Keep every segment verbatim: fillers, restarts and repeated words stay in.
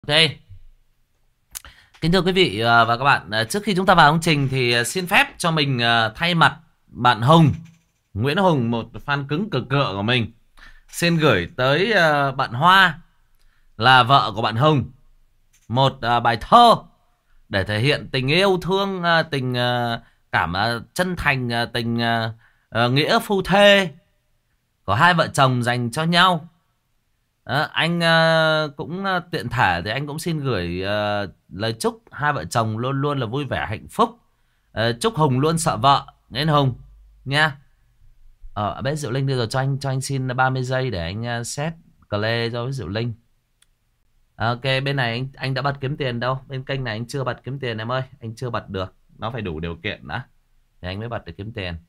Ok, kính thưa quý vị ờ, và các bạn, ờ, trước khi chúng ta vào chương trình thì ờ, xin phép cho mình ờ, thay mặt bạn Hùng, Nguyễn Hùng, một fan cứng cờ cựa của mình, xin gửi tới ờ, bạn Hoa là vợ của bạn Hùng một ờ, bài thơ để thể hiện tình yêu thương, ờ, tình ờ, cảm ờ, chân thành, ờ, tình ờ, ờ, nghĩa phu thê của hai vợ chồng dành cho nhau. Đó, anh ờ, cũng ờ, tiện thể thì anh cũng xin gửi ờ, lời chúc hai vợ chồng luôn luôn là vui vẻ hạnh phúc. Ờ, chúc Hùng luôn sợ vợ nên Hùng nha. Ở bên Diệu Linh bây giờ cho anh cho anh xin ba mươi giây để anh uh, set play cho với Diệu Linh. Ờ, ok, bên này anh anh đã bật kiếm tiền đâu, bên kênh này anh chưa bật kiếm tiền em ơi, anh chưa bật được, nó phải đủ điều kiện đã thì anh mới bật được kiếm tiền.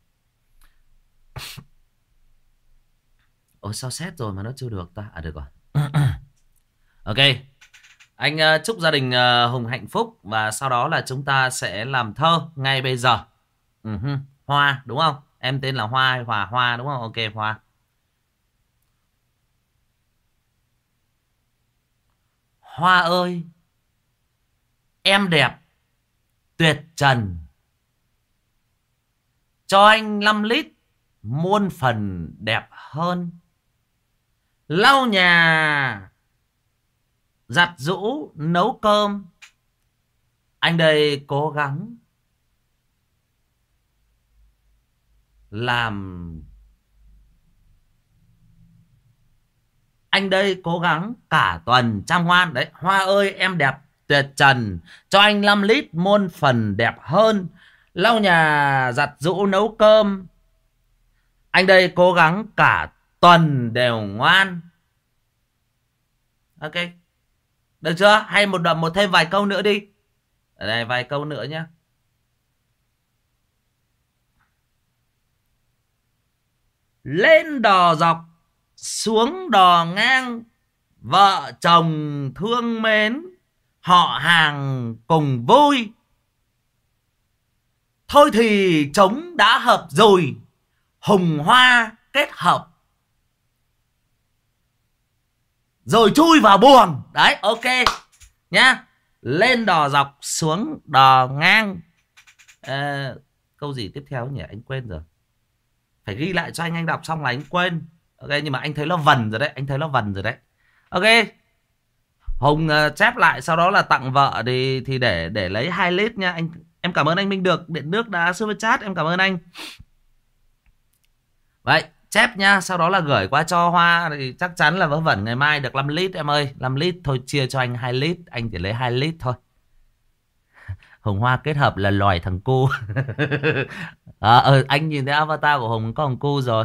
Ôi sao set rồi mà nó chưa được ta? À được rồi. Ok. Anh ờ, chúc gia đình ờ, Hùng hạnh phúc và sau đó là chúng ta sẽ làm thơ ngay bây giờ. Ừ hứ. Hoa đúng không? Em tên là Hoa hay Hòa Hoa đúng không? Ok Hoa. Hoa ơi, em đẹp tuyệt trần, cho anh năm lít muôn phần đẹp hơn. Lau nhà, giặt giũ, nấu cơm, anh đây cố gắng làm. Anh đây cố gắng cả tuần chăm ngoan. Đấy, Hoa ơi em đẹp tuyệt trần, cho anh năm lít muôn phần đẹp hơn. Lau nhà giặt giũ nấu cơm, anh đây cố gắng cả tuần đều ngoan. Ok, được chưa? Hay một đoạn một thêm vài câu nữa đi. Ở đây vài câu nữa nhé. Lên đò dọc, xuống đò ngang, vợ chồng thương mến, họ hàng cùng vui. Thôi thì trống đã hợp rồi, Hùng Hoa kết hợp rồi chui vào buồng. Đấy, ok nhá. Lên đò dọc, xuống đò ngang. Ờ, câu gì tiếp theo nhỉ? Anh quên rồi. Phải ghi lại cho anh, anh đọc xong là anh quên. Ok, nhưng mà anh thấy nó vần rồi đấy, anh thấy nó vần rồi đấy. Ok, Hùng uh, chép lại, sau đó là tặng vợ thì thì để để lấy hai lít nha anh. Em cảm ơn anh Minh Được Điện Nước đã super chat, em cảm ơn anh. Vậy chép nha, sau đó là gửi qua cho Hoa thì chắc chắn là vớ vẩn ngày mai được năm lít em ơi. Năm lít thôi, chia cho anh hai lít, anh chỉ lấy hai lít thôi. Hùng Hoa kết hợp là loài thằng cu. à, ờ, anh nhìn thấy avatar của Hùng có thằng cu rồi.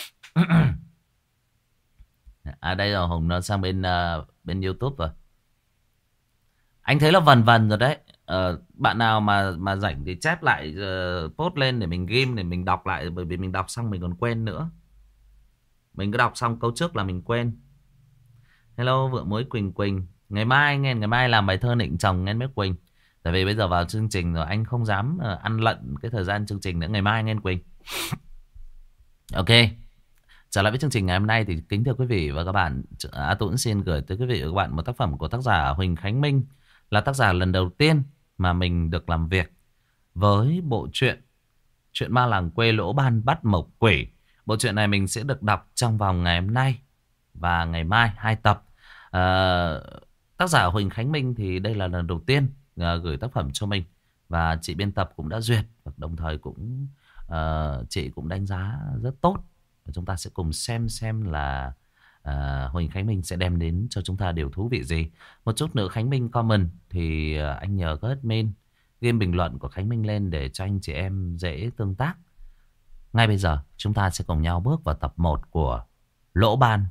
À đây rồi, Hùng nó sang bên uh, bên YouTube rồi. Anh thấy là vần vần rồi đấy. Ờ, bạn nào mà mà rảnh thì chép lại, uh, post lên để mình ghim, để mình đọc lại, bởi vì mình đọc xong mình còn quên nữa. Mình cứ đọc xong câu trước là mình quên. Hello vợ mới Quỳnh Quỳnh. Ngày mai nghe, ngày mai làm bài thơ nịnh chồng nghe mấy Quỳnh. Tại vì bây giờ vào chương trình rồi anh không dám uh, ăn lận cái thời gian chương trình nữa. Ngày mai nghe Quỳnh. Ok. Trở lại với chương trình ngày hôm nay thì kính thưa quý vị và các bạn, A Tuấn xin gửi tới quý vị và các bạn một tác phẩm của tác giả Huỳnh Khánh Minh. Là tác giả lần đầu tiên mà mình được làm việc với bộ truyện Chuyện ma làng quê lỗ ban bắt mộc quỷ. Bộ truyện này mình sẽ được đọc trong vòng ngày hôm nay và ngày mai hai tập. à, Tác giả Huỳnh Khánh Minh thì đây là lần đầu tiên à, gửi tác phẩm cho mình. Và chị biên tập cũng đã duyệt, và đồng thời cũng à, chị cũng đánh giá rất tốt. Và chúng ta sẽ cùng xem xem là à, Huỳnh Khánh Minh sẽ đem đến cho chúng ta điều thú vị gì. Một chút nữa Khánh Minh comment thì à, anh nhờ các admin game bình luận của Khánh Minh lên để cho anh chị em dễ tương tác. Ngay bây giờ chúng ta sẽ cùng nhau bước vào tập một của Lỗ Ban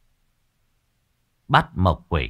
Bắt Mộc Quỷ.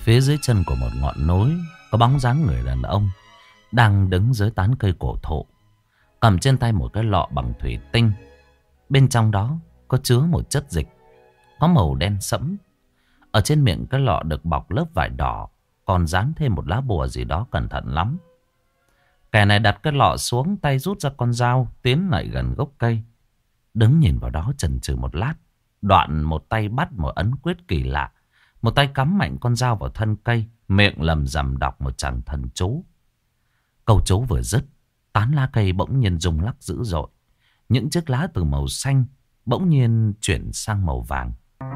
Phía dưới chân của một ngọn núi có bóng dáng người đàn ông đang đứng dưới tán cây cổ thụ, cầm trên tay một cái lọ bằng thủy tinh. Bên trong đó có chứa một chất dịch có màu đen sẫm. Ở trên miệng cái lọ được bọc lớp vải đỏ, còn dán thêm một lá bùa gì đó cẩn thận lắm. Kẻ này đặt cái lọ xuống, tay rút ra con dao, tiến lại gần gốc cây, đứng nhìn vào đó chần chừ một lát. Đoạn một tay bắt một ấn quyết kỳ lạ, một tay cắm mạnh con dao vào thân cây, miệng lầm rầm đọc một tràng thần chú. Câu chú vừa dứt, tán lá cây bỗng nhiên rung lắc dữ dội. Những chiếc lá từ màu xanh bỗng nhiên chuyển sang màu vàng.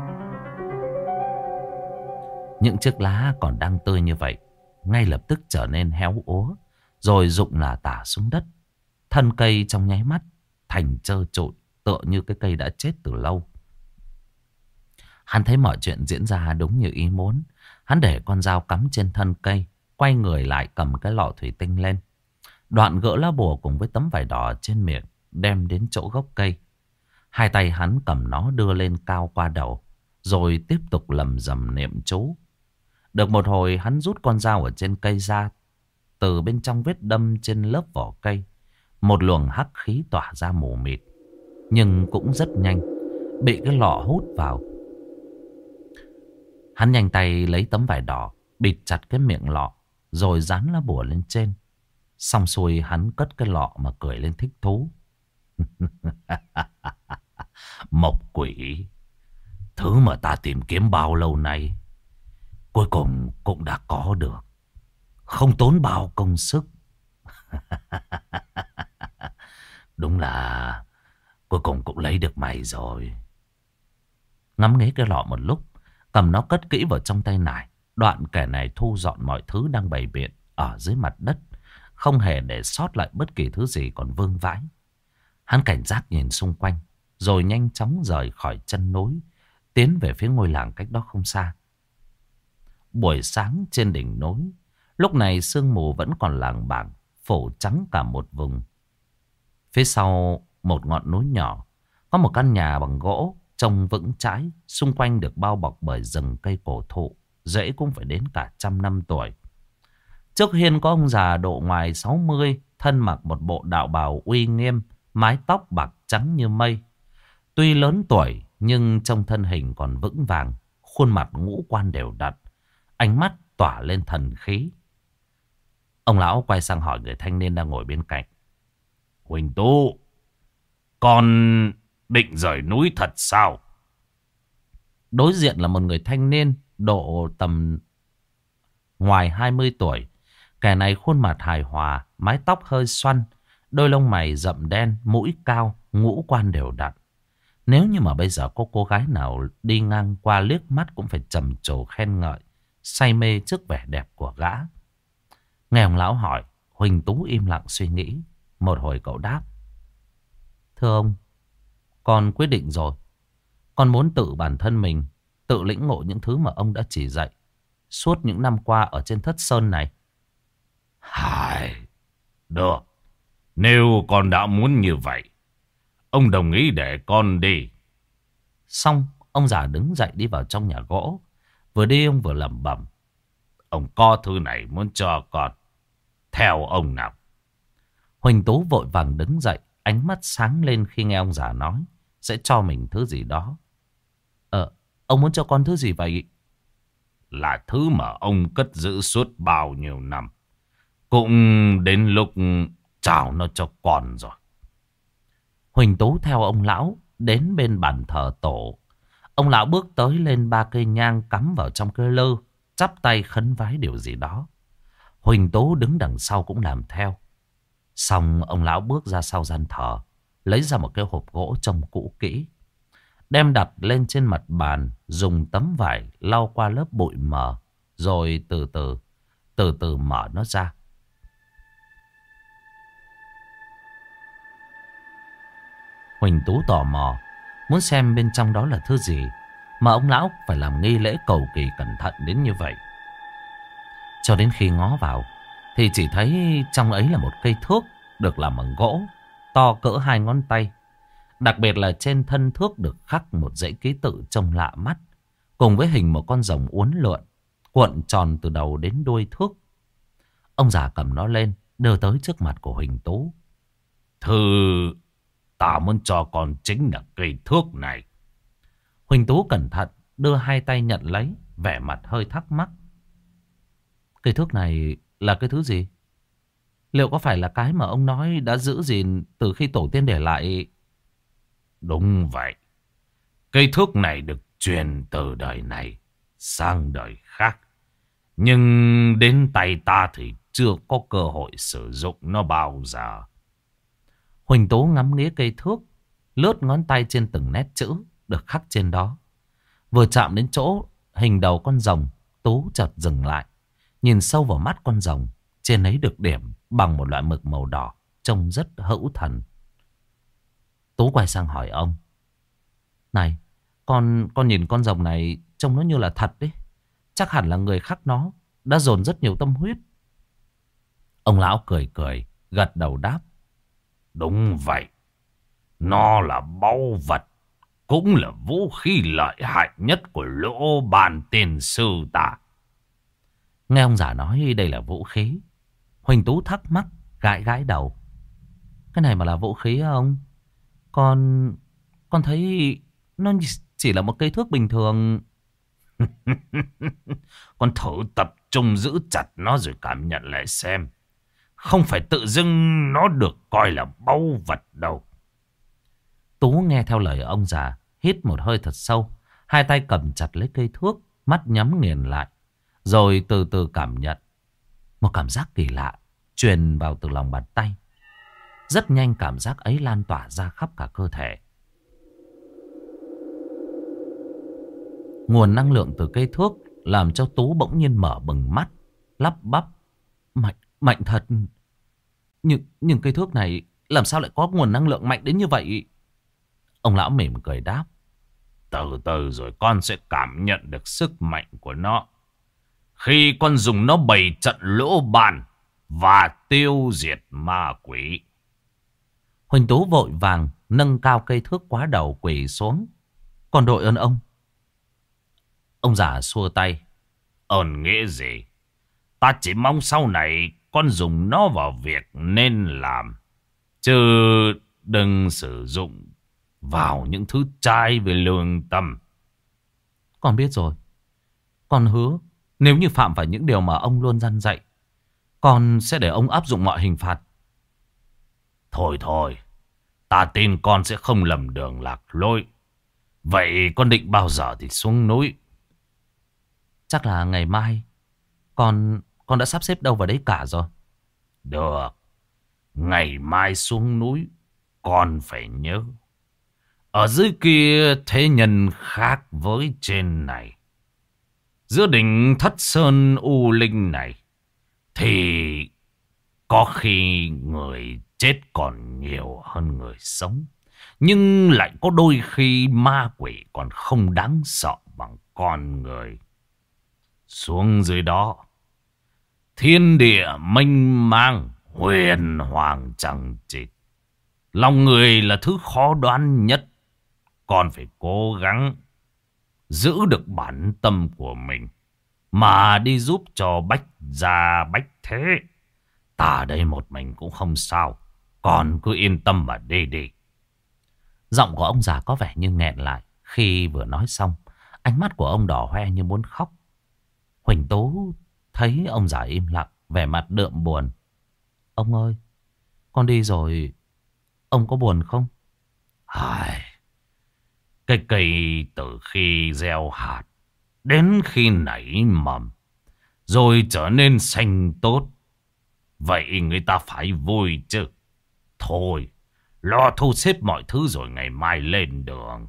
Những chiếc lá còn đang tươi như vậy ngay lập tức trở nên héo úa, rồi rụng lả tả xuống đất. Thân cây trong nháy mắt thành trơ trụi, tựa như cái cây đã chết từ lâu. Hắn thấy mọi chuyện diễn ra đúng như ý muốn. Hắn để con dao cắm trên thân cây, quay người lại cầm cái lọ thủy tinh lên. Đoạn gỡ lá bùa cùng với tấm vải đỏ trên miệng, đem đến chỗ gốc cây. Hai tay hắn cầm nó đưa lên cao qua đầu, rồi tiếp tục lầm rầm niệm chú. Được một hồi, hắn rút con dao ở trên cây ra. Từ bên trong vết đâm trên lớp vỏ cây, một luồng hắc khí tỏa ra mù mịt, nhưng cũng rất nhanh bị cái lọ hút vào. Hắn nhanh tay lấy tấm vải đỏ bịt chặt cái miệng lọ, rồi dán lá bùa lên trên. Xong xuôi hắn cất cái lọ mà cười lên thích thú. Mộc quỷ, thứ mà ta tìm kiếm bao lâu nay cuối cùng cũng đã có được, không tốn bao công sức. Đúng là cuối cùng cũng lấy được mày rồi. Ngắm nghế cái lọ một lúc, cầm nó cất kỹ vào trong tay nải. Đoạn kẻ này thu dọn mọi thứ đang bày biện ở dưới mặt đất, không hề để sót lại bất kỳ thứ gì còn vương vãi. Hắn cảnh giác nhìn xung quanh, rồi nhanh chóng rời khỏi chân núi, tiến về phía ngôi làng cách đó không xa. Buổi sáng trên đỉnh núi, lúc này sương mù vẫn còn lảng bảng, phủ trắng cả một vùng. Phía sau một ngọn núi nhỏ, có một căn nhà bằng gỗ trông vững chãi, xung quanh được bao bọc bởi rừng cây cổ thụ, rễ cũng phải đến cả trăm năm tuổi. Trước hiên có ông già độ ngoài sáu mươi, thân mặc một bộ đạo bào uy nghiêm, mái tóc bạc trắng như mây. Tuy lớn tuổi nhưng trong thân hình còn vững vàng, khuôn mặt ngũ quan đều đặn, ánh mắt tỏa lên thần khí. Ông lão quay sang hỏi người thanh niên đang ngồi bên cạnh: Huỳnh Tú, con định rời núi thật sao? Đối diện là một người thanh niên độ tầm ngoài hai mươi tuổi. Kẻ này khuôn mặt hài hòa, mái tóc hơi xoăn, đôi lông mày rậm đen, mũi cao, ngũ quan đều đặn. Nếu như mà bây giờ có cô gái nào đi ngang qua liếc mắt cũng phải trầm trồ khen ngợi, say mê trước vẻ đẹp của gã. Nghe ông lão hỏi, Huỳnh Tú im lặng suy nghĩ. Một hồi cậu đáp: Thưa ông, con quyết định rồi. Con muốn tự bản thân mình, tự lĩnh ngộ những thứ mà ông đã chỉ dạy suốt những năm qua ở trên Thất Sơn này. Hài, được. Nếu con đã muốn như vậy, ông đồng ý để con đi. Xong, ông già đứng dậy đi vào trong nhà gỗ. Vừa đi ông vừa lẩm bẩm: Ông có thứ này muốn cho con, theo ông nào. Huỳnh Tú vội vàng đứng dậy, ánh mắt sáng lên khi nghe ông già nói sẽ cho mình thứ gì đó. Ờ, ông muốn cho con thứ gì vậy? Là thứ mà ông cất giữ suốt bao nhiêu năm. Cũng đến lúc trao nó cho con rồi. Huỳnh Tú theo ông lão đến bên bàn thờ tổ. Ông lão bước tới lên ba cây nhang cắm vào trong cái lư, chắp tay khấn vái điều gì đó. Huỳnh Tú đứng đằng sau cũng làm theo. Xong ông lão bước ra sau gian thờ, lấy ra một cái hộp gỗ trông cũ kỹ, đem đặt lên trên mặt bàn, dùng tấm vải lau qua lớp bụi mờ, rồi từ từ, từ từ mở nó ra. Huỳnh Tú tò mò, muốn xem bên trong đó là thứ gì mà ông lão phải làm nghi lễ cầu kỳ cẩn thận đến như vậy. Cho đến khi ngó vào thì chỉ thấy trong ấy là một cây thước được làm bằng gỗ, to cỡ hai ngón tay. Đặc biệt là trên thân thước được khắc một dãy ký tự trông lạ mắt, cùng với hình một con rồng uốn lượn. cuộn tròn từ đầu đến đuôi thước. Ông già cầm nó lên, đưa tới trước mặt của Huỳnh Tú. Thư, ta muốn cho con chính là cây thước này. Huỳnh Tú cẩn thận đưa hai tay nhận lấy, vẻ mặt hơi thắc mắc. Cây thước này là cái thứ gì? Liệu có phải là cái mà ông nói đã giữ gìn từ khi tổ tiên để lại? Đúng vậy. Cây thước này được truyền từ đời này sang đời khác. Nhưng đến tay ta thì chưa có cơ hội sử dụng nó bao giờ. Huỳnh Tú ngắm nghía cây thước, lướt ngón tay trên từng nét chữ được khắc trên đó. Vừa chạm đến chỗ hình đầu con rồng, Tú chợt dừng lại, nhìn sâu vào mắt con rồng. Trên ấy được điểm bằng một loại mực màu đỏ, trông rất hữu thần. Tú quay sang hỏi ông. Này, con con nhìn con rồng này trông nó như là thật đấy. Chắc hẳn là người khắc nó đã dồn rất nhiều tâm huyết. Ông lão cười cười, gật đầu đáp. Đúng vậy. Nó là báu vật, cũng là vũ khí lợi hại nhất của Lỗ Ban tiền sư ta. Nghe ông già nói đây là vũ khí, Huỳnh Tú thắc mắc, gãi gãi đầu. Cái này mà là vũ khí á ông? Con Con thấy nó chỉ là một cây thước bình thường. Con thử tập trung giữ chặt nó rồi cảm nhận lại xem. Không phải tự dưng nó được coi là báu vật đâu. Tú nghe theo lời ông già, hít một hơi thật sâu, hai tay cầm chặt lấy cây thước, mắt nhắm nghiền lại, rồi từ từ cảm nhận. Một cảm giác kỳ lạ truyền vào từ lòng bàn tay. Rất nhanh cảm giác ấy lan tỏa ra khắp cả cơ thể. Nguồn năng lượng từ cây thước làm cho Tú bỗng nhiên mở bừng mắt, lắp bắp. Mạnh, mạnh thật. Nhưng, nhưng cây thước này làm sao lại có nguồn năng lượng mạnh đến như vậy? Ông lão mỉm cười đáp. Từ từ rồi con sẽ cảm nhận được sức mạnh của nó. Khi con dùng nó bày trận Lỗ Ban và tiêu diệt ma quỷ. Huỳnh Tú vội vàng nâng cao cây thước quá đầu quỳ xuống. Còn đội ơn ông. Ông già xua tay. Ơn nghĩa gì? Ta chỉ mong sau này con dùng nó vào việc nên làm, chứ đừng sử dụng vào những thứ trái về lương tâm. Con biết rồi. Con hứa nếu như phạm phải những điều mà ông luôn răn dạy, con sẽ để ông áp dụng mọi hình phạt. Thôi thôi, ta tin con sẽ không lầm đường lạc lối. Vậy con định bao giờ thì xuống núi? Chắc là ngày mai. Con con đã sắp xếp đâu vào đấy cả rồi. Được. Ngày mai xuống núi, con phải nhớ. Ở dưới kia thế nhân khác với trên này. Giữa đỉnh Thất Sơn U Linh này thì có khi người chết còn nhiều hơn người sống. Nhưng lại có đôi khi ma quỷ còn không đáng sợ bằng con người. Xuống dưới đó, thiên địa mênh mang, huyền hoàng chẳng chịt. Lòng người là thứ khó đoán nhất. Con phải cố gắng giữ được bản tâm của mình mà đi giúp cho Bách Gia Bách Thế. Ta đây một mình cũng không sao. Con cứ yên tâm mà đi đi. Giọng của ông già có vẻ như nghẹn lại. Khi vừa nói xong, ánh mắt của ông đỏ hoe như muốn khóc. Huỳnh Tú thấy ông già im lặng, vẻ mặt đượm buồn. Ông ơi, con đi rồi, ông có buồn không? Ai... Cái cây từ khi gieo hạt đến khi nảy mầm rồi trở nên xanh tốt, vậy người ta phải vui chứ. Thôi, lo thu xếp mọi thứ rồi ngày mai lên đường.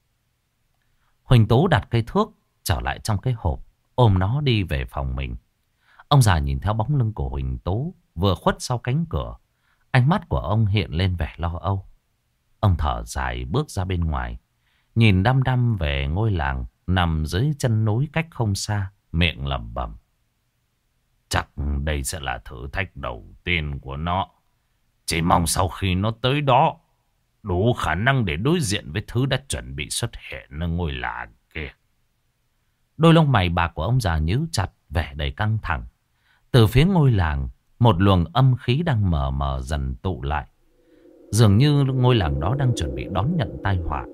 Huỳnh Tú đặt cây thước trở lại trong cái hộp, ôm nó đi về phòng mình. Ông già nhìn theo bóng lưng của Huỳnh Tú vừa khuất sau cánh cửa. Ánh mắt của ông hiện lên vẻ lo âu. Ông thở dài bước ra bên ngoài, nhìn đăm đăm về ngôi làng nằm dưới chân núi cách không xa, miệng lẩm bẩm. Chắc đây sẽ là thử thách đầu tiên của nó. Chỉ mong sau khi nó tới đó, đủ khả năng để đối diện với thứ đã chuẩn bị xuất hiện ở ngôi làng kia. Đôi lông mày bạc của ông già nhíu chặt, vẻ đầy căng thẳng. Từ phía ngôi làng, một luồng âm khí đang mờ mờ dần tụ lại. Dường như ngôi làng đó đang chuẩn bị đón nhận tai họa.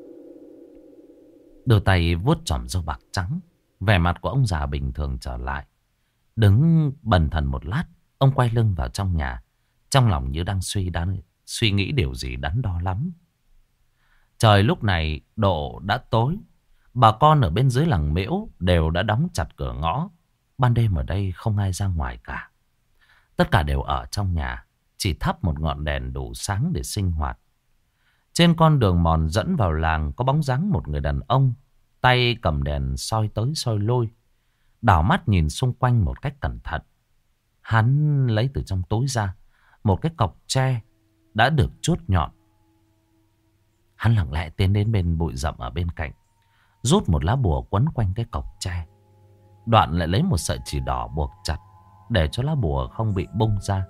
Đưa tay vuốt chòm râu bạc trắng, vẻ mặt của ông già bình thường trở lại. Đứng bần thần một lát, ông quay lưng vào trong nhà, trong lòng như đang suy đắn, suy nghĩ điều gì đắn đo lắm. Trời lúc này độ đã tối. Bà con ở bên dưới làng Miễu đều đã đóng chặt cửa ngõ. Ban đêm ở đây không ai ra ngoài cả. Tất cả đều ở trong nhà, chỉ thắp một ngọn đèn đủ sáng để sinh hoạt. Trên con đường mòn dẫn vào làng có bóng dáng một người đàn ông, tay cầm đèn soi tới soi lui, đảo mắt nhìn xung quanh một cách cẩn thận. Hắn lấy từ trong túi ra một cái cọc tre đã được chốt nhọn. Hắn lặng lẽ tiến đến bên bụi rậm ở bên cạnh, rút một lá bùa quấn quanh cái cọc tre. Đoạn lại lấy một sợi chỉ đỏ buộc chặt, để cho lá bùa không bị bung ra.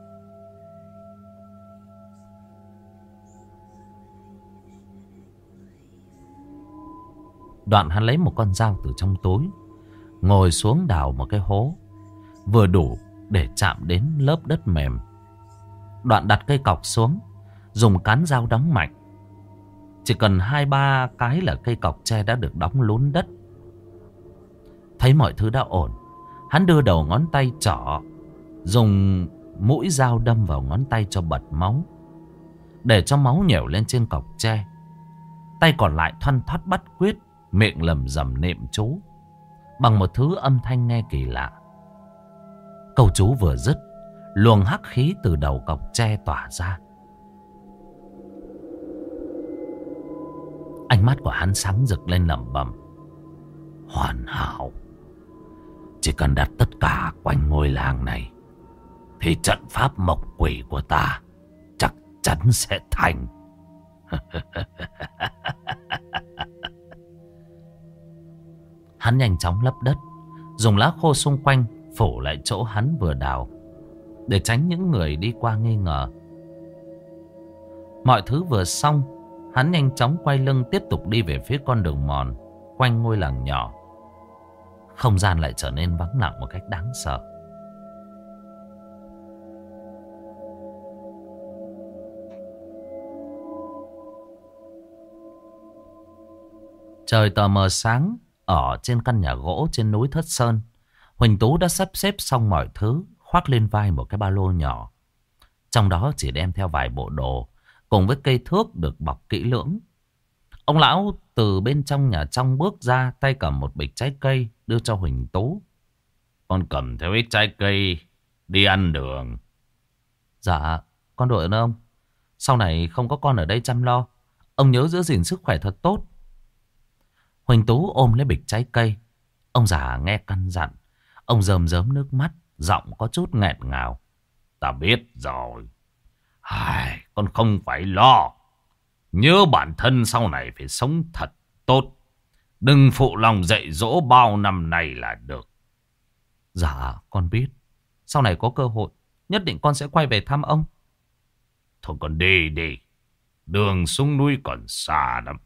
Đoạn hắn lấy một con dao từ trong túi, ngồi xuống đào một cái hố vừa đủ để chạm đến lớp đất mềm. Đoạn đặt cây cọc xuống, dùng cán dao đóng mạnh. Chỉ cần hai ba cái là cây cọc tre đã được đóng lún đất. Thấy mọi thứ đã ổn, hắn đưa đầu ngón tay trỏ, dùng mũi dao đâm vào ngón tay cho bật máu, để cho máu nhểu lên trên cọc tre. Tay còn lại thoăn thoắt bắt quyết, miệng lầm rầm niệm chú bằng một thứ âm thanh nghe kỳ lạ. Câu chú vừa dứt, luồng hắc khí từ đầu cọc tre tỏa ra. Ánh mắt của hắn sáng rực lên lẩm bẩm: hoàn hảo. Chỉ cần đặt tất cả quanh ngôi làng này thì trận pháp mộc quỷ của ta chắc chắn sẽ thành. Hắn nhanh chóng lấp đất, dùng lá khô xung quanh phủ lại chỗ hắn vừa đào, để tránh những người đi qua nghi ngờ. Mọi thứ vừa xong, hắn nhanh chóng quay lưng tiếp tục đi về phía con đường mòn quanh ngôi làng nhỏ. Không gian lại trở nên vắng lặng một cách đáng sợ. Trời tờ mờ sáng. Ở trên căn nhà gỗ trên núi Thất Sơn, Huỳnh Tú đã sắp xếp xong mọi thứ, khoác lên vai một cái ba lô nhỏ. Trong đó chỉ đem theo vài bộ đồ, cùng với cây thước được bọc kỹ lưỡng. Ông lão từ bên trong nhà trong bước ra, tay cầm một bịch trái cây đưa cho Huỳnh Tú. Con cầm theo ít trái cây đi ăn đường. Dạ, con đội ơn ông. Sau này không có con ở đây chăm lo, ông nhớ giữ gìn sức khỏe thật tốt. Huỳnh Tú ôm lấy bịch trái cây. Ông già nghe căn dặn, ông rơm rớm nước mắt, giọng có chút nghẹn ngào. Ta biết rồi. Ai, con không phải lo. Nhớ bản thân sau này phải sống thật tốt. Đừng phụ lòng dạy dỗ bao năm nay là được. Dạ, con biết. Sau này có cơ hội, nhất định con sẽ quay về thăm ông. Thôi con đi đi. Đường xuống núi còn xa lắm.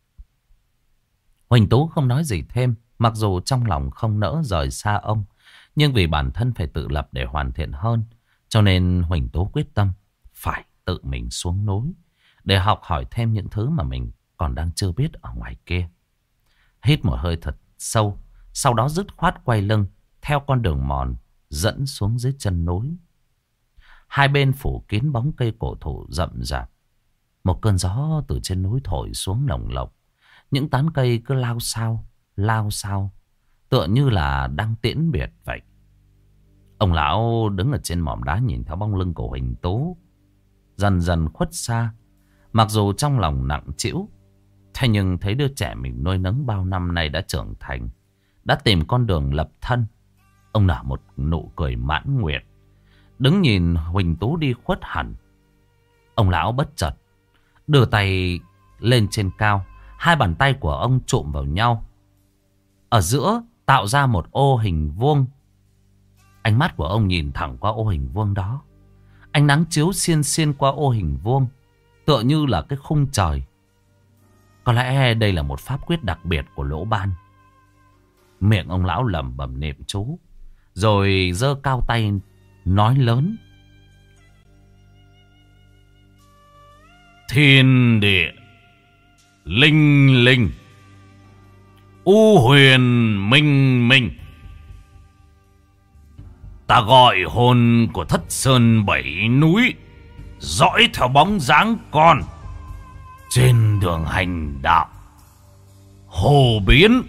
Huỳnh Tú không nói gì thêm, mặc dù trong lòng không nỡ rời xa ông, nhưng vì bản thân phải tự lập để hoàn thiện hơn, cho nên Huỳnh Tú quyết tâm phải tự mình xuống núi để học hỏi thêm những thứ mà mình còn đang chưa biết ở ngoài kia. Hít một hơi thật sâu, sau đó dứt khoát quay lưng theo con đường mòn dẫn xuống dưới chân núi. Hai bên phủ kín bóng cây cổ thụ rậm rạp. Một cơn gió từ trên núi thổi xuống lồng lộng. Những tán cây cứ lao sao, lao sao, tựa như là đang tiễn biệt vậy. Ông lão đứng ở trên mỏm đá nhìn theo bóng lưng của Huỳnh Tú dần dần khuất xa. Mặc dù trong lòng nặng trĩu, thế nhưng thấy đứa trẻ mình nuôi nấng bao năm nay đã trưởng thành, đã tìm con đường lập thân. Ông nở một nụ cười mãn nguyện, đứng nhìn Huỳnh Tú đi khuất hẳn. Ông lão bất chợt đưa tay lên trên cao. Hai bàn tay của ông chụm vào nhau, ở giữa tạo ra một ô hình vuông. Ánh mắt của ông nhìn thẳng qua ô hình vuông đó. Ánh nắng chiếu xiên xiên qua ô hình vuông, tựa như là cái khung trời. Có lẽ đây là một pháp quyết đặc biệt của Lỗ Ban. Miệng ông lão lẩm bẩm niệm chú, rồi giơ cao tay nói lớn: Thiên địa linh linh, u huyền minh minh, ta gọi hồn của thất sơn bảy núi dõi theo bóng dáng con trên đường hành đạo hồ biến.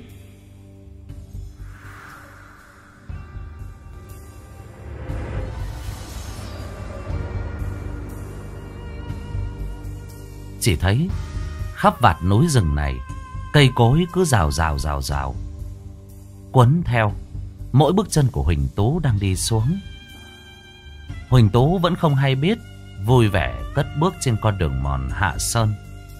Chỉ thấy khắp vạt núi rừng này, cây cối cứ rào rào rào rào quấn theo mỗi bước chân của Huỳnh Tú đang đi xuống. Huỳnh Tú vẫn không hay biết, vui vẻ cất bước trên con đường mòn hạ sơn.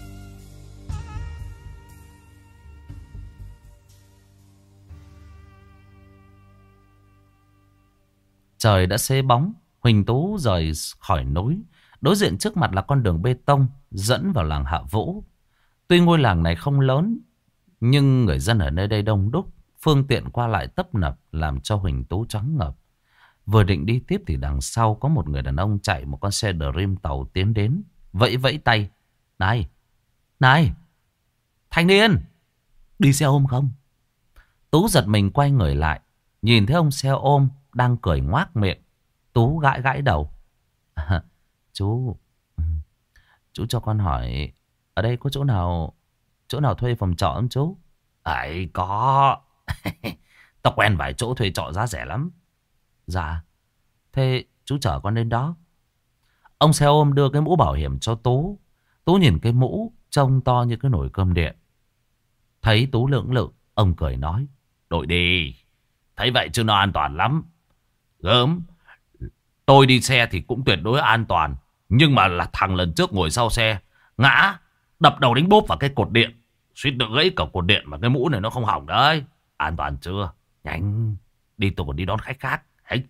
Trời đã xế bóng, Huỳnh Tú rời khỏi núi. Đối diện trước mặt là con đường bê tông dẫn vào làng Hạ Vũ. Tuy ngôi làng này không lớn, nhưng người dân ở nơi đây đông đúc, phương tiện qua lại tấp nập làm cho Huỳnh Tú choáng ngợp. Vừa định đi tiếp thì đằng sau có một người đàn ông chạy một con xe Dream tàu tiến đến, vẫy vẫy tay. Này, này, thanh niên, đi xe ôm không? Tú giật mình quay người lại, nhìn thấy ông xe ôm đang cười ngoác miệng. Tú gãi gãi đầu. À, chú, chú cho con hỏi, ở đây có chỗ nào, chỗ nào thuê phòng trọ không chú? Ấy có. Tao quen vài chỗ thuê trọ giá rẻ lắm. Dạ, thế chú chở con đến đó. Ông xe ôm đưa cái mũ bảo hiểm cho Tú. Tú nhìn cái mũ trông to như cái nồi cơm điện. Thấy Tú lưỡng lự, ông cười nói: Đội đi, thấy vậy chứ nó an toàn lắm. Gớm, tôi đi xe thì cũng tuyệt đối an toàn. Nhưng mà là thằng lần trước ngồi sau xe ngã, đập đầu đánh bốp vào cái cột điện, suýt được gãy cả cột điện mà cái mũ này nó không hỏng đấy. An toàn chưa? Nhanh, đi tôi còn đi đón khách khác. Hey.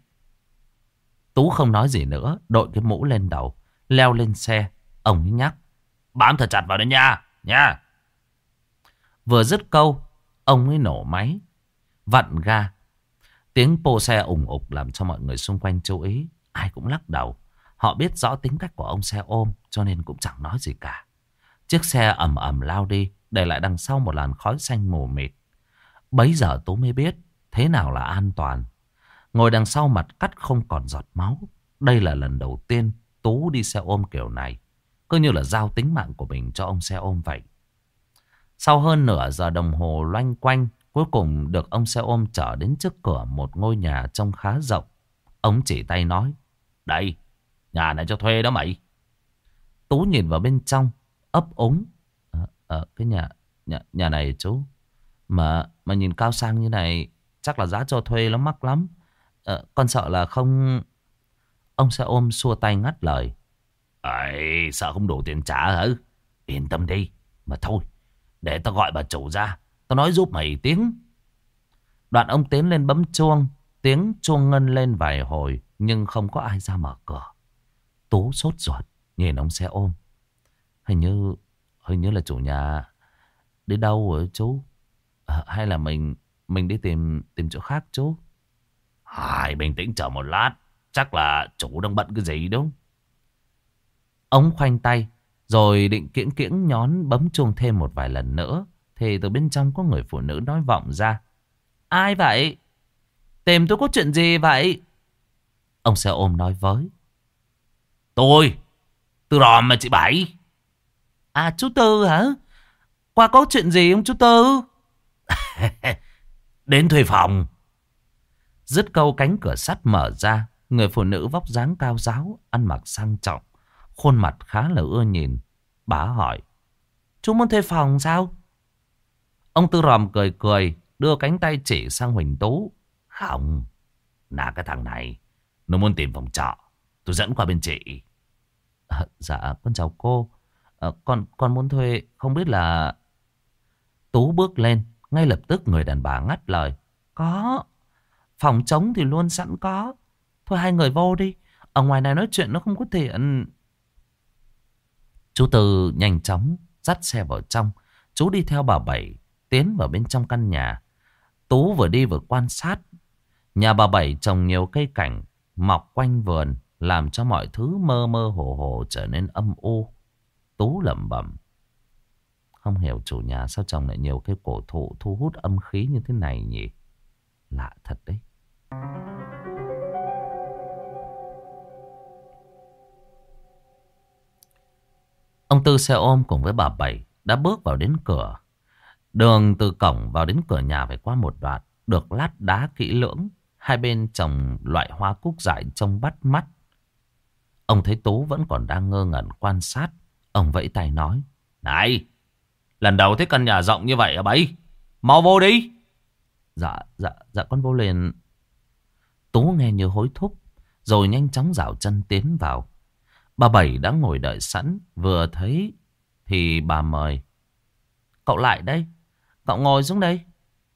Tú không nói gì nữa, đội cái mũ lên đầu, leo lên xe. Ông nhắc: Bám thật chặt vào đấy nha, nha. Vừa dứt câu, ông ấy nổ máy, vặn ga. Tiếng pô xe ùng ục làm cho mọi người xung quanh chú ý. Ai cũng lắc đầu. Họ biết rõ tính cách của ông xe ôm, cho nên cũng chẳng nói gì cả. Chiếc xe ầm ầm lao đi, để lại đằng sau một làn khói xanh mù mịt. Bấy giờ Tú mới biết thế nào là an toàn. Ngồi đằng sau mặt cắt không còn giọt máu. Đây là lần đầu tiên Tú đi xe ôm kiểu này, cứ như là giao tính mạng của mình cho ông xe ôm vậy. Sau hơn nửa giờ đồng hồ loanh quanh, cuối cùng được ông xe ôm chở đến trước cửa một ngôi nhà trông khá rộng. Ông chỉ tay nói: Đây, nhà này cho thuê đó mày. Tú nhìn vào bên trong, ấp úng: Ờ, à, cái nhà, nhà nhà này chú, Mà mà nhìn cao sang như này, chắc là giá cho thuê nó mắc lắm. À, con sợ là không... Ông xe ôm xua tay ngắt lời: Ấy, sợ không đủ tiền trả hả? Yên tâm đi. Mà thôi, để tao gọi bà chủ ra, tao nói giúp mày tiếng. Đoạn ông tiến lên bấm chuông. Tiếng chuông ngân lên vài hồi, nhưng không có ai ra mở cửa. Tú sốt ruột nhìn ông xe ôm. Hình như Hình như là chủ nhà đi đâu rồi chú? À, hay là mình Mình đi tìm tìm chỗ khác chú? Hai bình tĩnh chờ một lát, chắc là chủ đang bận cái gì đúng. Ông khoanh tay, rồi định kiễng kiễng nhón bấm chuông thêm một vài lần nữa, thì từ bên trong có người phụ nữ nói vọng ra: Ai vậy? Tìm tôi có chuyện gì vậy? Ông xe ôm nói với: Tôi Tư Ròm mà chị Bảy. À, chú Tư hả? Qua có chuyện gì không chú Tư? Đến thuê phòng. Dứt câu cánh cửa sắt mở ra. Người phụ nữ vóc dáng cao ráo, ăn mặc sang trọng, khuôn mặt khá là ưa nhìn. Bà hỏi: Chú muốn thuê phòng sao? Ông Tư Ròm cười cười, đưa cánh tay chỉ sang Huỳnh Tú: Không, là cái thằng này nó muốn tìm phòng trọ, tôi dẫn qua bên chị. À, dạ con chào cô. à, Con con muốn thuê, không biết là... Tú bước lên, ngay lập tức người đàn bà ngắt lời: Có, phòng trống thì luôn sẵn có. Thôi hai người vô đi, ở ngoài này nói chuyện nó không có tiện. Chú Tư nhanh chóng dắt xe vào trong. Chú đi theo bà Bảy tiến vào bên trong căn nhà. Tú vừa đi vừa quan sát. Nhà bà Bảy trồng nhiều cây cảnh mọc quanh vườn, làm cho mọi thứ mơ mơ hồ hồ trở nên âm u. Tú lẩm bẩm. Không hiểu chủ nhà sao trồng lại nhiều cây cổ thụ thu hút âm khí như thế này nhỉ? Lạ thật đấy. Ông Tư xe ôm cùng với bà Bảy đã bước vào đến cửa. Đường từ cổng vào đến cửa nhà phải qua một đoạn, được lát đá kỹ lưỡng. Hai bên trồng loại hoa cúc dại trông bắt mắt. Ông thấy Tú vẫn còn đang ngơ ngẩn quan sát. Ông vẫy tay nói. Này, lần đầu thấy căn nhà rộng như vậy à bấy? Mau vô đi. Dạ, dạ, dạ con vô liền. Tú nghe như hối thúc, rồi nhanh chóng dạo chân tiến vào. Bà Bảy đã ngồi đợi sẵn, vừa thấy thì bà mời. Cậu lại đây, cậu ngồi xuống đây.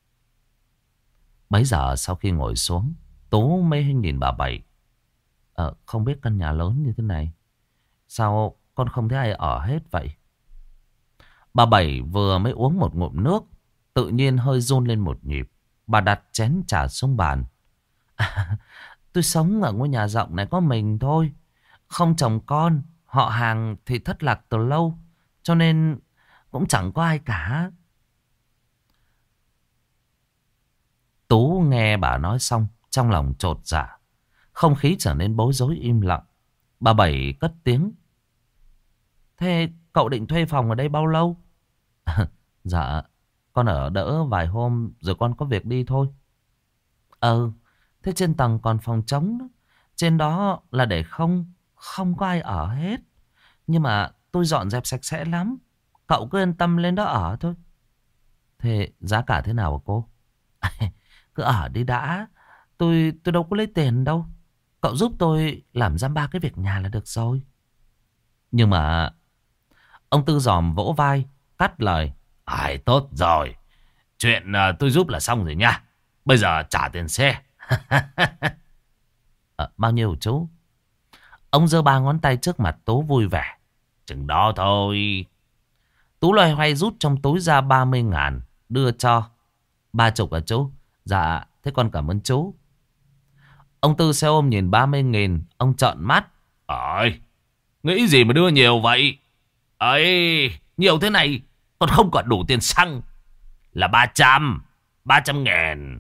Bấy giờ sau khi ngồi xuống, Tú mới nhìn bà Bảy. Ờ, không biết căn nhà lớn như thế này, sao con không thấy ai ở hết vậy? Bà Bảy vừa mới uống một ngụm nước, tự nhiên hơi run lên một nhịp. Bà đặt chén trà xuống bàn. À, tôi sống ở ngôi nhà rộng này có mình thôi. Không chồng con, họ hàng thì thất lạc từ lâu, cho nên cũng chẳng có ai cả. Tú nghe bà nói xong, trong lòng chột dạ. Không khí trở nên bối rối im lặng. Bà Bảy cất tiếng. Thế cậu định thuê phòng ở đây bao lâu? Dạ, con ở đỡ vài hôm rồi con có việc đi thôi. Ừ, thế trên tầng còn phòng trống đó. Trên đó là để không, không có ai ở hết. Nhưng mà tôi dọn dẹp sạch sẽ lắm. Cậu cứ yên tâm lên đó ở thôi. Thế giá cả thế nào hả cô? Cứ ở đi đã. Tôi tôi đâu có lấy tiền đâu. Cậu giúp tôi làm giam ba cái việc nhà là được rồi. Nhưng mà... Ông Tư Giòm vỗ vai, cắt lời. Ai tốt rồi. Chuyện uh, tôi giúp là xong rồi nha. Bây giờ trả tiền xe. À, bao nhiêu chú? Ông giơ ba ngón tay trước mặt Tú vui vẻ. Chừng đó thôi. Tú loay hoay rút trong túi ra ba mươi ngàn. Đưa cho. Ba chục à chú? Dạ, thế con cảm ơn chú. Ông Tư xe ôm nhìn ba mươi nghìn. Ông trợn mắt. Ơi, nghĩ gì mà đưa nhiều vậy? Ấy, nhiều thế này còn không còn đủ tiền xăng. Là ba trăm. Ba trăm ngàn.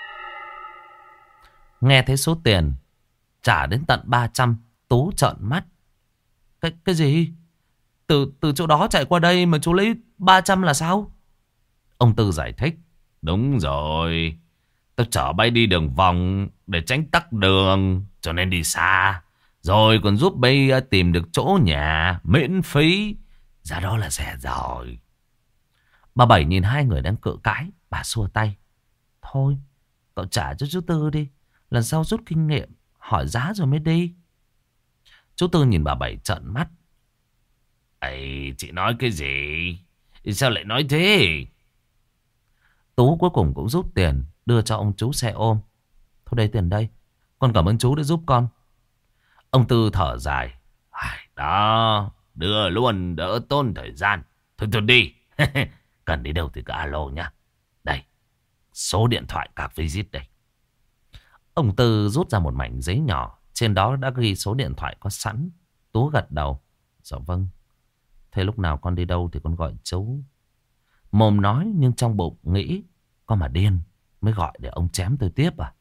Nghe thấy số tiền trả đến tận ba trăm, Tú trợn mắt. Cái, cái gì? Từ, từ chỗ đó chạy qua đây mà chú lấy ba trăm là sao? Ông Tư giải thích. Đúng rồi. Tao chở bay đi đường vòng để tránh tắc đường, cho nên đi xa. Rồi còn giúp bay tìm được chỗ nhà miễn phí. Giá đó là rẻ rồi. Bà Bảy nhìn hai người đang cự cãi. Bà xua tay. Thôi, cậu trả cho chú Tư đi. Lần sau rút kinh nghiệm, hỏi giá rồi mới đi. Chú Tư nhìn bà Bảy trợn mắt. Ây, chị nói cái gì? Sao lại nói thế? Tú cuối cùng cũng rút tiền, đưa cho ông chú xe ôm. Thôi đây tiền đây. Con cảm ơn chú đã giúp con. Ông Tư thở dài. Đó, đưa luôn đỡ tốn thời gian. Thôi thôi đi. Cần đi đâu thì cứ alo nhá. Đây, số điện thoại các visit đây. Ông Tư rút ra một mảnh giấy nhỏ. Trên đó đã ghi số điện thoại có sẵn. Tú gật đầu. Dạ vâng. Thế lúc nào con đi đâu thì con gọi chú. Mồm nói nhưng trong bụng nghĩ. Con mà điên mới gọi để ông chém tôi tiếp à?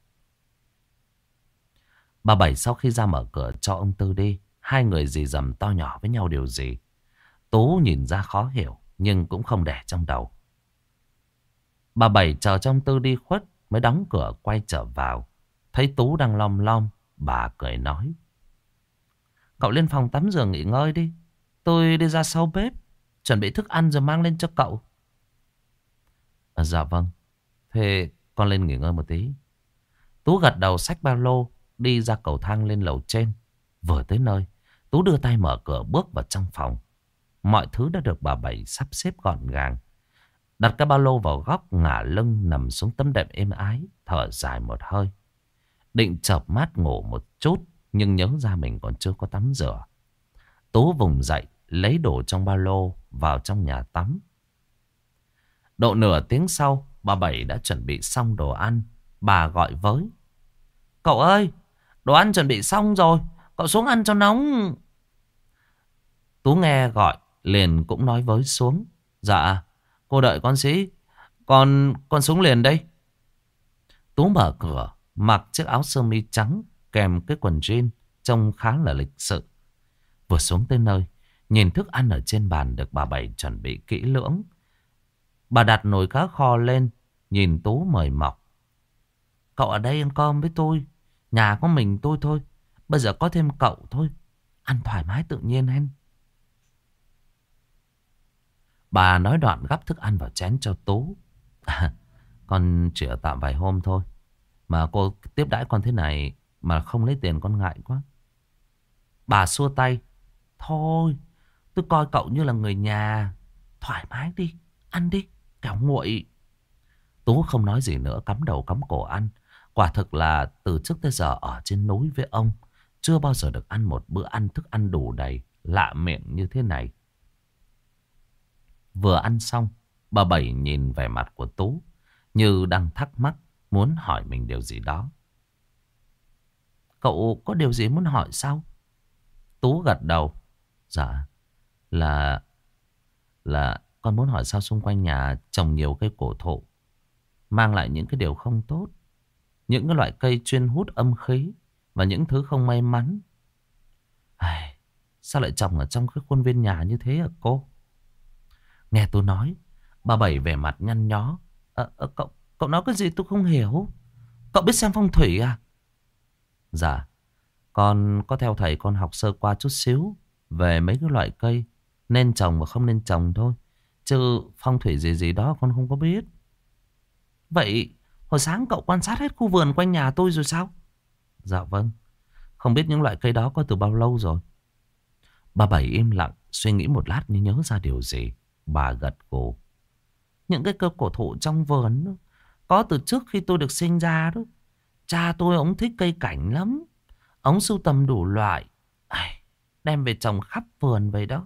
Bà Bảy sau khi ra mở cửa cho ông Tư đi, hai người dì dầm to nhỏ với nhau điều gì. Tú nhìn ra khó hiểu nhưng cũng không để trong đầu. Bà Bảy chờ cho ông Tư đi khuất mới đóng cửa quay trở vào. Thấy Tú đang lom lom, bà cười nói. Cậu lên phòng tắm rửa nghỉ ngơi đi. Tôi đi ra sau bếp, chuẩn bị thức ăn rồi mang lên cho cậu. À, dạ vâng. Thế con lên nghỉ ngơi một tí. Tú gật đầu xách ba lô, đi ra cầu thang lên lầu trên. Vừa tới nơi, Tú đưa tay mở cửa bước vào trong phòng. Mọi thứ đã được bà Bảy sắp xếp gọn gàng. Đặt cái ba lô vào góc, ngả lưng nằm xuống tấm đệm êm ái, thở dài một hơi. Định chợp mắt ngủ một chút, nhưng nhớ ra mình còn chưa có tắm rửa. Tú vùng dậy, lấy đồ trong ba lô vào trong nhà tắm. Độ nửa tiếng sau, bà Bảy đã chuẩn bị xong đồ ăn. Bà gọi với: cậu ơi, đồ ăn chuẩn bị xong rồi, cậu xuống ăn cho nóng. Tú nghe gọi liền cũng nói với xuống: dạ, cô đợi con xí, Con con xuống liền đây. Tú mở cửa, mặc chiếc áo sơ mi trắng kèm cái quần jean trông khá là lịch sự. Vừa xuống tới nơi, nhìn thức ăn ở trên bàn được bà Bảy chuẩn bị kỹ lưỡng. Bà đặt nồi cá kho lên, nhìn Tú mời mọc: cậu ở đây ăn cơm với tôi, nhà có mình tôi thôi, bây giờ có thêm cậu thôi, ăn thoải mái tự nhiên em. Bà nói đoạn gắp thức ăn vào chén cho Tú. Con chỉ ở tạm vài hôm thôi, mà cô tiếp đãi con thế này mà không lấy tiền con ngại quá. Bà xua tay: thôi, tôi coi cậu như là người nhà, thoải mái đi, ăn đi, kẻo nguội. Tú không nói gì nữa, cắm đầu cắm cổ ăn. Quả thực là từ trước tới giờ ở trên núi với ông, chưa bao giờ được ăn một bữa ăn thức ăn đủ đầy, lạ miệng như thế này. Vừa ăn xong, bà Bảy nhìn vẻ mặt của Tú như đang thắc mắc, muốn hỏi mình điều gì đó. Cậu có điều gì muốn hỏi sao? Tú gật đầu: dạ, là là con muốn hỏi sao xung quanh nhà trồng nhiều cây cổ thụ, mang lại những cái điều không tốt, những cái loại cây chuyên hút âm khí và những thứ không may mắn. Ai, sao lại trồng ở trong cái khuôn viên nhà như thế hả cô? Nghe tôi nói, bà Bảy vẻ mặt nhăn nhó. À, à, cậu, cậu nói cái gì tôi không hiểu. Cậu biết xem phong thủy à? Dạ, con có theo thầy con học sơ qua chút xíu về mấy cái loại cây nên trồng và không nên trồng thôi. Chứ phong thủy gì gì đó con không có biết. Vậy hồi sáng cậu quan sát hết khu vườn quanh nhà tôi rồi sao? Dạ vâng. Không biết những loại cây đó có từ bao lâu rồi? Bà Bảy im lặng suy nghĩ một lát như nhớ ra điều gì. Bà gật gù: những cái cây cổ thụ trong vườn đó, có từ trước khi tôi được sinh ra đó. Cha tôi ông thích cây cảnh lắm, ông sưu tầm đủ loại, ai, đem về trồng khắp vườn vậy đó.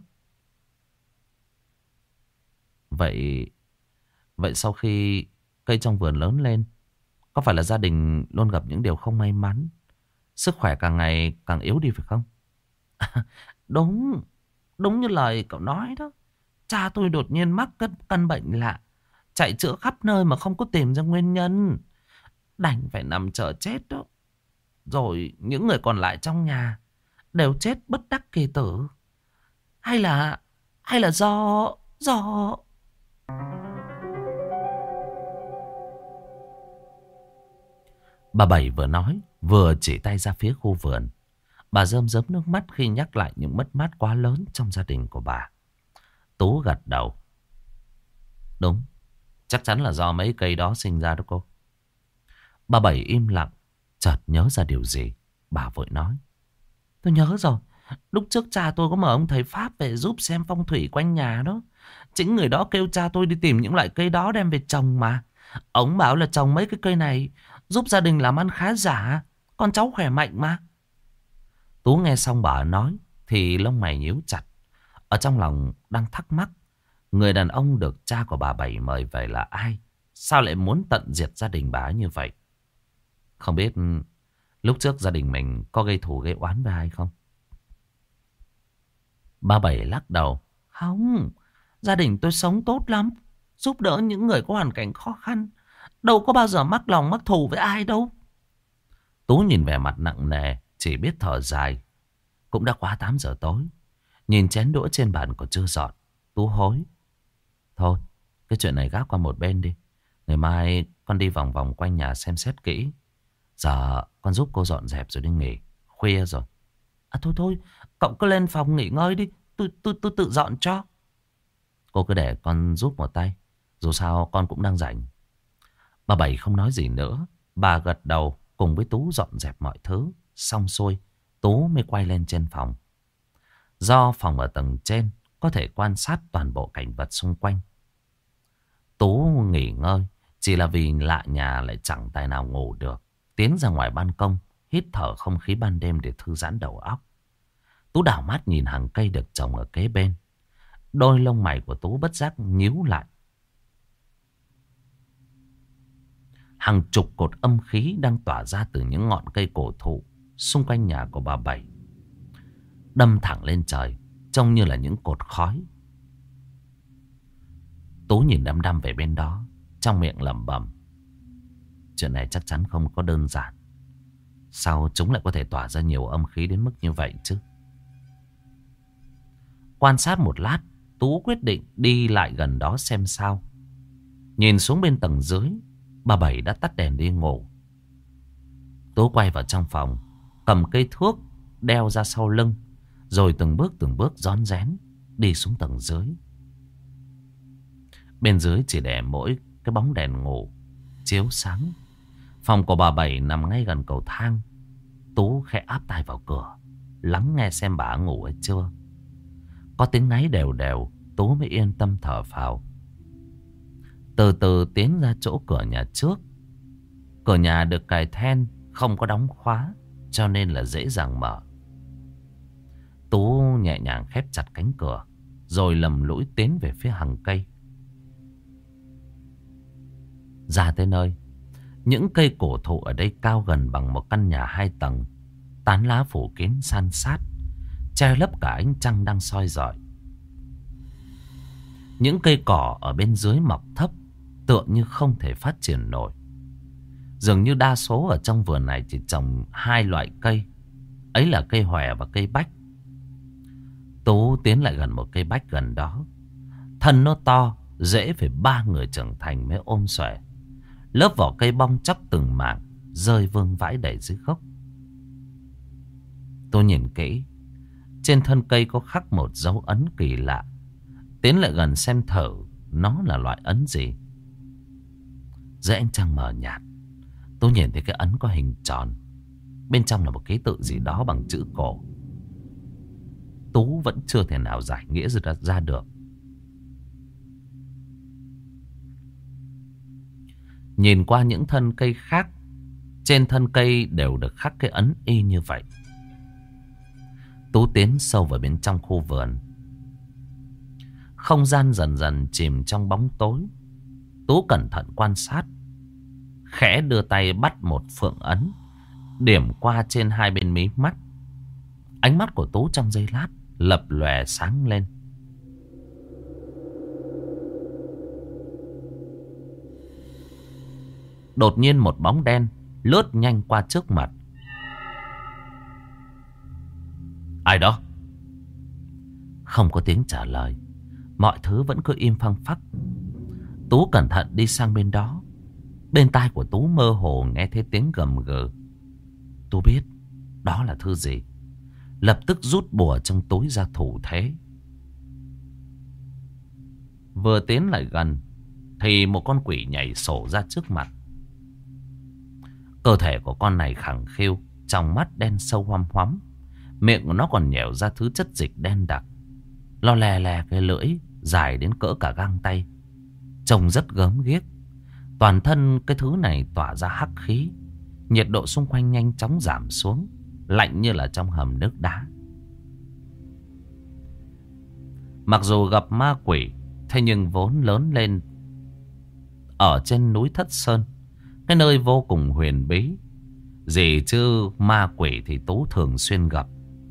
Vậy Vậy sau khi cây trong vườn lớn lên, có phải là gia đình luôn gặp những điều không may mắn, sức khỏe càng ngày càng yếu đi phải không? Đúng, đúng như lời cậu nói đó. Cha tôi đột nhiên mắc căn, căn bệnh lạ, chạy chữa khắp nơi mà không có tìm ra nguyên nhân, đành phải nằm chờ chết đó. Rồi những người còn lại trong nhà đều chết bất đắc kỳ tử. Hay là Hay là do Do Bà Bảy vừa nói vừa chỉ tay ra phía khu vườn. Bà rơm rớm nước mắt khi nhắc lại những mất mát quá lớn trong gia đình của bà. Tú gật đầu: đúng, chắc chắn là do mấy cây đó sinh ra đó cô. Bà Bảy im lặng, chợt nhớ ra điều gì. Bà vội nói: tôi nhớ rồi. Lúc trước cha tôi có mời ông thầy Pháp về giúp xem phong thủy quanh nhà đó. Chính người đó kêu cha tôi đi tìm những loại cây đó đem về trồng mà. Ông bảo là trồng mấy cái cây này giúp gia đình làm ăn khá giả, con cháu khỏe mạnh mà. Tú nghe xong bà nói thì lông mày nhíu chặt. Ở trong lòng đang thắc mắc, người đàn ông được cha của bà Bảy mời về là ai? Sao lại muốn tận diệt gia đình bà ấy như vậy? Không biết lúc trước gia đình mình có gây thù gây oán với ai không? Bà Bảy lắc đầu: không, gia đình tôi sống tốt lắm, giúp đỡ những người có hoàn cảnh khó khăn, đâu có bao giờ mắc lòng mắc thù với ai đâu. Tú nhìn vẻ mặt nặng nề, chỉ biết thở dài. Cũng đã quá tám giờ tối, nhìn chén đũa trên bàn còn chưa dọn, Tú hối: thôi, cái chuyện này gác qua một bên đi. Ngày mai con đi vòng vòng quanh nhà xem xét kỹ. Giờ con giúp cô dọn dẹp rồi đi nghỉ, khuya rồi. À thôi thôi, cậu cứ lên phòng nghỉ ngơi đi, tôi tôi tôi tự dọn cho. Cô cứ để con giúp một tay, dù sao con cũng đang rảnh. Bà Bảy không nói gì nữa. Bà gật đầu cùng với Tú dọn dẹp mọi thứ. Xong xuôi, Tú mới quay lên trên phòng. Do phòng ở tầng trên, có thể quan sát toàn bộ cảnh vật xung quanh. Tú nghỉ ngơi chỉ là vì lạ nhà lại chẳng tài nào ngủ được. Tiến ra ngoài ban công, hít thở không khí ban đêm để thư giãn đầu óc. Tú đảo mắt nhìn hàng cây được trồng ở kế bên. Đôi lông mày của Tú bất giác nhíu lại. Hàng chục cột âm khí đang tỏa ra từ những ngọn cây cổ thụ xung quanh nhà của bà Bảy, đâm thẳng lên trời, trông như là những cột khói. Tú nhìn đăm đăm về bên đó, trong miệng lẩm bẩm: chuyện này chắc chắn không có đơn giản. Sao chúng lại có thể tỏa ra nhiều âm khí đến mức như vậy chứ? Quan sát một lát, Tú quyết định đi lại gần đó xem sao. Nhìn xuống bên tầng dưới, bà Bảy đã tắt đèn đi ngủ. Tú quay vào trong phòng, cầm cây thước đeo ra sau lưng, rồi từng bước từng bước rón rén đi xuống tầng dưới. Bên dưới chỉ để mỗi cái bóng đèn ngủ chiếu sáng. Phòng của bà Bảy nằm ngay gần cầu thang. Tú khẽ áp tai vào cửa, lắng nghe xem bà ngủ hay chưa. Có tiếng ngáy đều đều, Tú mới yên tâm thở phào. Từ từ tiến ra chỗ cửa nhà trước. Cửa nhà được cài then, không có đóng khóa, cho nên là dễ dàng mở. Tú nhẹ nhàng khép chặt cánh cửa, rồi lầm lũi tiến về phía hàng cây. Ra tới nơi, những cây cổ thụ ở đây cao gần bằng một căn nhà hai tầng, tán lá phủ kín san sát, che lấp cả ánh trăng đang soi rọi. Những cây cỏ ở bên dưới mọc thấp, tựa như không thể phát triển nổi. Dường như đa số ở trong vườn này chỉ trồng hai loại cây, ấy là cây hòe và cây bách. Tú tiến lại gần một cây bách gần đó. Thân nó to, dễ phải ba người trưởng thành mới ôm xuể. Lớp vỏ cây bong chóc từng mảng, rơi vương vãi đầy dưới gốc. Tôi nhìn kỹ, trên thân cây có khắc một dấu ấn kỳ lạ. Tiến lại gần xem thử nó là loại ấn gì. Dưới ánh trăng mờ nhạt, tôi nhìn thấy cái ấn có hình tròn, bên trong là một ký tự gì đó bằng chữ cổ. Tú vẫn chưa thể nào giải nghĩa ra, ra được. Nhìn qua những thân cây khác, trên thân cây đều được khắc cái ấn y như vậy. Tú tiến sâu vào bên trong khu vườn. Không gian dần dần chìm trong bóng tối. Tú cẩn thận quan sát, khẽ đưa tay bắt một phượng ấn, điểm qua trên hai bên mí mắt. Ánh mắt của Tú trong giây lát lập lòe sáng lên. Đột nhiên một bóng đen lướt nhanh qua trước mặt. Ai đó? Không có tiếng trả lời. Mọi thứ vẫn cứ im phăng phắc. Tú cẩn thận đi sang bên đó. Bên tai của Tú mơ hồ nghe thấy tiếng gầm gừ. Tú biết đó là thứ gì, lập tức rút bùa trong túi ra thủ thế. Vừa tiến lại gần thì một con quỷ nhảy sổ ra trước mặt. Cơ thể của con này khẳng khiu, trong mắt đen sâu hoăm hoắm, miệng của nó còn nhẻo ra thứ chất dịch đen đặc. Lo lè lè cái lưỡi dài đến cỡ cả găng tay, trông rất gớm ghiếc. Toàn thân cái thứ này tỏa ra hắc khí. Nhiệt độ xung quanh nhanh chóng giảm xuống, lạnh như là trong hầm nước đá. Mặc dù gặp ma quỷ, thế nhưng vốn lớn lên ở trên núi Thất Sơn, cái nơi vô cùng huyền bí. Gì chứ ma quỷ thì Tú thường xuyên gặp.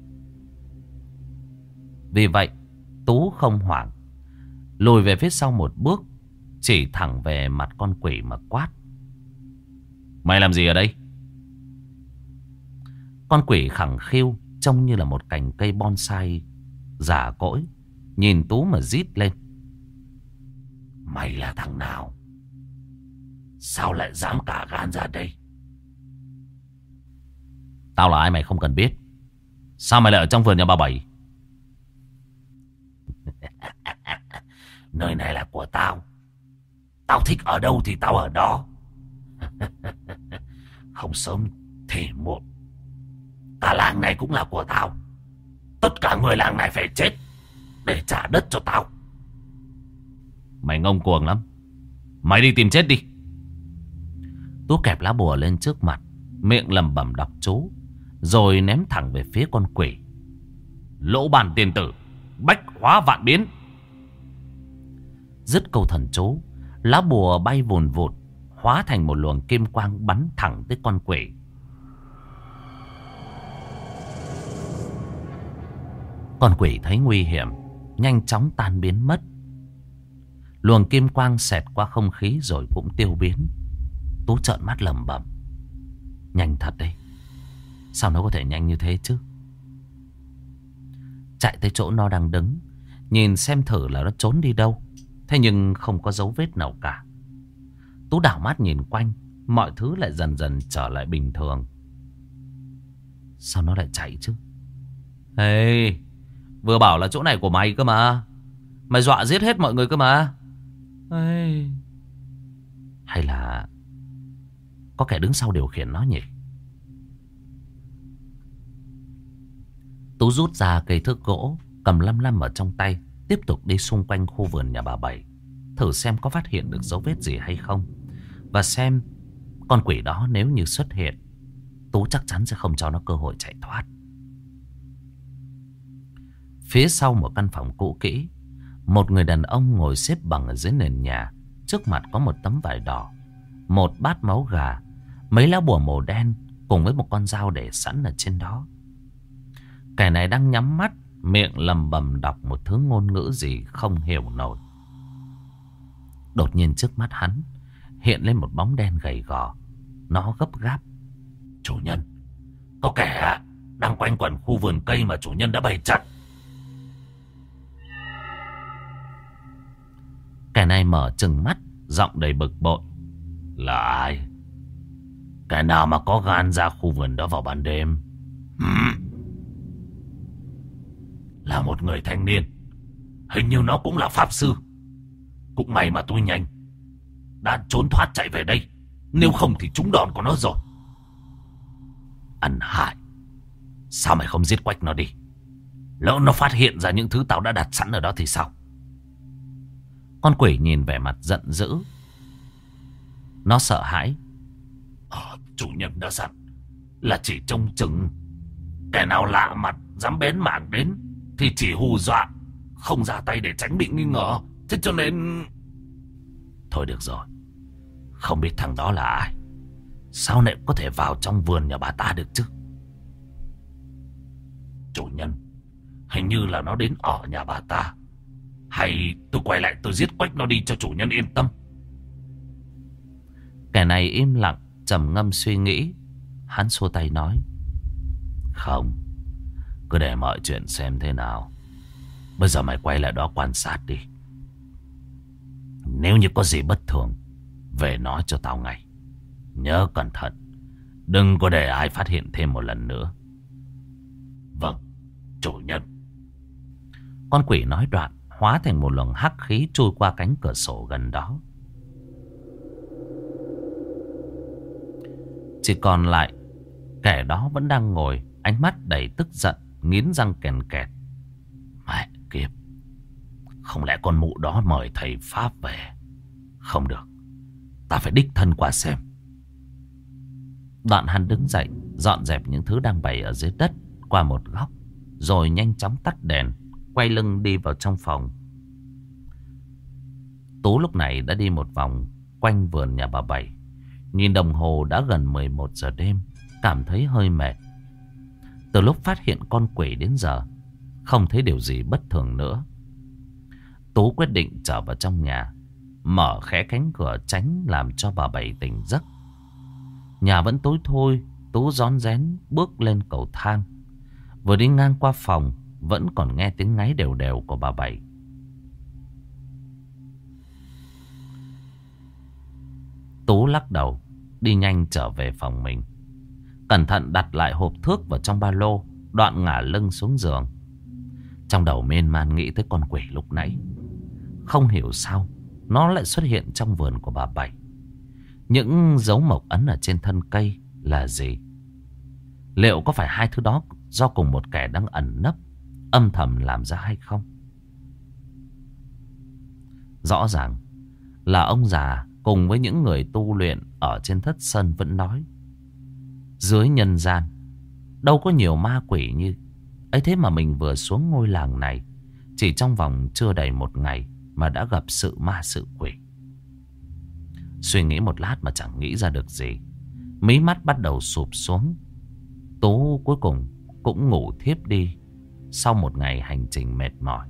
Vì vậy Tú không hoảng, lùi về phía sau một bước, chỉ thẳng về mặt con quỷ mà quát. Mày làm gì ở đây? Con quỷ khẳng khiu, trông như là một cành cây bonsai già cỗi, nhìn Tú mà rít lên. Mày là thằng nào? Sao lại dám cả gan ra đây? Tao là ai mày không cần biết. Sao mày lại ở trong vườn nhà bà Bảy? Nơi này là của tao. Tao thích ở đâu thì tao ở đó. Không sớm thì muộn, cả làng này cũng là của tao. Tất cả người làng này phải chết để trả đất cho tao. Mày ngông cuồng lắm. Mày đi tìm chết đi. Tú kẹp lá bùa lên trước mặt, miệng lẩm bẩm đọc chú, rồi ném thẳng về phía con quỷ. Lỗ bàn tiền tử, bách hóa vạn biến. Dứt câu thần chú, lá bùa bay vùn vụt, hóa thành một luồng kim quang bắn thẳng tới con quỷ. Con quỷ thấy nguy hiểm, nhanh chóng tan biến mất. Luồng kim quang xẹt qua không khí rồi cũng tiêu biến. Tú trợn mắt lẩm bẩm. Nhanh thật đấy. Sao nó có thể nhanh như thế chứ? Chạy tới chỗ nó đang đứng, nhìn xem thử là nó trốn đi đâu. Thế nhưng không có dấu vết nào cả. Tú đảo mắt nhìn quanh, mọi thứ lại dần dần trở lại bình thường. Sao nó lại chạy chứ? Hey, vừa bảo là chỗ này của mày cơ mà. Mày dọa giết hết mọi người cơ mà. Hey. Hay là có kẻ đứng sau điều khiển nó nhỉ? Tú rút ra cây thước gỗ, cầm lăm lăm ở trong tay, tiếp tục đi xung quanh khu vườn nhà bà Bảy, thử xem có phát hiện được dấu vết gì hay không. Và xem con quỷ đó nếu như xuất hiện, Tú chắc chắn sẽ không cho nó cơ hội chạy thoát. Phía sau một căn phòng cũ kỹ, một người đàn ông ngồi xếp bằng ở dưới nền nhà. Trước mặt có một tấm vải đỏ, một bát máu gà, mấy lá bùa màu đen cùng với một con dao để sẵn ở trên đó. Kẻ này đang nhắm mắt, miệng lầm bầm đọc một thứ ngôn ngữ gì không hiểu nổi. Đột nhiên trước mắt hắn hiện lên một bóng đen gầy gò. Nó gấp gáp. Chủ nhân, có kẻ đang quanh quẩn khu vườn cây mà chủ nhân đã bày chặt. Kẻ này mở trừng mắt, giọng đầy bực bội. Là ai? Kẻ nào mà có gan ra khu vườn đó vào ban đêm? Là một người thanh niên. Hình như nó cũng là pháp sư. Cũng may mà tôi nhanh đã trốn thoát chạy về đây. Nếu không thì trúng đòn của nó rồi. Ăn hại. Sao mày không giết quách nó đi? Lỡ nó phát hiện ra những thứ tao đã đặt sẵn ở đó thì sao? Con quỷ nhìn vẻ mặt giận dữ. Nó sợ hãi. Ờ, chủ nhân đã dặn là chỉ trông chừng. Kẻ nào lạ mặt dám bén mảng đến thì chỉ hù dọa, không ra tay để tránh bị nghi ngờ. Thế cho nên... Thôi được rồi. Không biết thằng đó là ai, sao lại có thể vào trong vườn nhà bà ta được chứ? Chủ nhân, hình như là nó đến ở nhà bà ta. Hay tôi quay lại tôi giết quách nó đi cho chủ nhân yên tâm? Kẻ này im lặng, trầm ngâm suy nghĩ. Hắn xua tay nói. Không, cứ để mọi chuyện xem thế nào. Bây giờ mày quay lại đó quan sát đi. Nếu như có gì bất thường, về nói cho tao ngay. Nhớ cẩn thận, đừng có để ai phát hiện thêm một lần nữa. Vâng, chủ nhân. Con quỷ nói đoạn, hóa thành một luồng hắc khí trôi qua cánh cửa sổ gần đó. Chỉ còn lại kẻ đó vẫn đang ngồi, ánh mắt đầy tức giận, nghiến răng kèn kẹt. Mẹ kiếp, không lẽ con mụ đó mời thầy Pháp về? Không được, ta phải đích thân qua xem. Đoạn hắn đứng dậy, dọn dẹp những thứ đang bày ở dưới đất qua một góc, rồi nhanh chóng tắt đèn, quay lưng đi vào trong phòng. Tú lúc này đã đi một vòng quanh vườn nhà bà Bảy. Nhìn đồng hồ đã gần mười một giờ đêm, cảm thấy hơi mệt. Từ lúc phát hiện con quỷ đến giờ, không thấy điều gì bất thường nữa. Tú quyết định trở vào trong nhà, mở khẽ cánh cửa tránh làm cho bà Bảy tỉnh giấc. Nhà vẫn tối thôi, Tú rón rén bước lên cầu thang. Vừa đi ngang qua phòng, vẫn còn nghe tiếng ngáy đều đều của bà Bảy. Tú lắc đầu, đi nhanh trở về phòng mình. Cẩn thận đặt lại hộp thước vào trong ba lô, đoạn ngả lưng xuống giường. Trong đầu miên man nghĩ tới con quỷ lúc nãy. Không hiểu sao nó lại xuất hiện trong vườn của bà Bảy. Những dấu mộc ấn ở trên thân cây là gì? Liệu có phải hai thứ đó do cùng một kẻ đang ẩn nấp, âm thầm làm ra hay không? Rõ ràng là ông già cùng với những người tu luyện ở trên thất sơn vẫn nói, dưới nhân gian đâu có nhiều ma quỷ như ấy. Thế mà mình vừa xuống ngôi làng này, chỉ trong vòng chưa đầy một ngày mà đã gặp sự ma sự quỷ. Suy nghĩ một lát mà chẳng nghĩ ra được gì. Mí mắt bắt đầu sụp xuống. Tú cuối cùng cũng ngủ thiếp đi sau một ngày hành trình mệt mỏi.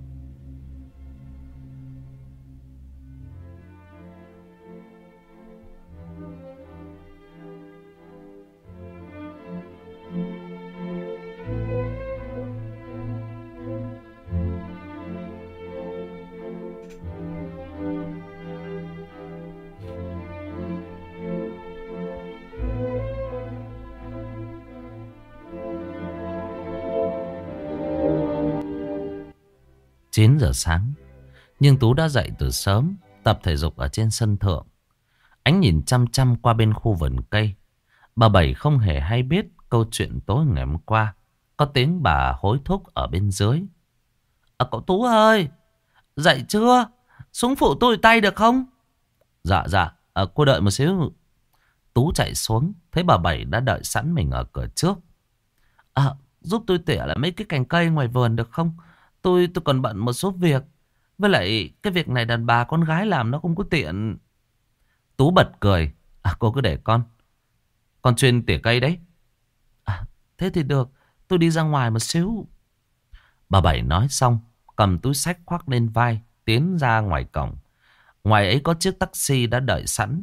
Chín giờ sáng, nhưng Tú đã dậy từ sớm, tập thể dục ở trên sân thượng. Ánh nhìn chăm chăm qua bên khu vườn cây. Bà Bảy không hề hay biết câu chuyện tối ngày hôm qua. Có tiếng bà hối thúc ở bên dưới. À, cậu Tú ơi, dậy chưa? Xuống phụ tôi tay được không? Dạ dạ, à, cô đợi một xíu. Tú chạy xuống, thấy bà Bảy đã đợi sẵn mình ở cửa trước. À, giúp tôi tỉa lại mấy cái cành cây ngoài vườn được không? Tôi tôi còn bận một số việc. Với lại cái việc này đàn bà con gái làm nó không có tiện. Tú bật cười. À, cô cứ để con. Con chuyên tỉa cây đấy. À, thế thì được. Tôi đi ra ngoài một xíu. Bà Bảy nói xong, cầm túi xách khoác lên vai, tiến ra ngoài cổng. Ngoài ấy có chiếc taxi đã đợi sẵn.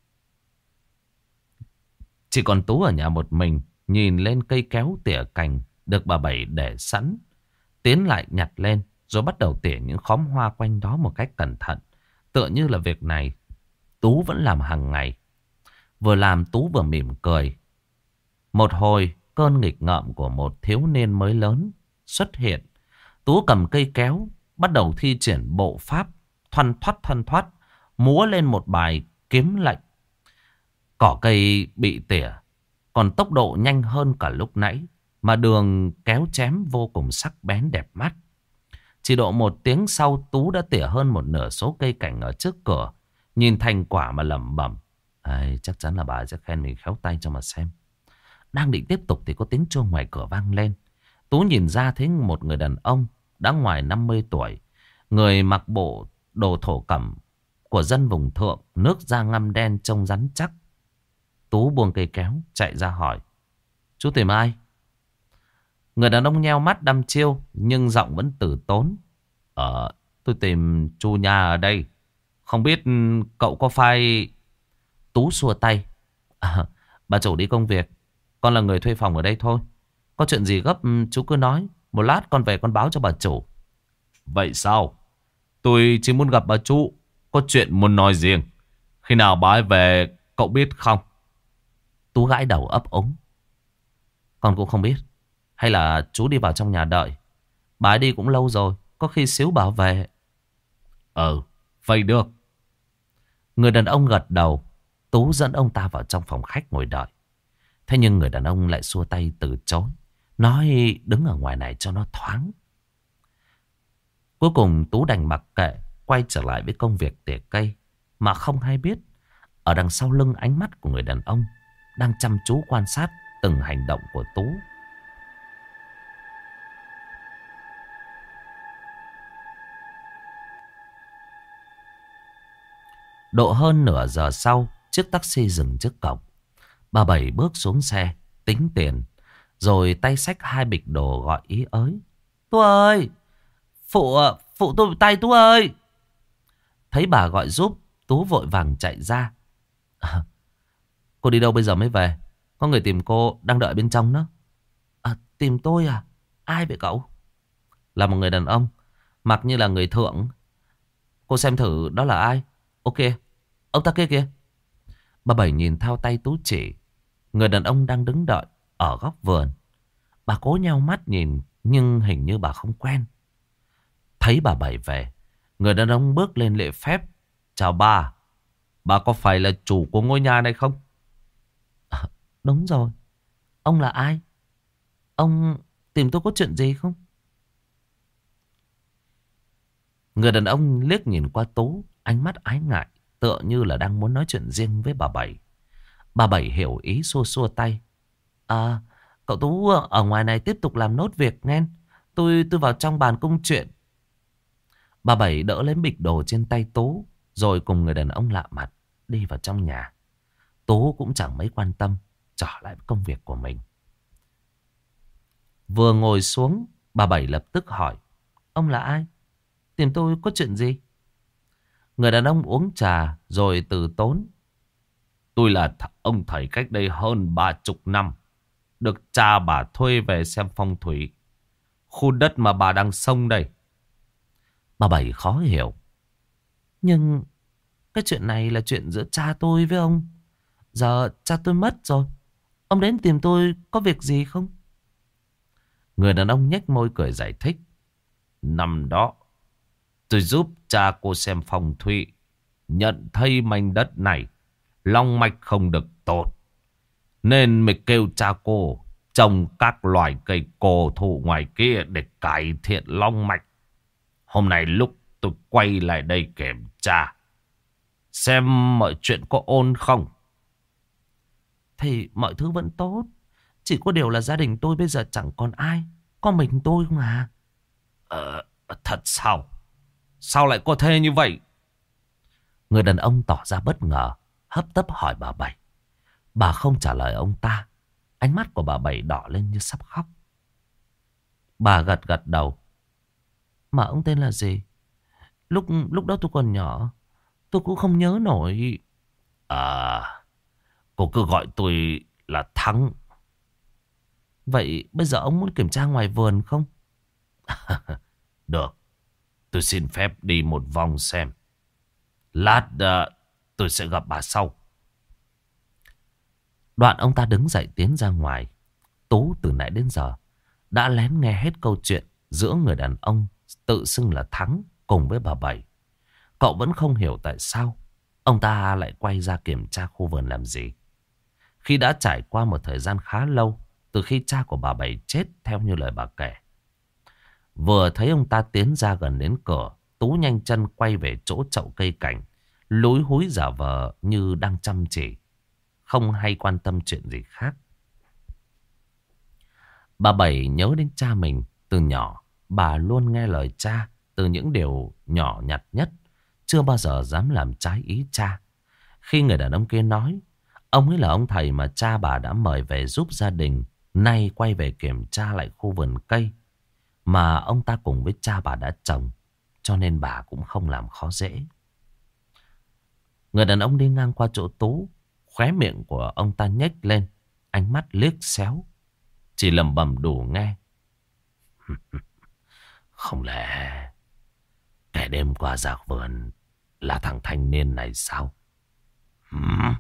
Chỉ còn Tú ở nhà một mình, nhìn lên cây kéo tỉa cành được bà Bảy để sẵn. Tiến lại nhặt lên, rồi bắt đầu tỉa những khóm hoa quanh đó một cách cẩn thận. Tựa như là việc này Tú vẫn làm hàng ngày. Vừa làm Tú vừa mỉm cười. Một hồi, cơn nghịch ngợm của một thiếu niên mới lớn xuất hiện. Tú cầm cây kéo, bắt đầu thi triển bộ pháp thoăn thoắt thoăn thoắt, múa lên một bài kiếm lệnh. Cỏ cây bị tỉa, còn tốc độ nhanh hơn cả lúc nãy, mà đường kéo chém vô cùng sắc bén đẹp mắt. Chỉ độ một tiếng sau, Tú đã tỉa hơn một nửa số cây cảnh ở trước cửa. Nhìn thành quả mà lẩm bẩm. Ai, chắc chắn là bà sẽ khen mình khéo tay cho mà xem. Đang định tiếp tục thì có tiếng chuông ngoài cửa vang lên. Tú nhìn ra thấy một người đàn ông đã ngoài năm mươi tuổi. Người mặc bộ đồ thổ cẩm của dân vùng thượng, nước da ngăm đen trông rắn chắc. Tú buông cây kéo chạy ra hỏi. Chú tìm ai? Người đàn ông nheo mắt đăm chiêu, nhưng giọng vẫn từ tốn. Ờ, tôi tìm chú nhà ở đây. Không biết cậu có phải... Tú xua tay. À, bà chủ đi công việc. Con là người thuê phòng ở đây thôi. Có chuyện gì gấp chú cứ nói. Một lát con về con báo cho bà chủ. Vậy sao? Tôi chỉ muốn gặp bà chủ. Có chuyện muốn nói riêng. Khi nào bà ấy về cậu biết không? Tú gãi đầu ấp úng. Con cũng không biết. Hay là chú đi vào trong nhà đợi. Bà ấy đi cũng lâu rồi. Có khi xíu bảo về. Ừ, vậy được. Người đàn ông gật đầu. Tú dẫn ông ta vào trong phòng khách ngồi đợi. Thế nhưng người đàn ông lại xua tay từ chối. Nói đứng ở ngoài này cho nó thoáng. Cuối cùng Tú đành mặc kệ, quay trở lại với công việc tỉa cây. Mà không hay biết, ở đằng sau lưng ánh mắt của người đàn ông đang chăm chú quan sát từng hành động của Tú. Độ hơn nửa giờ sau, chiếc taxi dừng trước cổng. Bà Bảy bước xuống xe, tính tiền, rồi tay xách hai bịch đồ gọi ý ới. Tú ơi! Phụ, phụ tôi tay Tú ơi! Thấy bà gọi giúp, Tú vội vàng chạy ra. À, cô đi đâu bây giờ mới về? Có người tìm cô đang đợi bên trong đó. À, tìm tôi à? Ai vậy cậu? Là một người đàn ông, mặc như là người thượng. Cô xem thử đó là ai? Ok, ông ta kia kìa. Bà Bảy nhìn theo tay Tú chỉ. Người đàn ông đang đứng đợi ở góc vườn. Bà cố nheo mắt nhìn, nhưng hình như bà không quen. Thấy bà Bảy về, người đàn ông bước lên lễ phép. Chào bà. Bà có phải là chủ của ngôi nhà này không? À, đúng rồi. Ông là ai? Ông tìm tôi có chuyện gì không? Người đàn ông liếc nhìn qua Tú, ánh mắt ái ngại, tựa như là đang muốn nói chuyện riêng với bà Bảy. Bà Bảy hiểu ý, xua xua tay. À, cậu Tú ở ngoài này tiếp tục làm nốt việc nghe. Tôi tôi vào trong bàn công chuyện. Bà Bảy đỡ lấy bịch đồ trên tay Tú, rồi cùng người đàn ông lạ mặt đi vào trong nhà. Tú cũng chẳng mấy quan tâm, trở lại với công việc của mình. Vừa ngồi xuống, bà Bảy lập tức hỏi: ông là ai? Tìm tôi có chuyện gì? Người đàn ông uống trà rồi từ tốn: tôi là th ông thầy cách đây hơn ba chục năm, được cha bà thuê về xem phong thủy khu đất mà bà đang xông đây. Bà Bảy khó hiểu: nhưng cái chuyện này là chuyện giữa cha tôi với ông. Giờ cha tôi mất rồi, ông đến tìm tôi có việc gì không? Người đàn ông nhếch môi cười giải thích: năm đó tôi giúp cha cô xem phong thủy, nhận thấy mảnh đất này long mạch không được tốt, nên mới kêu cha cô trồng các loài cây cổ thụ ngoài kia để cải thiện long mạch. Hôm nay lúc tôi quay lại đây kiểm tra, xem mọi chuyện có ổn không. Thì mọi thứ vẫn tốt, chỉ có điều là gia đình tôi bây giờ chẳng còn ai, có mình tôi không à? Ờ, thật sao? Sao lại có thể như vậy? Người đàn ông tỏ ra bất ngờ, hấp tấp hỏi bà Bảy. Bà không trả lời ông ta. Ánh mắt của bà Bảy đỏ lên như sắp khóc. Bà gật gật đầu. Mà ông tên là gì? Lúc lúc đó tôi còn nhỏ, tôi cũng không nhớ nổi. À, cô cứ gọi tôi là Thắng. Vậy bây giờ ông muốn kiểm tra ngoài vườn không? Được, tôi xin phép đi một vòng xem. Lát uh, tôi sẽ gặp bà sau. Đoạn ông ta đứng dậy tiến ra ngoài. Tú từ nãy đến giờ đã lén nghe hết câu chuyện giữa người đàn ông tự xưng là Thắng cùng với bà Bảy. Cậu vẫn không hiểu tại sao ông ta lại quay ra kiểm tra khu vườn làm gì, khi đã trải qua một thời gian khá lâu từ khi cha của bà Bảy chết theo như lời bà kể. Vừa thấy ông ta tiến ra gần đến cửa, Tú nhanh chân quay về chỗ chậu cây cảnh, lúi húi giả vờ như đang chăm chỉ, không hay quan tâm chuyện gì khác. Bà Bảy nhớ đến cha mình. Từ nhỏ bà luôn nghe lời cha, từ những điều nhỏ nhặt nhất, chưa bao giờ dám làm trái ý cha. Khi người đàn ông kia nói ông ấy là ông thầy mà cha bà đã mời về giúp gia đình, nay quay về kiểm tra lại khu vườn cây mà ông ta cùng với cha bà đã trồng, cho nên bà cũng không làm khó dễ. Người đàn ông đi ngang qua chỗ Tú, khóe miệng của ông ta nhếch lên, ánh mắt liếc xéo, chỉ lẩm bẩm đủ nghe. Không lẽ kẻ đêm qua ra vườn là thằng thanh niên này sao? Hmm.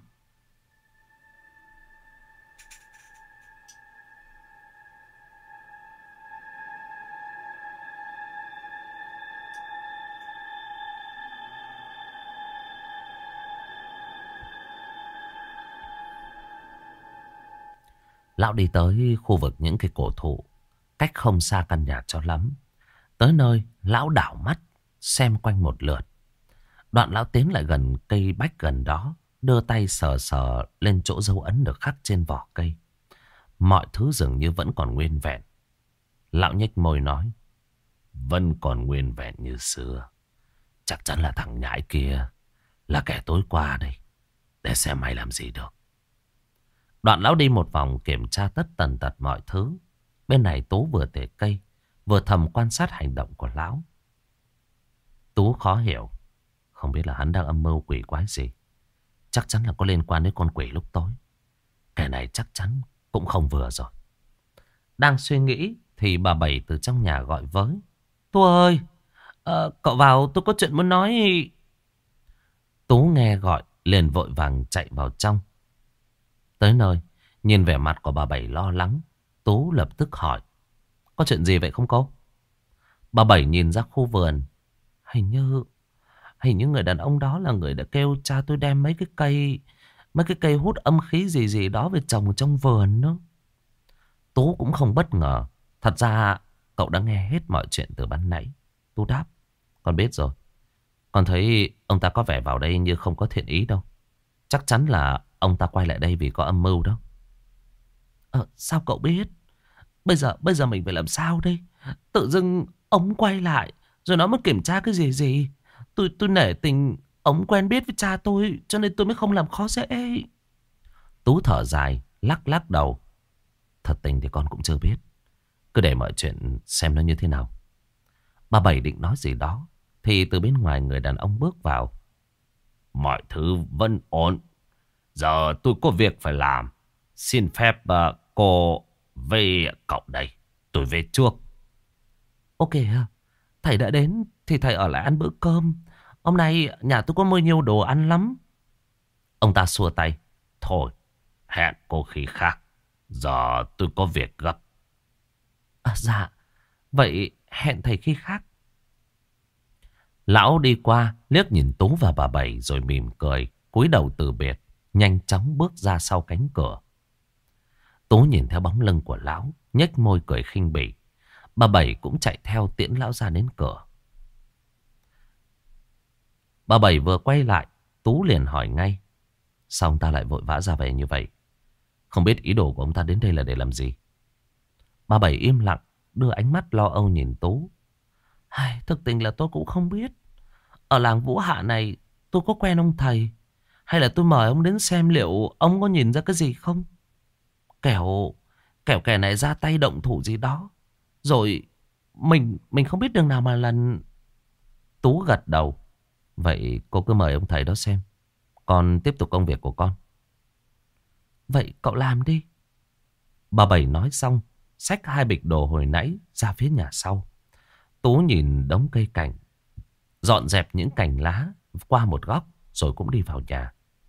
Lão đi tới khu vực những cây cổ thụ cách không xa căn nhà cho lắm. Tới nơi, lão đảo mắt xem quanh một lượt. Đoạn lão tiến lại gần cây bách gần đó, đưa tay sờ sờ lên chỗ dấu ấn được khắc trên vỏ cây. Mọi thứ dường như vẫn còn nguyên vẹn. Lão nhếch môi nói: vẫn còn nguyên vẹn như xưa. Chắc chắn là thằng nhãi kia là kẻ tối qua đây. Để xem mày làm gì được. Đoạn lão đi một vòng kiểm tra tất tần tật mọi thứ. Bên này Tú vừa tỉa cây, vừa thầm quan sát hành động của lão. Tú khó hiểu, không biết là hắn đang âm mưu quỷ quái gì. Chắc chắn là có liên quan đến con quỷ lúc tối. Kẻ này chắc chắn cũng không vừa rồi. Đang suy nghĩ thì bà Bảy từ trong nhà gọi với: Tú ơi, à, cậu vào, tôi có chuyện muốn nói. Tú nghe gọi liền vội vàng chạy vào trong. Tới nơi, nhìn vẻ mặt của bà Bảy lo lắng, Tú lập tức hỏi: có chuyện gì vậy không cô? Bà Bảy nhìn ra khu vườn. Hình như Hình như người đàn ông đó là người đã kêu cha tôi đem mấy cái cây Mấy cái cây hút âm khí gì gì đó về trồng trong vườn đó. Tú cũng không bất ngờ. Thật ra cậu đã nghe hết mọi chuyện từ ban nãy. Tú đáp: con biết rồi. Con thấy ông ta có vẻ vào đây như không có thiện ý đâu. Chắc chắn là ông ta quay lại đây vì có âm mưu đó. Ờ, sao cậu biết? Bây giờ bây giờ mình phải làm sao đây? Tự dưng ông quay lại rồi nó mới kiểm tra cái gì gì. Tôi tôi nể tình Ông quen biết với cha tôi cho nên tôi mới không làm khó dễ. Tú thở dài, lắc lắc đầu. Thật tình thì con cũng chưa biết. Cứ để mọi chuyện xem nó như thế nào. Bà Bảy định nói gì đó thì từ bên ngoài người đàn ông bước vào. Mọi thứ vẫn ổn. Giờ tôi có việc phải làm. Xin phép uh, cô về cậu đây. Tôi về trước. Ok à, thầy đã đến thì thầy ở lại ăn bữa cơm. Hôm nay nhà tôi có mua nhiều đồ ăn lắm. Ông ta xua tay. Thôi, hẹn cô khi khác. Giờ tôi có việc gấp. À, dạ, vậy hẹn thầy khi khác. Lão đi qua, liếc nhìn Tú và bà Bảy rồi mỉm cười, cúi đầu từ biệt, nhanh chóng bước ra sau cánh cửa. Tú nhìn theo bóng lưng của lão, nhếch môi cười khinh bỉ. Bà Bảy cũng chạy theo tiễn lão ra đến cửa. Bà Bảy vừa quay lại, Tú liền hỏi ngay. Sao ông ta lại vội vã ra về như vậy? Không biết ý đồ của ông ta đến đây là để làm gì? Bà Bảy im lặng, đưa ánh mắt lo âu nhìn Tú. Ai, thực tình là tôi cũng không biết. Ở làng Vũ Hạ này tôi có quen ông thầy. Hay là tôi mời ông đến xem liệu ông có nhìn ra cái gì không? Kẻo, kẻo kẻ này ra tay động thủ gì đó. Rồi mình mình không biết đường nào mà lần. Tú gật đầu. Vậy cô cứ mời ông thầy đó xem. Con tiếp tục công việc của con. Vậy cậu làm đi. Bà Bảy nói xong, xách hai bịch đồ hồi nãy ra phía nhà sau. Tú nhìn đống cây cảnh, dọn dẹp những cành lá qua một góc rồi cũng đi vào nhà.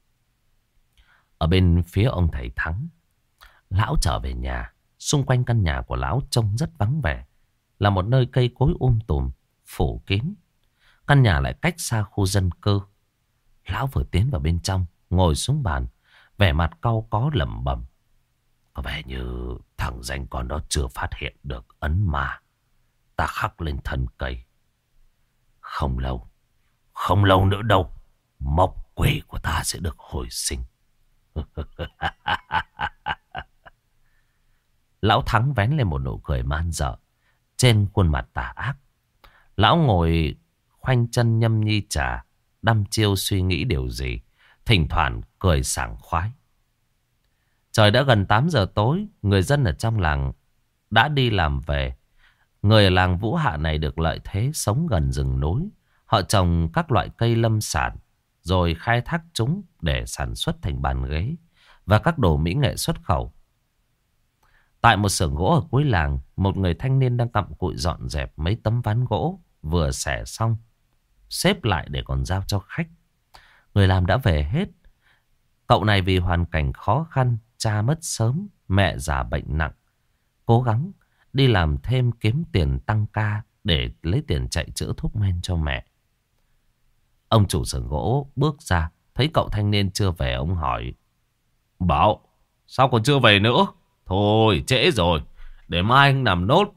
Ở bên phía ông thầy Thắng, lão trở về nhà. Xung quanh căn nhà của lão trông rất vắng vẻ, là một nơi cây cối um tùm, phủ kín. Căn nhà lại cách xa khu dân cư. Lão vừa tiến vào bên trong, ngồi xuống bàn, vẻ mặt cau có lẩm bẩm. Có vẻ như thằng danh con đó chưa phát hiện được ấn ma ta khắc lên thân cây. Không lâu, không lâu nữa đâu, mộc quỷ của ta sẽ được hồi sinh. Lão Thắng vén lên một nụ cười man dợ trên khuôn mặt tà ác. Lão ngồi khoanh chân nhâm nhi trà, đăm chiêu suy nghĩ điều gì, thỉnh thoảng cười sảng khoái. Trời đã gần tám giờ tối, người dân ở trong làng đã đi làm về. Người ở làng Vũ Hạ này được lợi thế sống gần rừng núi. Họ trồng các loại cây lâm sản, rồi khai thác chúng để sản xuất thành bàn ghế và các đồ mỹ nghệ xuất khẩu. Tại một xưởng gỗ ở cuối làng, một người thanh niên đang cặm cụi dọn dẹp mấy tấm ván gỗ vừa xẻ xong, xếp lại để còn giao cho khách. Người làm đã về hết. Cậu này vì hoàn cảnh khó khăn, cha mất sớm, mẹ già bệnh nặng, cố gắng đi làm thêm kiếm tiền tăng ca để lấy tiền chạy chữa thuốc men cho mẹ. Ông chủ xưởng gỗ bước ra, thấy cậu thanh niên chưa về, ông hỏi. Bảo, sao còn chưa về nữa? Thôi, trễ rồi, để mai anh làm nốt.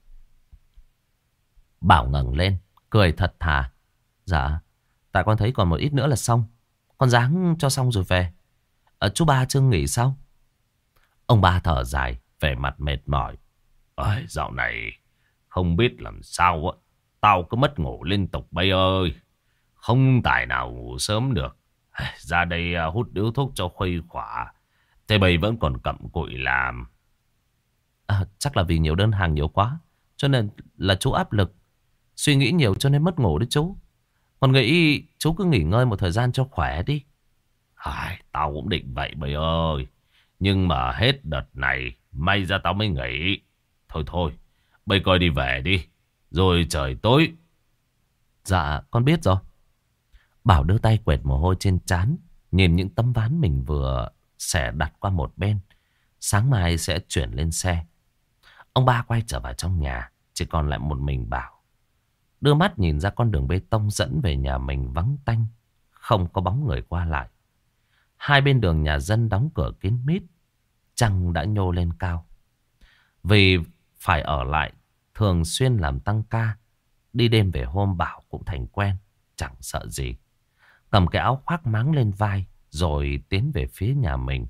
Bảo ngẩng lên, cười thật thà. Dạ, tại con thấy còn một ít nữa là xong. Con ráng cho xong rồi về. Ở chú ba chưa nghỉ sao? Ông ba thở dài, vẻ mặt mệt mỏi. Ôi, dạo này không biết làm sao á. Tao cứ mất ngủ liên tục bây ơi. Không tài nào ngủ sớm được. Ra đây hút điếu thuốc cho khuây khỏa. Thế bây vẫn còn cặm cụi làm. À, chắc là vì nhiều đơn hàng nhiều quá, cho nên là chú áp lực, suy nghĩ nhiều cho nên mất ngủ đấy chú. Còn nghĩ chú cứ nghỉ ngơi một thời gian cho khỏe đi. Ai, tao cũng định vậy bây ơi. Nhưng mà hết đợt này may ra tao mới nghỉ. Thôi thôi, bây coi đi về đi, rồi trời tối. Dạ, con biết rồi. Bảo đưa tay quệt mồ hôi trên trán, nhìn những tấm ván mình vừa xẻ đặt qua một bên. Sáng mai sẽ chuyển lên xe. Ông ba quay trở vào trong nhà, chỉ còn lại một mình Bảo. Đưa mắt nhìn ra con đường bê tông dẫn về nhà mình vắng tanh, không có bóng người qua lại. Hai bên đường nhà dân đóng cửa kín mít, trăng đã nhô lên cao. Vì phải ở lại thường xuyên làm tăng ca, đi đêm về hôm Bảo cũng thành quen, chẳng sợ gì. Cầm cái áo khoác máng lên vai rồi tiến về phía nhà mình.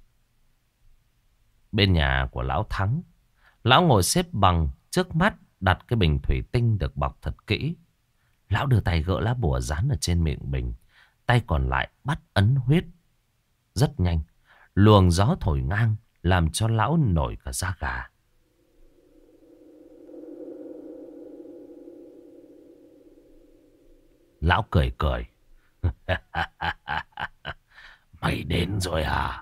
Bên nhà của lão Thắng, lão ngồi xếp bằng, trước mắt đặt cái bình thủy tinh được bọc thật kỹ. Lão đưa tay gỡ lá bùa dán ở trên miệng bình, tay còn lại bắt ấn huyết. Rất nhanh, luồng gió thổi ngang làm cho lão nổi cả da gà. Lão cười cười. Mày đến rồi à?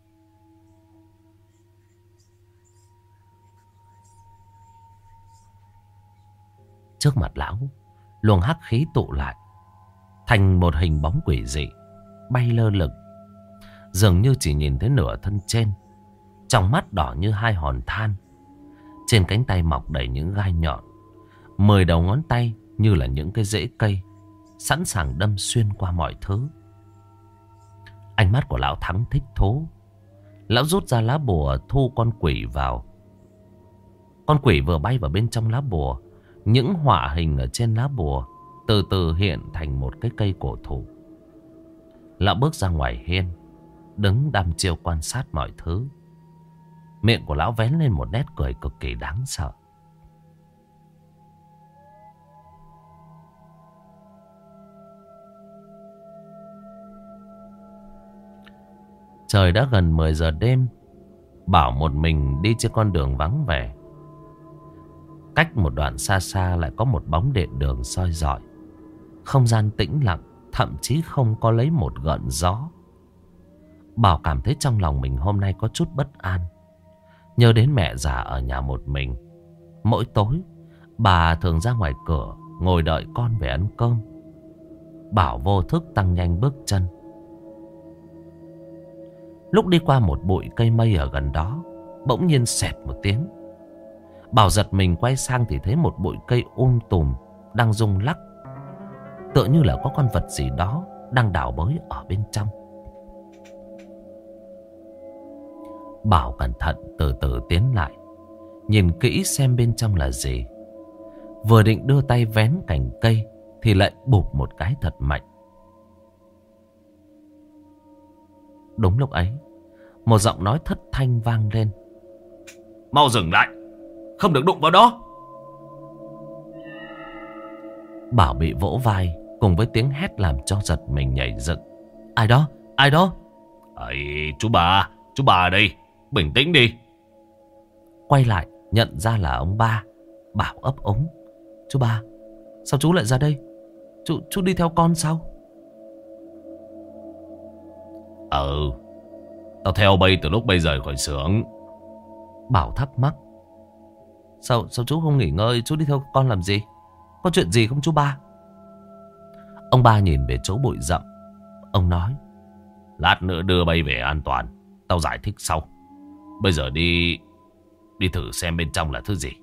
Trước mặt lão, luồng hắc khí tụ lại thành một hình bóng quỷ dị bay lơ lửng, dường như chỉ nhìn thấy nửa thân trên. Trong mắt đỏ như hai hòn than. Trên cánh tay mọc đầy những gai nhọn. Mười đầu ngón tay như là những cái rễ cây, sẵn sàng đâm xuyên qua mọi thứ. Ánh mắt của lão Thắng thích thú. Lão rút ra lá bùa thu con quỷ vào. Con quỷ vừa bay vào bên trong lá bùa, những họa hình ở trên lá bùa từ từ hiện thành một cái cây cổ thụ. Lão bước ra ngoài hiên, đứng đăm chiêu quan sát mọi thứ. Miệng của lão vén lên một nét cười cực kỳ đáng sợ. Trời đã gần mười giờ đêm. Bảo một mình đi trên con đường vắng vẻ. Cách một đoạn xa xa lại có một bóng điện đường soi rọi. Không gian tĩnh lặng, thậm chí không có lấy một gợn gió. Bảo cảm thấy trong lòng mình hôm nay có chút bất an. Nhớ đến mẹ già ở nhà một mình. Mỗi tối bà thường ra ngoài cửa ngồi đợi con về ăn cơm. Bảo vô thức tăng nhanh bước chân. Lúc đi qua một bụi cây mây ở gần đó, bỗng nhiên xẹt một tiếng. Bảo giật mình quay sang thì thấy một bụi cây um tùm đang rung lắc, tựa như là có con vật gì đó đang đào bới ở bên trong. Bảo cẩn thận từ từ tiến lại, nhìn kỹ xem bên trong là gì. Vừa định đưa tay vén cành cây thì lại bụp một cái thật mạnh. Đúng lúc ấy, một giọng nói thất thanh vang lên. Mau dừng lại, không được đụng vào đó. Bảo bị vỗ vai cùng với tiếng hét làm cho giật mình nhảy dựng. Ai đó? Ai đó? Ấy, chú bà, chú bà ở đây, bình tĩnh đi. Quay lại nhận ra là ông ba. Bảo ấp úng. Chú ba, sao chú lại ra đây? Chú, chú đi theo con sao? Ừ, tao theo bay từ lúc bay rời khỏi xưởng. Bảo thắc mắc. Sao, sao chú không nghỉ ngơi? Chú đi theo con làm gì? Có chuyện gì không chú ba? Ông ba nhìn về chỗ bụi rậm. Ông nói. Lát nữa đưa bay về an toàn, tao giải thích sau. Bây giờ đi Đi thử xem bên trong là thứ gì.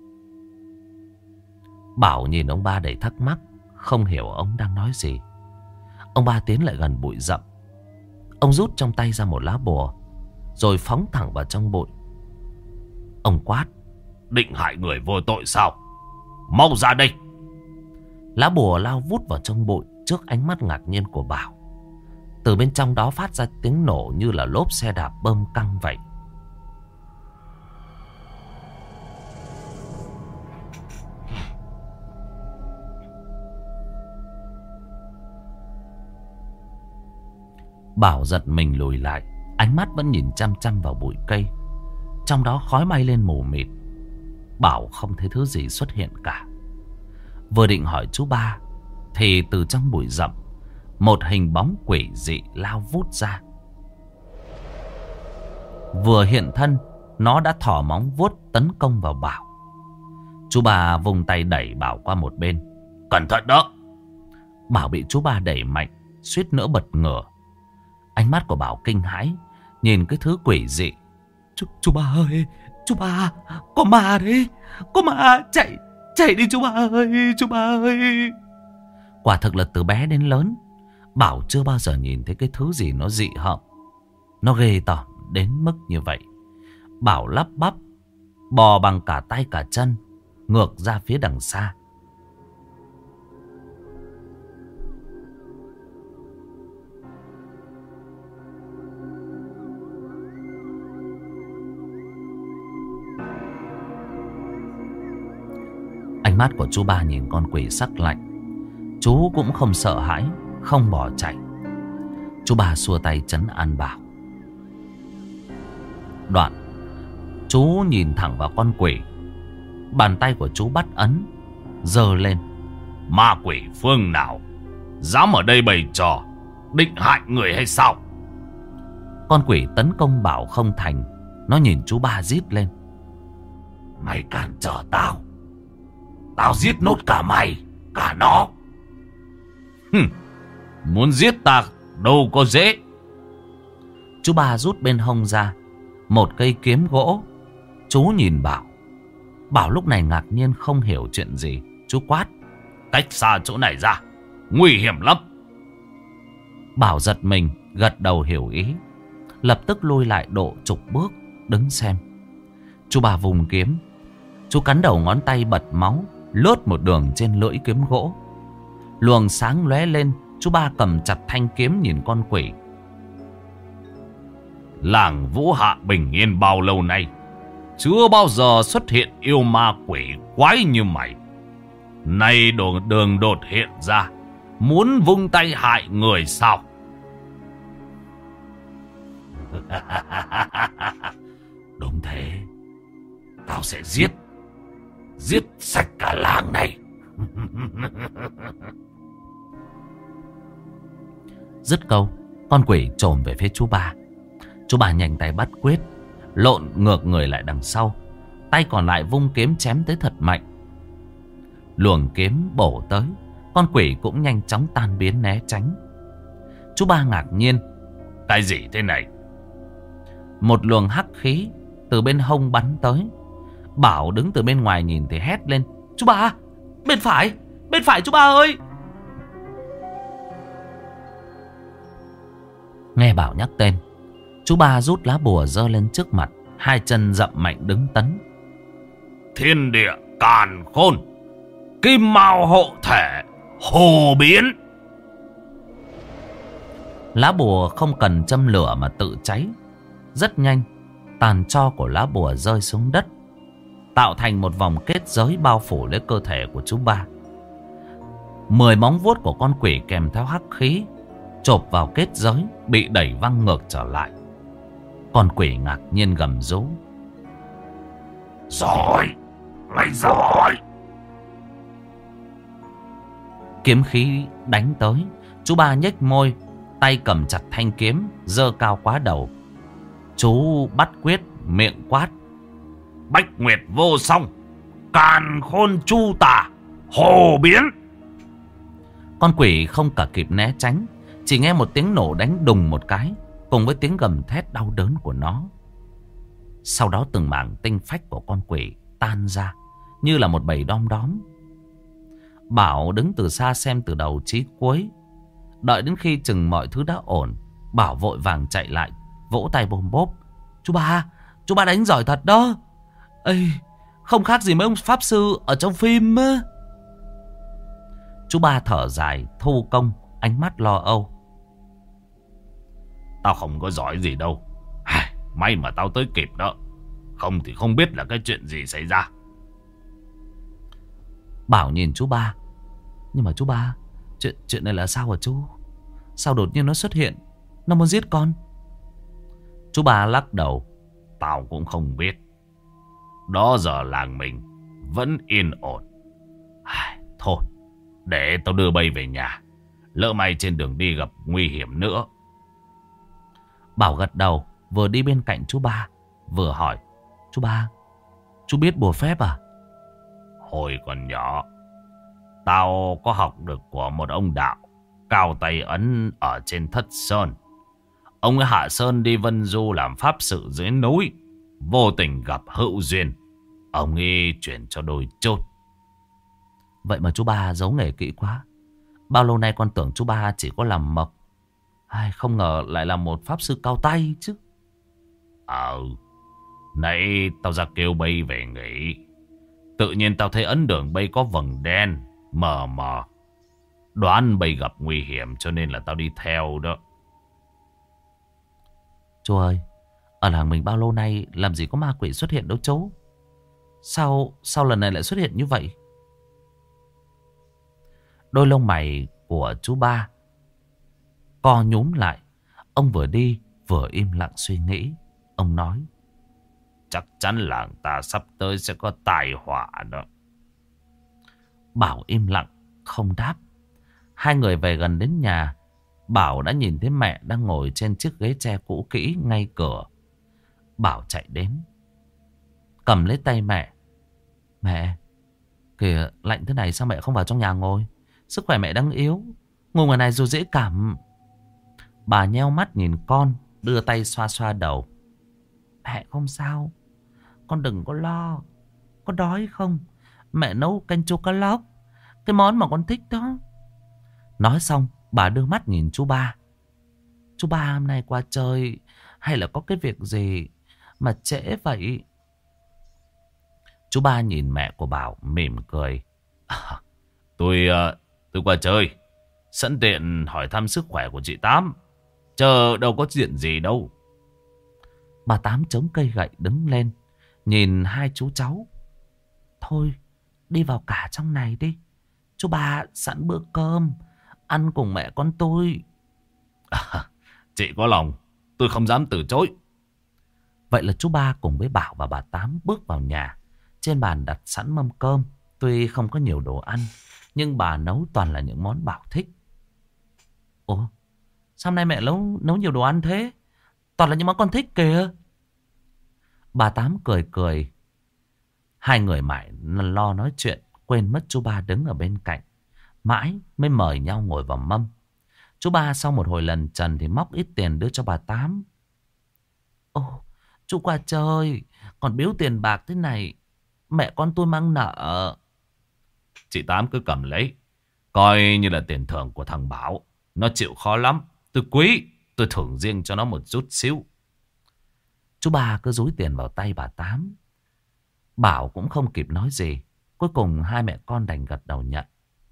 Bảo nhìn ông ba đầy thắc mắc, không hiểu ông đang nói gì. Ông ba tiến lại gần bụi rậm. Ông rút trong tay ra một lá bùa, rồi phóng thẳng vào trong bụi. Ông quát. Định hại người vô tội sao? Mau ra đây! Lá bùa lao vút vào trong bụi trước ánh mắt ngạc nhiên của Bảo. Từ bên trong đó phát ra tiếng nổ như là lốp xe đạp bơm căng vậy. Bảo giật mình lùi lại, ánh mắt vẫn nhìn chăm chăm vào bụi cây. Trong đó khói bay lên mù mịt. Bảo không thấy thứ gì xuất hiện cả. Vừa định hỏi chú ba thì từ trong bụi rậm, một hình bóng quỷ dị lao vút ra. Vừa hiện thân, nó đã thò móng vuốt tấn công vào Bảo. Chú ba vùng tay đẩy Bảo qua một bên. Cẩn thận đó! Bảo bị chú ba đẩy mạnh, suýt nữa bật ngửa. Ánh mắt của Bảo kinh hãi, nhìn cái thứ quỷ dị. Chú, chú ba ơi, chú ba, có ma đấy, có ma, chạy, chạy đi chú ba ơi, chú ba ơi. Quả thực là từ bé đến lớn, Bảo chưa bao giờ nhìn thấy cái thứ gì nó dị hợm, nó ghê tởm đến mức như vậy. Bảo lắp bắp, bò bằng cả tay cả chân, ngược ra phía đằng xa. Ánh mắt của chú ba nhìn con quỷ sắc lạnh. Chú cũng không sợ hãi, không bỏ chạy, Chú ba xua tay trấn an Bảo. Đoạn chú nhìn thẳng vào con quỷ. Bàn tay của chú bắt ấn, giơ lên. Ma quỷ phương nào dám ở đây bày trò định hại người hay sao? Con quỷ tấn công Bảo không thành. Nó nhìn chú ba rít lên. Mày cản trở tao, tao giết nốt cả mày, cả nó. Hừm, muốn giết ta đâu có dễ. Chú ba rút bên hông ra một cây kiếm gỗ. Chú nhìn Bảo. Bảo lúc này ngạc nhiên không hiểu chuyện gì. Chú quát. Cách xa chỗ này ra, nguy hiểm lắm. Bảo giật mình, gật đầu hiểu ý. Lập tức lui lại độ chục bước, đứng xem. Chú ba vùng kiếm. Chú cắn đầu ngón tay bật máu, lướt một đường trên lưỡi kiếm gỗ. Luồng sáng lóe lên. Chú ba cầm chặt thanh kiếm nhìn con quỷ. Làng Vũ Hạ bình yên bao lâu nay, chưa bao giờ xuất hiện yêu ma quỷ quái như mày. Nay đường, đường đột hiện ra, muốn vung tay hại người sao? Đúng thế, tao sẽ giết, giết sạch cả làng này. Dứt câu, con quỷ chồm về phía chú ba. Chú ba nhanh tay bắt quyết, lộn ngược người lại đằng sau, tay còn lại vung kiếm chém tới thật mạnh. Luồng kiếm bổ tới, con quỷ cũng nhanh chóng tan biến né tránh. Chú ba ngạc nhiên. Cái gì thế này? Một luồng hắc khí từ bên hông bắn tới. Bảo đứng từ bên ngoài nhìn thì hét lên. Chú ba, bên phải, bên phải chú ba ơi. Nghe Bảo nhắc tên, chú ba rút lá bùa giơ lên trước mặt, hai chân dậm mạnh đứng tấn. Thiên địa càn khôn, kim mao hộ thể, hồ biến. Lá bùa không cần châm lửa mà tự cháy. Rất nhanh, tàn tro của lá bùa rơi xuống đất, tạo thành một vòng kết giới bao phủ lấy cơ thể của chú ba. Mười móng vuốt của con quỷ kèm theo hắc khí chộp vào kết giới, bị đẩy văng ngược trở lại. Con quỷ ngạc nhiên gầm rú. Rồi, mày rồi. Kiếm khí đánh tới. Chú ba nhếch môi, tay cầm chặt thanh kiếm, giơ cao quá đầu. Chú bắt quyết, miệng quát. Bách Nguyệt vô song, càn khôn chu tả, hồ biến. Con quỷ không cả kịp né tránh, chỉ nghe một tiếng nổ đánh đùng một cái, cùng với tiếng gầm thét đau đớn của nó. Sau đó từng mảng tinh phách của con quỷ tan ra như là một bầy đom đóm. Bảo đứng từ xa xem từ đầu chí cuối. Đợi đến khi chừng mọi thứ đã ổn, Bảo vội vàng chạy lại, vỗ tay bôm bốp. Chú ba, chú ba đánh giỏi thật đó. Ây, không khác gì mấy ông pháp sư ở trong phim á. Chú ba thở dài, thu công, ánh mắt lo âu. Tao không có giỏi gì đâu. May mà tao tới kịp đó. Không thì không biết là cái chuyện gì xảy ra. Bảo nhìn chú ba. Nhưng mà chú ba, Chuyện chuyện này là sao hả chú? Sao đột nhiên nó xuất hiện, nó muốn giết con? Chú ba lắc đầu. Tao cũng không biết. Đó giờ làng mình vẫn yên ổn. Thôi, để tao đưa Bây về nhà. Lỡ may trên đường đi gặp nguy hiểm nữa. Bảo gật đầu, vừa đi bên cạnh chú ba, vừa hỏi. Chú ba, chú biết bùa phép à? Hồi còn nhỏ, tao có học được của một ông đạo cao tay ấn ở trên Thất Sơn. Ông ấy hạ sơn đi Vân Du làm pháp sự dưới núi, vô tình gặp hữu duyên. Ông ấy chuyển cho đôi chốt. Vậy mà chú ba giấu nghề kỹ quá. Bao lâu nay con tưởng chú ba chỉ có làm mộc, ai không ngờ lại là một pháp sư cao tay chứ. Ờ, nãy tao ra kêu Bây về nghỉ. Tự nhiên tao thấy ấn đường Bây có vầng đen mờ mờ, đoán Bây gặp nguy hiểm cho nên là tao đi theo đó. Chú ơi, ở làng mình bao lâu nay làm gì có ma quỷ xuất hiện đâu chú. Sao Sao lần này lại xuất hiện như vậy? Đôi lông mày của chú ba co nhúm lại, Ông vừa đi vừa im lặng suy nghĩ. Ông nói: chắc chắn làng ta sắp tới sẽ có tai họa đó. Bảo im lặng không đáp. Hai người về gần đến nhà, Bảo đã nhìn thấy mẹ đang ngồi trên chiếc ghế tre cũ kỹ ngay cửa. Bảo chạy đến, cầm lấy tay mẹ. Mẹ, kìa, lạnh thế này sao mẹ không vào trong nhà ngồi? Sức khỏe mẹ đang yếu, ngồi ngoài này rồi dễ cảm. Bà nheo mắt nhìn con, đưa tay xoa xoa đầu. Mẹ không sao, con đừng có lo. Có đói không? Mẹ nấu canh chua cá lóc, cái món mà con thích đó. Nói xong, bà đưa mắt nhìn chú ba. Chú ba hôm nay qua chơi hay là có cái việc gì mà trễ vậy? Chú ba nhìn mẹ của Bảo mỉm cười. À, tôi uh, tôi qua chơi, sẵn tiện hỏi thăm sức khỏe của chị Tám. Chờ đâu có chuyện gì đâu. Bà Tám chống cây gậy đứng lên, nhìn hai chú cháu. Thôi, đi vào cả trong này đi. Chú ba sẵn bữa cơm, ăn cùng mẹ con tôi. À, chị có lòng, tôi không dám từ chối. Vậy là chú ba cùng với Bảo và bà Tám bước vào nhà. Trên bàn đặt sẵn mâm cơm. Tuy không có nhiều đồ ăn, nhưng bà nấu toàn là những món Bảo thích. Ủa, sao hôm nay mẹ nấu, nấu nhiều đồ ăn thế? Toàn là những món con thích kìa. Bà Tám cười cười. Hai người mãi lo nói chuyện, quên mất chú ba đứng ở bên cạnh. Mãi mới mời nhau ngồi vào mâm. Chú ba sau một hồi lần trần thì móc ít tiền đưa cho bà Tám. Ồ, chú qua chơi, còn biếu tiền bạc thế này, mẹ con tôi mang nợ. Chị Tám cứ cầm lấy, coi như là tiền thưởng của thằng Bảo. Nó chịu khó lắm, tôi quý, tôi thưởng riêng cho nó một chút xíu. Chú ba cứ dúi tiền vào tay bà Tám. Bảo cũng không kịp nói gì. Cuối cùng hai mẹ con đành gật đầu nhận.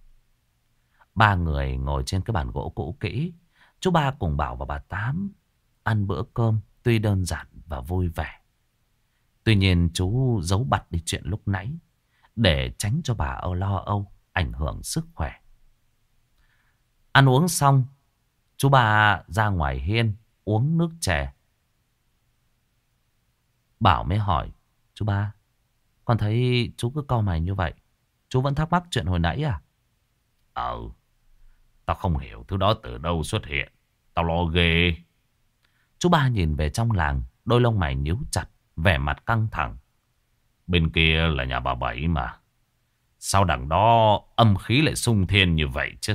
Ba người ngồi trên cái bàn gỗ cũ kỹ. Chú ba cùng Bảo và bà Tám ăn bữa cơm tuy đơn giản và vui vẻ. Tuy nhiên chú giấu bặt đi chuyện lúc nãy, để tránh cho bà âu lo âu, ảnh hưởng sức khỏe. Ăn uống xong, chú ba ra ngoài hiên uống nước chè. Bảo mới hỏi: Chú ba, con thấy chú cứ cau mày như vậy, chú vẫn thắc mắc chuyện hồi nãy à? Ờ, tao không hiểu thứ đó từ đâu xuất hiện. Tao lo ghê. Chú ba nhìn về trong làng, đôi lông mày nhíu chặt, vẻ mặt căng thẳng. Bên kia là nhà bà Bảy mà, sao đằng đó âm khí lại sung thiên như vậy chứ?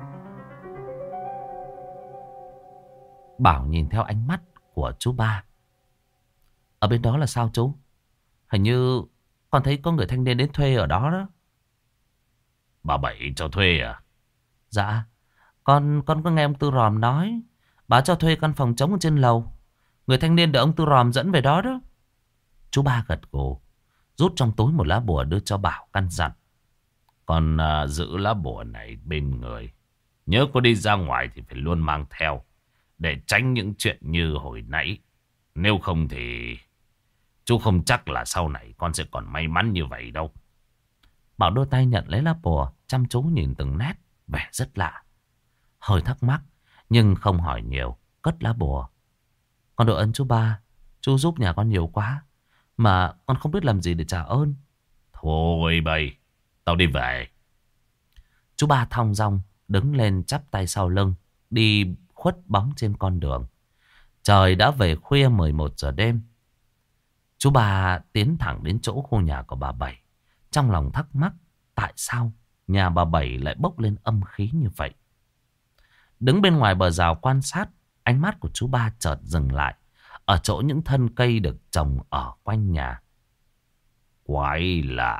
Bảo nhìn theo ánh mắt của chú ba. Ở bên đó là sao chú? Hình như con thấy có người thanh niên đến thuê ở đó đó. Bà Bảy cho thuê à? Dạ, con con có nghe ông Tư Ròm nói, bà cho thuê căn phòng trống ở trên lầu. Người thanh niên được ông Tư Ròm dẫn về đó đó. Chú ba gật gù, rút trong túi một lá bùa đưa cho Bảo, căn dặn: Con uh, giữ lá bùa này bên người, nhớ có đi ra ngoài thì phải luôn mang theo, để tránh những chuyện như hồi nãy. Nếu không thì chú không chắc là sau này con sẽ còn may mắn như vậy đâu. Bảo đôi tay nhận lấy lá bùa, chăm chú nhìn từng nét, vẻ rất lạ. Hơi thắc mắc, nhưng không hỏi nhiều, cất lá bùa. Con đội ơn chú ba, chú giúp nhà con nhiều quá, mà con không biết làm gì để trả ơn. Thôi bầy, tao đi về. Chú ba thong dong đứng lên chắp tay sau lưng, đi khuất bóng trên con đường. Trời đã về khuya mười một giờ đêm. Chú ba tiến thẳng đến chỗ khu nhà của bà Bảy, trong lòng thắc mắc tại sao nhà bà Bảy lại bốc lên âm khí như vậy. Đứng bên ngoài bờ rào quan sát, ánh mắt của chú ba chợt dừng lại ở chỗ những thân cây được trồng ở quanh nhà. Quái lạ.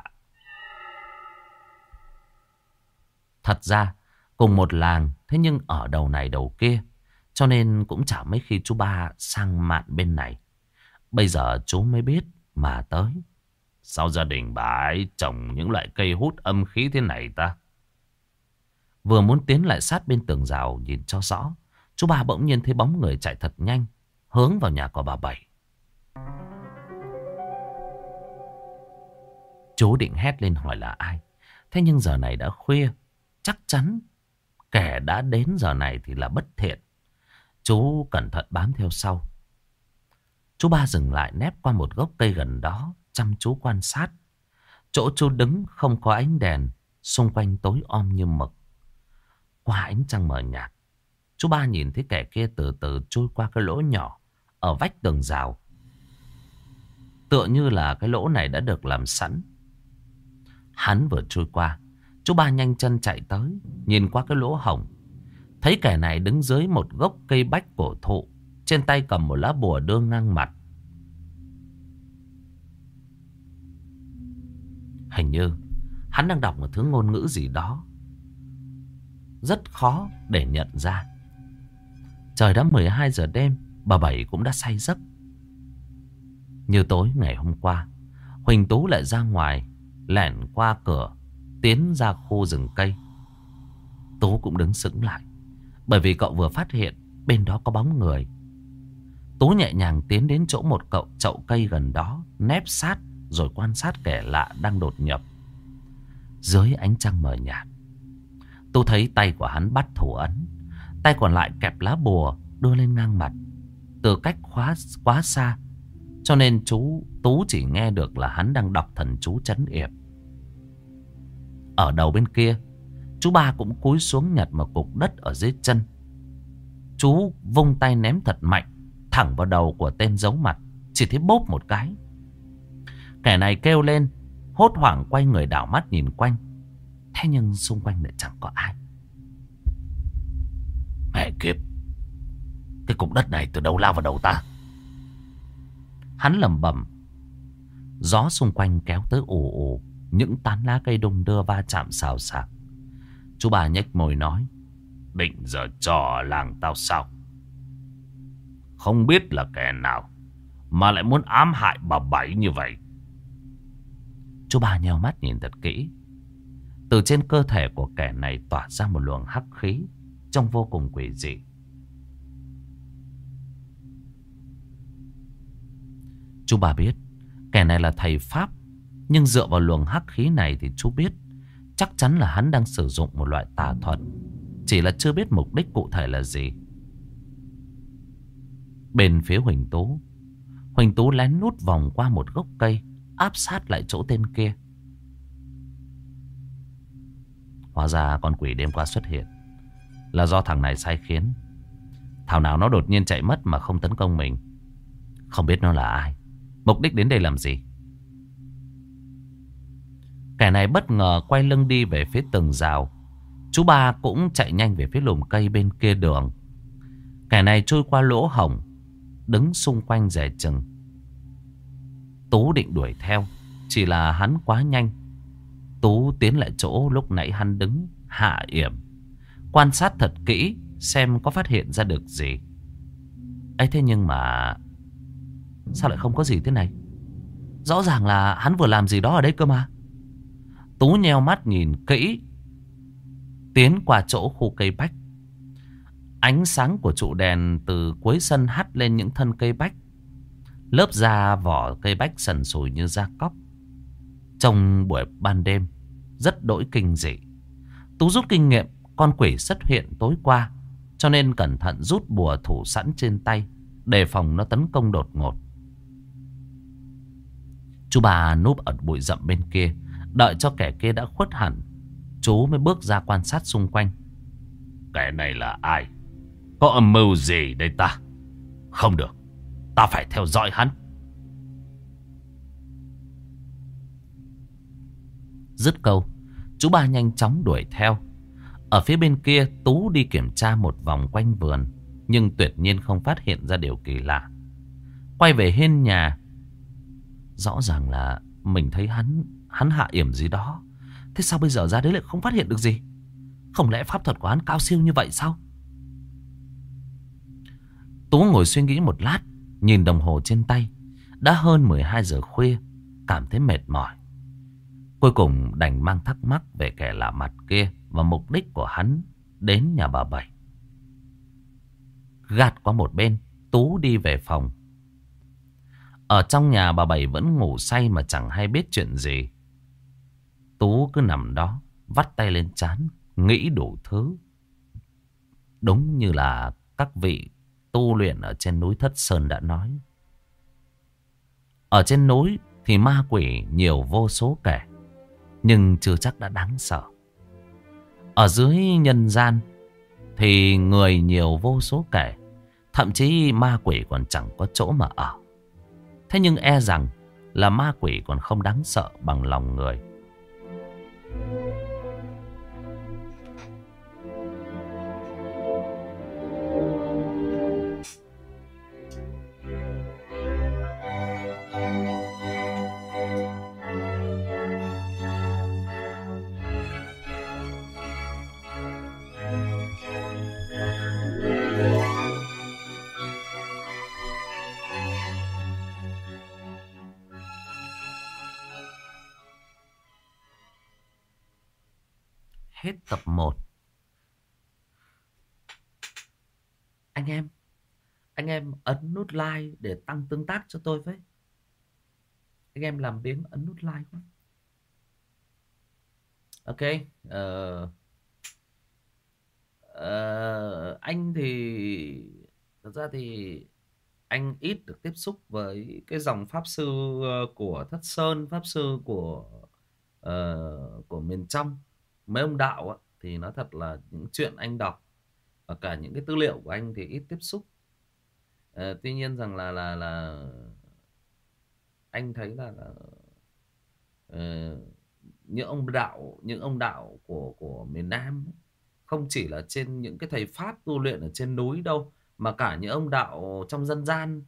Thật ra cùng một làng, thế nhưng ở đầu này đầu kia, cho nên cũng chả mấy khi chú ba sang mạn bên này. Bây giờ chú mới biết mà tới. Sao gia đình bà ấy trồng những loại cây hút âm khí thế này ta? Vừa muốn tiến lại sát bên tường rào nhìn cho rõ, chú ba bỗng nhiên thấy bóng người chạy thật nhanh, hướng vào nhà của bà Bảy. Chú định hét lên hỏi là ai. Thế nhưng giờ này đã khuya, chắc chắn kẻ đã đến giờ này thì là bất thiện. Chú cẩn thận bám theo sau. Chú ba dừng lại nép qua một gốc cây gần đó, chăm chú quan sát. Chỗ chú đứng không có ánh đèn, xung quanh tối om như mực. Qua ánh trăng mờ nhạt, chú ba nhìn thấy kẻ kia từ từ trôi qua cái lỗ nhỏ ở vách tường rào. Tựa như là cái lỗ này đã được làm sẵn. Hắn vừa trôi qua, chú ba nhanh chân chạy tới, nhìn qua cái lỗ hổng. Thấy kẻ này đứng dưới một gốc cây bách cổ thụ, trên tay cầm một lá bùa đưa ngang mặt. Hình như hắn đang đọc một thứ ngôn ngữ gì đó, rất khó để nhận ra. Trời đã mười hai giờ đêm, bà Bảy cũng đã say giấc. Như tối ngày hôm qua, Huỳnh Tú lại ra ngoài, lẻn qua cửa, tiến ra khu rừng cây. Tú cũng đứng sững lại, bởi vì cậu vừa phát hiện bên đó có bóng người. Tú nhẹ nhàng tiến đến chỗ một cậu chậu cây gần đó, nép sát rồi quan sát kẻ lạ đang đột nhập. Dưới ánh trăng mờ nhạt, Tú thấy tay của hắn bắt thủ ấn, tay còn lại kẹp lá bùa đưa lên ngang mặt. Từ cách khóa quá xa, cho nên chú Tú chỉ nghe được là hắn đang đọc thần chú trấn yểm. Ở đầu bên kia, chú ba cũng cúi xuống nhặt một cục đất ở dưới chân. Chú vung tay ném thật mạnh thẳng vào đầu của tên giấu mặt, chỉ thấy bốp một cái. Kẻ này kêu lên, hốt hoảng quay người đảo mắt nhìn quanh. Thế nhưng xung quanh lại chẳng có ai. Mẹ kiếp, cái cục đất này từ đâu lao vào đầu ta? Hắn lẩm bẩm. Gió xung quanh kéo tới ù ù, những tán lá cây đung đưa va chạm xào xạc. Chú bà nhếch môi nói, định giờ trò làng tao sao? Không biết là kẻ nào mà lại muốn ám hại bà Bảy như vậy. Chú bà nheo mắt nhìn thật kỹ. Từ trên cơ thể của kẻ này tỏa ra một luồng hắc khí, trông vô cùng quỷ dị. Chú bà biết kẻ này là thầy Pháp, nhưng dựa vào luồng hắc khí này thì chú biết chắc chắn là hắn đang sử dụng một loại tà thuật, chỉ là chưa biết mục đích cụ thể là gì. Bên phía Huỳnh Tú, Huỳnh Tú lén nút vòng qua một gốc cây, áp sát lại chỗ tên kia. Hóa ra con quỷ đêm qua xuất hiện là do thằng này sai khiến. Thảo nào nó đột nhiên chạy mất mà không tấn công mình. Không biết nó là ai, mục đích đến đây làm gì. Kẻ này bất ngờ quay lưng đi về phía tường rào. Chú ba cũng chạy nhanh về phía lùm cây bên kia đường. Kẻ này trôi qua lỗ hổng, đứng xung quanh dè chừng. Tú định đuổi theo, chỉ là hắn quá nhanh. Tú tiến lại chỗ lúc nãy hắn đứng hạ yểm, quan sát thật kỹ xem có phát hiện ra được gì. Ấy thế nhưng mà sao lại không có gì thế này? Rõ ràng là hắn vừa làm gì đó ở đây cơ mà. Tú nheo mắt nhìn kỹ, tiến qua chỗ khu cây bách. Ánh sáng của trụ đèn từ cuối sân hắt lên những thân cây bách. Lớp da vỏ cây bách sần sùi như da cóc. Trong buổi ban đêm rất đỗi kinh dị. Tú rút kinh nghiệm con quỷ xuất hiện tối qua, cho nên cẩn thận rút bùa thủ sẵn trên tay, đề phòng nó tấn công đột ngột. Chú bà núp ở bụi rậm bên kia, đợi cho kẻ kia đã khuất hẳn, chú mới bước ra quan sát xung quanh. Kẻ này là ai? Có âm mưu gì đây ta? Không được, ta phải theo dõi hắn. Dứt câu, chú ba nhanh chóng đuổi theo. Ở phía bên kia, Tú đi kiểm tra một vòng quanh vườn, nhưng tuyệt nhiên không phát hiện ra điều kỳ lạ. Quay về hiên nhà, rõ ràng là mình thấy hắn Hắn hạ yểm gì đó. Thế sao bây giờ ra đấy lại không phát hiện được gì? Không lẽ pháp thuật của hắn cao siêu như vậy sao? Tú ngồi suy nghĩ một lát, nhìn đồng hồ trên tay. Đã hơn mười hai giờ khuya, cảm thấy mệt mỏi. Cuối cùng đành mang thắc mắc về kẻ lạ mặt kia và mục đích của hắn đến nhà bà Bảy. Gạt qua một bên, Tú đi về phòng. Ở trong nhà bà Bảy vẫn ngủ say mà chẳng hay biết chuyện gì. Tú cứ nằm đó, vắt tay lên trán, nghĩ đủ thứ. Đúng như là các vị tu luyện ở trên núi Thất Sơn đã nói. Ở trên núi thì ma quỷ nhiều vô số kể, nhưng chưa chắc đã đáng sợ. Ở dưới nhân gian thì người nhiều vô số kể, thậm chí ma quỷ còn chẳng có chỗ mà ở. Thế nhưng e rằng là ma quỷ còn không đáng sợ bằng lòng người. Hết tập một. Anh em, anh em ấn nút like để tăng tương tác cho tôi với. Anh em làm biếng ấn nút like quá. Ok. Ờ, ờ, anh thì thật ra thì anh ít được tiếp xúc với cái dòng pháp sư ờ, của Thất Sơn, pháp sư của ờ, của miền trong. Mấy ông đạo á, thì nói thật là những chuyện anh đọc và cả những cái tư liệu của anh thì ít tiếp xúc. Ờ, tuy nhiên rằng là là là anh thấy là, là ờ, những ông đạo những ông đạo của của miền Nam ấy, không chỉ là trên những cái thầy pháp tu luyện ở trên núi đâu, mà cả những ông đạo trong dân gian,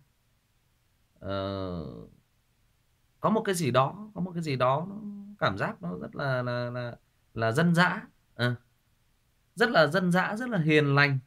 ờ, có một cái gì đó có một cái gì đó nó cảm giác nó rất là là là là dân dã. Ờ, rất là dân dã, rất là hiền lành.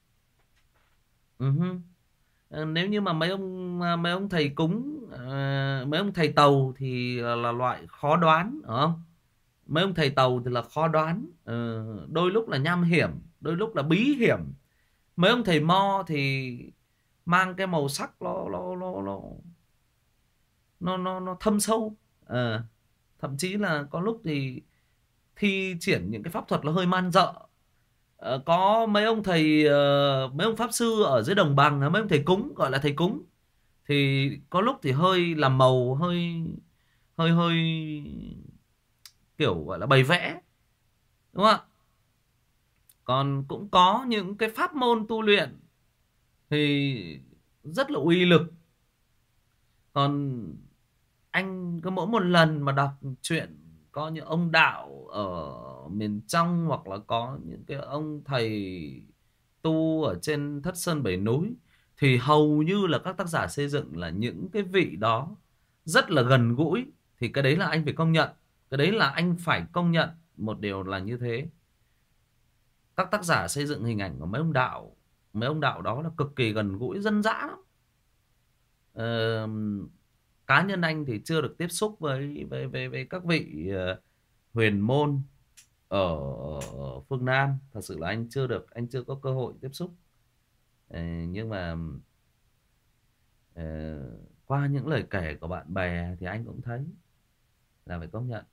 Ừ hứ. Ờ, nếu như mà mấy ông mấy ông thầy cúng, ờ, mấy ông thầy tàu thì là, là loại khó đoán, đúng không? Mấy ông thầy tàu thì là khó đoán, ờ, đôi lúc là nham hiểm, đôi lúc là bí hiểm. Mấy ông thầy mo thì mang cái màu sắc nó nó nó nó nó nó, nó thâm sâu. Ờ, thậm chí là có lúc thì thi triển những cái pháp thuật nó hơi man dợ. Ờ, có mấy ông thầy, ờ, mấy ông pháp sư ở dưới đồng bằng, mấy ông thầy cúng, gọi là thầy cúng, thì có lúc thì hơi làm màu, hơi hơi hơi kiểu gọi là bày vẽ, đúng không ạ? Còn cũng có những cái pháp môn tu luyện thì rất là uy lực. Còn anh cứ mỗi một lần mà đọc truyện có những ông đạo ở miền trong, hoặc là có những cái ông thầy tu ở trên Thất Sơn Bảy Núi, thì hầu như là các tác giả xây dựng là những cái vị đó rất là gần gũi. Thì cái đấy là anh phải công nhận, cái đấy là anh phải công nhận một điều là như thế. Các tác giả xây dựng hình ảnh của mấy ông đạo mấy ông đạo đó là cực kỳ gần gũi, dân dã lắm. Ờ, cá nhân anh thì chưa được tiếp xúc với với với, với các vị ờ, huyền môn ở, ở phương Nam. Thật sự là anh chưa được anh chưa có cơ hội tiếp xúc. Ờ, nhưng mà ờ, qua những lời kể của bạn bè thì anh cũng thấy là phải công nhận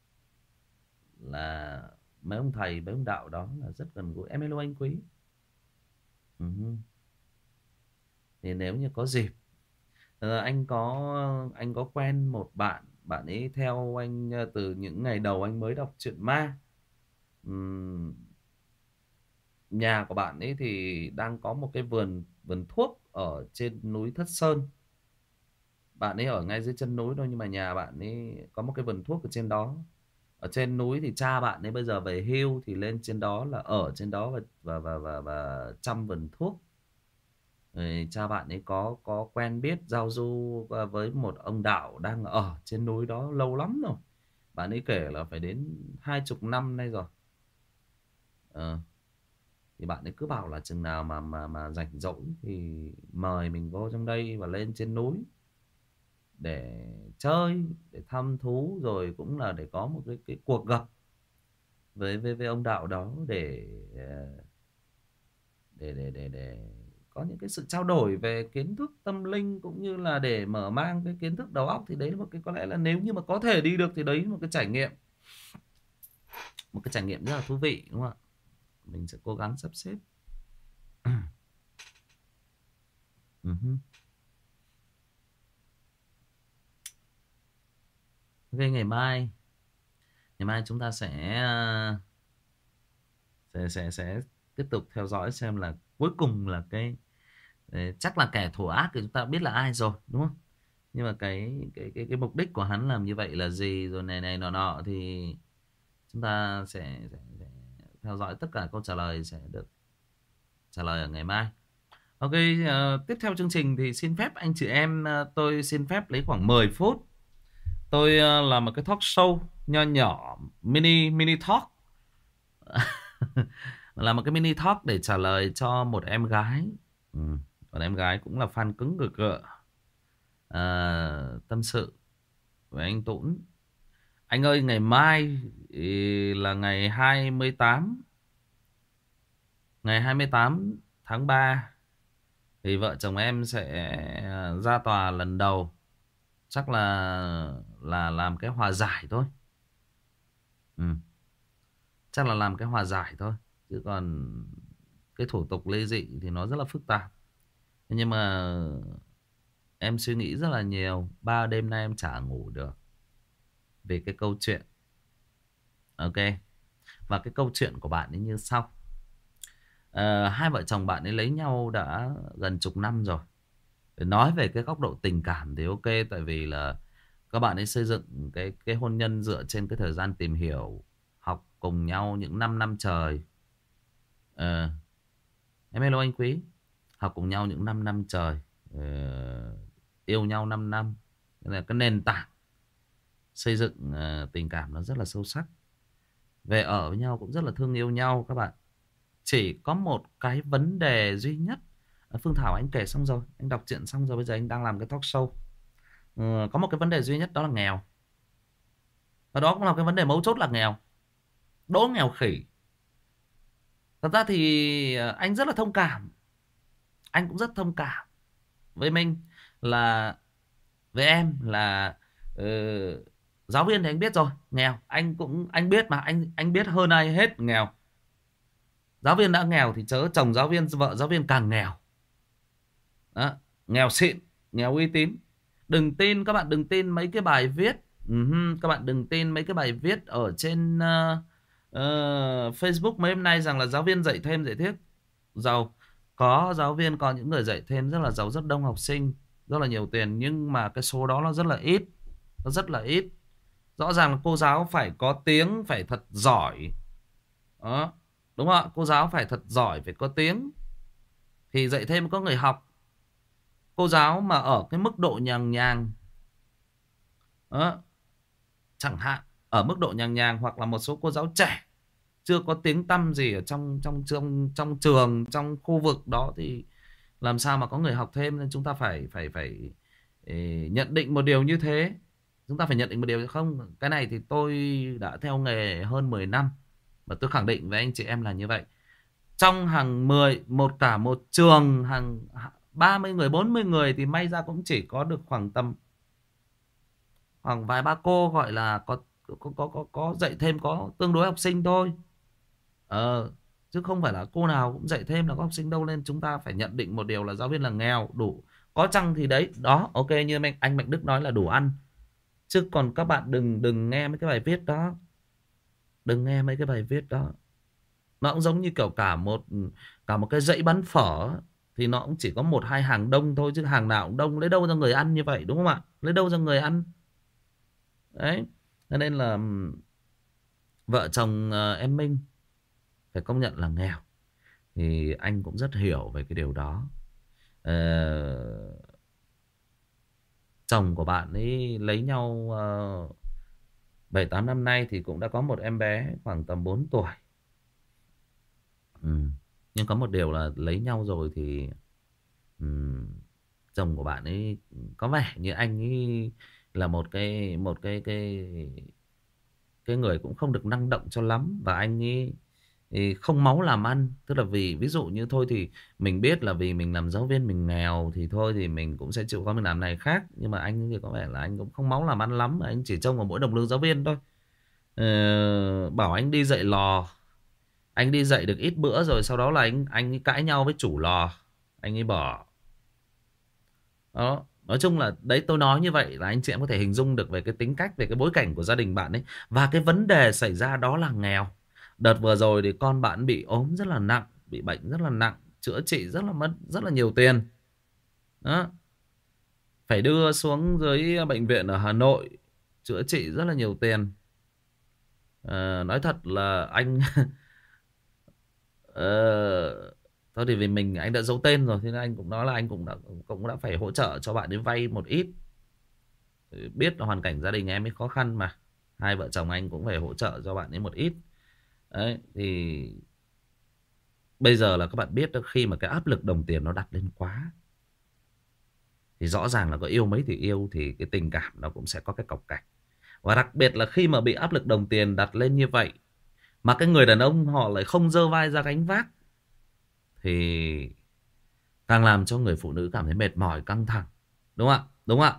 là mấy ông thầy mấy ông đạo đó là rất gần gũi. Em hello anh Quý. Ừ. Thì nếu như có dịp, ờ, anh có anh có quen một bạn, bạn ấy theo anh ờ, từ những ngày đầu anh mới đọc truyện ma. Ừm, nhà của bạn ấy thì đang có một cái vườn vườn thuốc ở trên núi Thất Sơn. Bạn ấy ở ngay dưới chân núi thôi, nhưng mà nhà bạn ấy có một cái vườn thuốc ở trên đó. Ở trên núi thì cha bạn ấy bây giờ về hưu, thì lên trên đó là ở trên đó và và và và, và chăm vườn thuốc. Rồi cha bạn ấy có có quen biết giao du ờ, với một ông đạo đang ở trên núi đó lâu lắm rồi. Bạn ấy kể là phải đến hai chục năm nay rồi. Ờ, thì bạn ấy cứ bảo là chừng nào mà mà mà rảnh rỗi thì mời mình vô trong đây và lên trên núi để chơi, để thăm thú, rồi cũng là để có một cái cái cuộc gặp với với với ông đạo đó, để ờ, để để để để có những cái sự trao đổi về kiến thức tâm linh, cũng như là để mở mang cái kiến thức đầu óc. Thì đấy là một cái, có lẽ là nếu như mà có thể đi được thì đấy là một cái trải nghiệm, một cái trải nghiệm rất là thú vị, đúng không ạ? Mình sẽ cố gắng sắp xếp. Uh-huh. Ok, ngày mai ngày mai chúng ta sẽ ờ, sẽ sẽ sẽ tiếp tục theo dõi xem là cuối cùng là cái ờ, chắc là kẻ thủ ác thì chúng ta biết là ai rồi, đúng không? Nhưng mà cái cái cái cái mục đích của hắn làm như vậy là gì, rồi này này nọ nọ, thì chúng ta sẽ, sẽ, sẽ theo dõi tất cả câu trả lời sẽ được trả lời ở ngày mai. Ok, ờ, tiếp theo chương trình thì xin phép anh chị em, ờ, tôi xin phép lấy khoảng mười phút. Tôi ờ, làm một cái talk show nho nhỏ, mini mini talk. Làm một cái mini talk để trả lời cho một em gái. Ừ. Còn em gái cũng là fan cứng của cựa. Ờ, tâm sự với anh Tũng. Anh ơi, ngày mai ý, là ngày hai mươi tám ngày hai mươi tám tháng ba thì vợ chồng em sẽ ra tòa lần đầu. Chắc là là làm cái hòa giải thôi. Ừ. Chắc là làm cái hòa giải thôi. Chứ còn cái thủ tục ly dị thì nó rất là phức tạp. Nhưng mà em suy nghĩ rất là nhiều. Ba đêm nay em chả ngủ được về cái câu chuyện. Ok. Và cái câu chuyện của bạn ấy như sau. Ờ, hai vợ chồng bạn ấy lấy nhau đã gần chục năm rồi. Để nói về cái góc độ tình cảm thì ok. Tại vì là các bạn ấy xây dựng cái cái hôn nhân dựa trên cái thời gian tìm hiểu, học cùng nhau những 5 năm trời. Ờ, em hello anh Quý. Học cùng nhau những 5 năm trời. Ờ, yêu nhau 5 năm. Nên là cái nền tảng xây dựng ờ, tình cảm nó rất là sâu sắc. Về ở với nhau cũng rất là thương yêu nhau các bạn. Chỉ có một cái vấn đề duy nhất. À, Phương Thảo anh kể xong rồi, anh đọc truyện xong rồi, bây giờ anh đang làm cái talk show. Ừ, có một cái vấn đề duy nhất đó là nghèo. Và đó cũng là cái vấn đề mấu chốt là nghèo. Đố nghèo khỉ. Thật ra thì à, anh rất là thông cảm. Anh cũng rất thông cảm với Minh. Là với em là ờ, giáo viên thì anh biết rồi, nghèo. Anh cũng anh biết mà, anh anh biết hơn ai hết nghèo. Giáo viên đã nghèo thì chớ chồng giáo viên, vợ giáo viên càng nghèo. Đó, nghèo xịn, nghèo uy tín. Đừng tin, các bạn đừng tin mấy cái bài viết. Uh, các bạn đừng tin mấy cái bài viết ở trên uh, uh, Facebook mấy hôm nay rằng là giáo viên dạy thêm dạy thiết giàu. Có giáo viên, có những người dạy thêm rất là giàu, rất đông học sinh, rất là nhiều tiền, nhưng mà cái số đó nó rất là ít. Nó rất là ít. Rõ ràng là cô giáo phải có tiếng, phải thật giỏi. Đó, đúng không ạ? Cô giáo phải thật giỏi, phải có tiếng thì dạy thêm có người học. Cô giáo mà ở cái mức độ nhàng nhàng, đó, chẳng hạn ở mức độ nhàng nhàng, hoặc là một số cô giáo trẻ chưa có tiếng tăm gì ở trong trong trong trong trường, trong khu vực đó, thì làm sao mà có người học thêm. Nên chúng ta phải phải phải ê, nhận định một điều như thế. Chúng ta phải nhận định một điều không. Cái này thì tôi đã theo nghề hơn mười năm và tôi khẳng định với anh chị em là như vậy. Trong hàng mười, một cả một trường hàng ba mươi người, bốn mươi người thì may ra cũng chỉ có được khoảng tầm khoảng vài ba cô gọi là có có có có, có dạy thêm, có tương đối học sinh thôi. Ờ, chứ không phải là cô nào cũng dạy thêm là có học sinh đâu. Nên chúng ta phải nhận định một điều là giáo viên là nghèo đủ. Có chăng thì đấy, đó, ok, như anh Mạnh Đức nói là đủ ăn. Chứ còn các bạn đừng đừng nghe mấy cái bài viết đó. Đừng nghe mấy cái bài viết đó. Nó cũng giống như kiểu cả một cả một cái dãy bán phở thì nó cũng chỉ có một hai hàng đông thôi, chứ hàng nào cũng đông, lấy đâu ra người ăn như vậy, đúng không ạ? Lấy đâu ra người ăn. Đấy. Cho nên là vợ chồng ờ, em Minh phải công nhận là nghèo. Thì anh cũng rất hiểu về cái điều đó. Ờ, chồng của bạn ấy lấy nhau uh, bảy tám năm nay thì cũng đã có một em bé khoảng tầm bốn tuổi. Ừ. Nhưng có một điều là lấy nhau rồi thì um, chồng của bạn ấy có vẻ như anh ấy là một cái một cái cái cái người cũng không được năng động cho lắm. Và anh ấy thì không máu làm ăn. Tức là vì ví dụ như thôi thì mình biết là vì mình làm giáo viên mình nghèo thì thôi thì mình cũng sẽ chịu khó mình làm này khác. Nhưng mà anh thì có vẻ là anh cũng không máu làm ăn lắm. Anh chỉ trông vào mỗi đồng lương giáo viên thôi. Ờ, bảo anh đi dạy lò. Anh đi dạy được ít bữa rồi sau đó là anh anh ấy cãi nhau với chủ lò. Anh ấy bỏ. Đó. Nói chung là đấy, tôi nói như vậy là anh chị em có thể hình dung được về cái tính cách, về cái bối cảnh của gia đình bạn ấy. Và cái vấn đề xảy ra đó là nghèo. Đợt vừa rồi thì con bạn bị ốm rất là nặng, bị bệnh rất là nặng, chữa trị rất là mất rất là nhiều tiền. Đó. Phải đưa xuống dưới bệnh viện ở Hà Nội chữa trị rất là nhiều tiền. Ờ, nói thật là anh ờ, thôi thì vì mình anh đã giấu tên rồi, thế nên anh cũng nói là anh cũng đã cũng đã phải hỗ trợ cho bạn ấy vay một ít. Biết là hoàn cảnh gia đình em ấy khó khăn mà, hai vợ chồng anh cũng phải hỗ trợ cho bạn ấy một ít. Đấy thì bây giờ là các bạn biết đó, khi mà cái áp lực đồng tiền nó đặt lên quá thì rõ ràng là có yêu mấy thì yêu thì cái tình cảm nó cũng sẽ có cái cọc cạch. Và đặc biệt là khi mà bị áp lực đồng tiền đặt lên như vậy mà cái người đàn ông họ lại không giơ vai ra gánh vác thì càng làm cho người phụ nữ cảm thấy mệt mỏi, căng thẳng. Đúng không ạ? Đúng không ạ?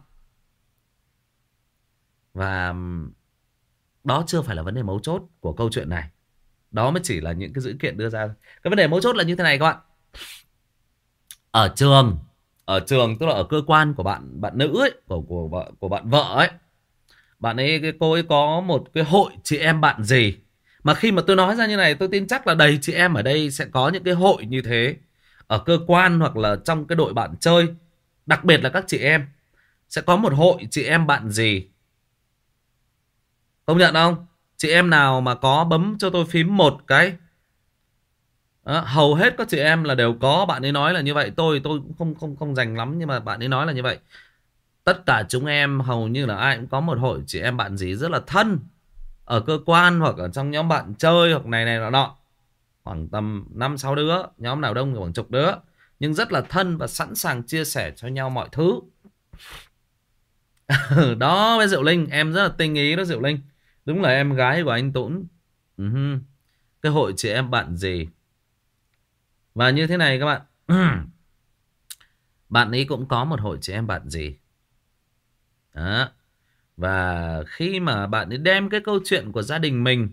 Và đó chưa phải là vấn đề mấu chốt của câu chuyện này. Đó mới chỉ là những cái dữ kiện đưa ra. Cái vấn đề mấu chốt là như thế này các bạn. Ở trường, ở trường tức là ở cơ quan của bạn bạn nữ ấy, của của vợ của bạn vợ ấy. Bạn ấy cái cô ấy có một cái hội chị em bạn gì. Mà khi mà tôi nói ra như này tôi tin chắc là đầy chị em ở đây sẽ có những cái hội như thế. Ở cơ quan hoặc là trong cái đội bạn chơi. Đặc biệt là các chị em sẽ có một hội chị em bạn gì. Công nhận không? Chị em nào mà có bấm cho tôi phím một cái. Đó, hầu hết các chị em là đều có. Bạn ấy nói là như vậy. Tôi tôi cũng không không không dành lắm, nhưng mà bạn ấy nói là như vậy. Tất cả chúng em hầu như là ai cũng có một hội chị em bạn gì rất là thân. Ở cơ quan hoặc ở trong nhóm bạn chơi hoặc này này nọ nọ. Khoảng tầm năm sáu đứa. Nhóm nào đông thì khoảng chục đứa. Nhưng rất là thân và sẵn sàng chia sẻ cho nhau mọi thứ. Đó với Diệu Linh. Em rất là tinh ý đó Diệu Linh. Đúng là em gái của anh Tũng. uh-huh. Cái hội chị em bạn gì. Và như thế này các bạn. Bạn ấy cũng có một hội chị em bạn gì. Đó. Và khi mà bạn ấy đem cái câu chuyện của gia đình mình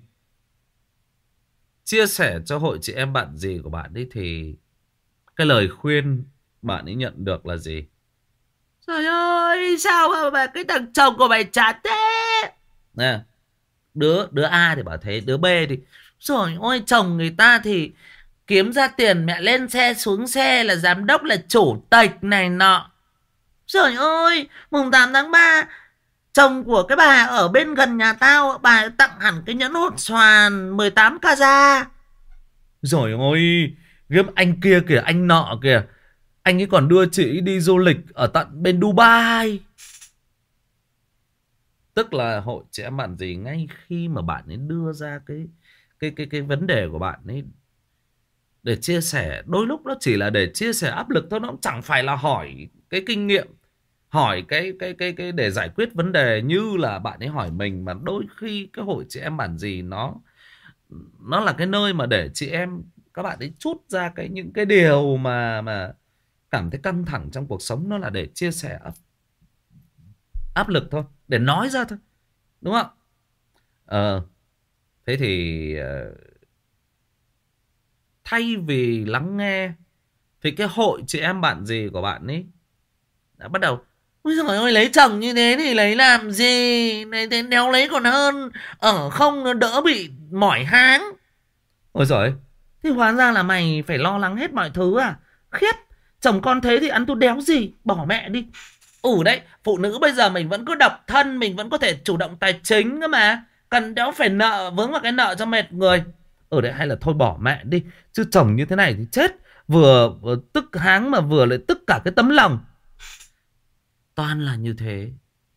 chia sẻ cho hội chị em bạn gì của bạn ấy thì cái lời khuyên bạn ấy nhận được là gì? Trời ơi, sao mà, mà cái thằng chồng của mày chán thế? Nè, đứa đứa A thì bảo thế, đứa B thì rồi ôi chồng người ta thì kiếm ra tiền mẹ lên xe xuống xe là giám đốc là chủ tịch này nọ. Trời ơi, mùng tám tháng ba chồng của cái bà ở bên gần nhà tao, bà tặng hẳn cái nhẫn hột xoàn mười tám carat. Rồi ôi, ghiếm anh kia kìa, anh nọ kìa. Anh ấy còn đưa chị đi du lịch ở tận bên Dubai. Tức là hội chị em bạn gì ngay khi mà bạn ấy đưa ra cái cái cái cái vấn đề của bạn ấy để chia sẻ, đôi lúc nó chỉ là để chia sẻ áp lực thôi, nó cũng chẳng phải là hỏi cái kinh nghiệm, hỏi cái cái cái cái để giải quyết vấn đề như là bạn ấy hỏi mình. Mà đôi khi cái hội chị em bản gì nó nó là cái nơi mà để chị em các bạn ấy trút ra cái những cái điều mà mà cảm thấy căng thẳng trong cuộc sống, nó là để chia sẻ áp, áp lực thôi, để nói ra thôi, đúng không? Ờ thế thì ờ, thay vì lắng nghe thì cái hội chị em bạn gì của bạn ấy đã bắt đầu ôi giời ơi, lấy chồng như thế thì lấy làm gì, này thế đéo lấy còn hơn, ở không nó đỡ bị mỏi háng. Ôi giời, thì hóa ra là mày phải lo lắng hết mọi thứ à? Khiếp, chồng con thế thì ăn tôi đéo gì, bỏ mẹ đi. Ừ đấy, phụ nữ bây giờ mình vẫn cứ độc thân, mình vẫn có thể chủ động tài chính cơ mà. Cần đéo phải nợ, vướng vào cái nợ cho mệt người. Ừ đấy, hay là thôi bỏ mẹ đi. Chứ chồng như thế này thì chết. Vừa, vừa tức háng mà vừa lại tức cả cái tấm lòng. Toàn là như thế.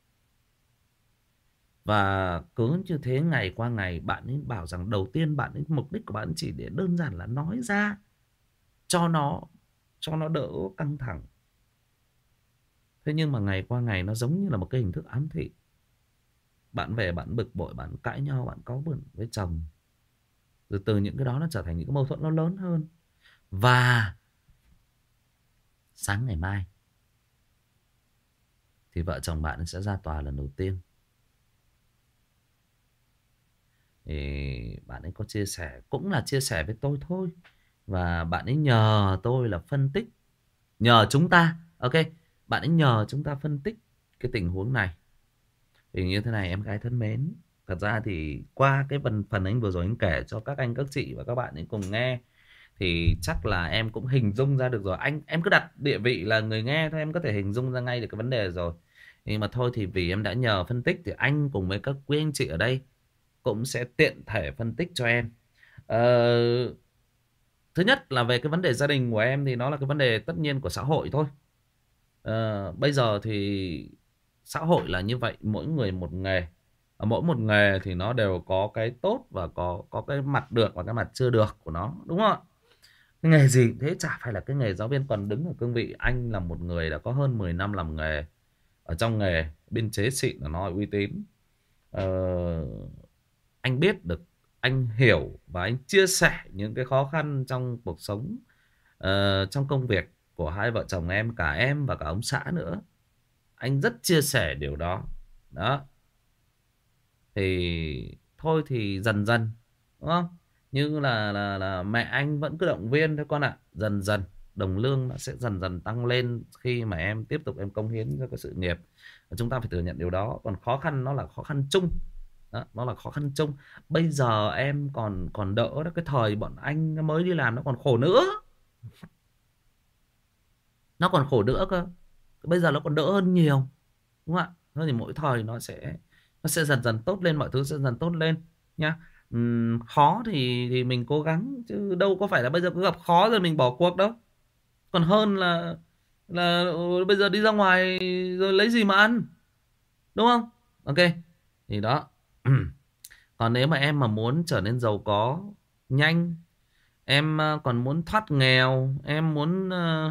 Và cứ như thế ngày qua ngày, bạn ấy bảo rằng đầu tiên bạn ấy mục đích của bạn chỉ để đơn giản là nói ra cho nó cho nó đỡ căng thẳng. Thế nhưng mà ngày qua ngày nó giống như là một cái hình thức ám thị. Bạn về bạn bực bội, bạn cãi nhau, bạn cáu bẩn với chồng. Rồi từ những cái đó nó trở thành những cái mâu thuẫn nó lớn hơn. Và sáng ngày mai thì vợ chồng bạn sẽ ra tòa lần đầu tiên. Thì bạn ấy có chia sẻ, cũng là chia sẻ với tôi thôi. Và bạn ấy nhờ tôi là phân tích, nhờ chúng ta, ok, bạn ấy nhờ chúng ta phân tích cái tình huống này. Thì như thế này em gái thân mến, thật ra thì qua cái phần phần anh vừa rồi anh kể cho các anh các chị và các bạn ấy cùng nghe, thì chắc là em cũng hình dung ra được rồi. Anh em cứ đặt địa vị là người nghe thôi, em có thể hình dung ra ngay được cái vấn đề rồi. Nhưng mà thôi thì vì em đã nhờ phân tích thì anh cùng với các quý anh chị ở đây cũng sẽ tiện thể phân tích cho em. Ờ, Thứ nhất là về cái vấn đề gia đình của em thì nó là cái vấn đề tất nhiên của xã hội thôi. Ờ, bây giờ thì xã hội là như vậy, mỗi người một nghề. Ở mỗi một nghề thì nó đều có cái tốt và có có cái mặt được và cái mặt chưa được của nó, đúng không ạ? Cái nghề gì thế chả phải là cái nghề giáo viên. Còn đứng ở cương vị anh là một người đã có hơn mười năm làm nghề, ở trong nghề biên chế xịn là nó uy tín. Ờ, anh biết được, anh hiểu và anh chia sẻ những cái khó khăn trong cuộc sống, ờ, trong công việc của hai vợ chồng em, cả em và cả ông xã nữa. Anh rất chia sẻ điều đó. Đó. Thì thôi thì dần dần, đúng không? Như là là là mẹ anh vẫn cứ động viên thôi con ạ. Dần dần đồng lương nó sẽ dần dần tăng lên khi mà em tiếp tục em cống hiến cho cái sự nghiệp. Chúng ta phải thừa nhận điều đó. Còn khó khăn nó là khó khăn chung. Đó, nó là khó khăn chung. Bây giờ em còn còn đỡ đó, cái thời bọn anh mới đi làm nó còn khổ nữa. Nó còn khổ nữa cơ. Bây giờ nó còn đỡ hơn nhiều, đúng không ạ? Thôi thì mỗi thời nó sẽ nó sẽ dần dần tốt lên, mọi thứ sẽ dần tốt lên nhá. Ừm, khó thì thì mình cố gắng chứ đâu có phải là bây giờ cứ gặp khó rồi mình bỏ cuộc đâu. Còn hơn là là ừ, bây giờ đi ra ngoài rồi lấy gì mà ăn, đúng không? Ok, thì đó. Còn nếu mà em mà muốn trở nên giàu có nhanh, em ờ, còn muốn thoát nghèo, em muốn ờ,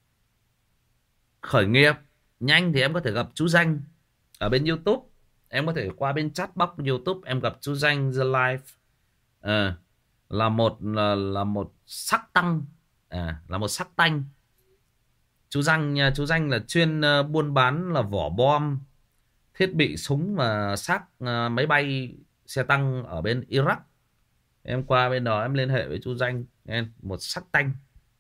khởi nghiệp nhanh, thì em có thể gặp chú Danh ở bên YouTube. Em có thể qua bên chat box YouTube em gặp chú Danh The Life. Ờ, là một là, là một sắc tăng, à, là một sắc tanh. Chú Danh nha, chú Danh là chuyên ờ, buôn bán là vỏ bom, thiết bị súng và xác ờ, máy bay xe tăng ở bên Iraq. Em qua bên đó em liên hệ với chú Danh, em một sắc tanh.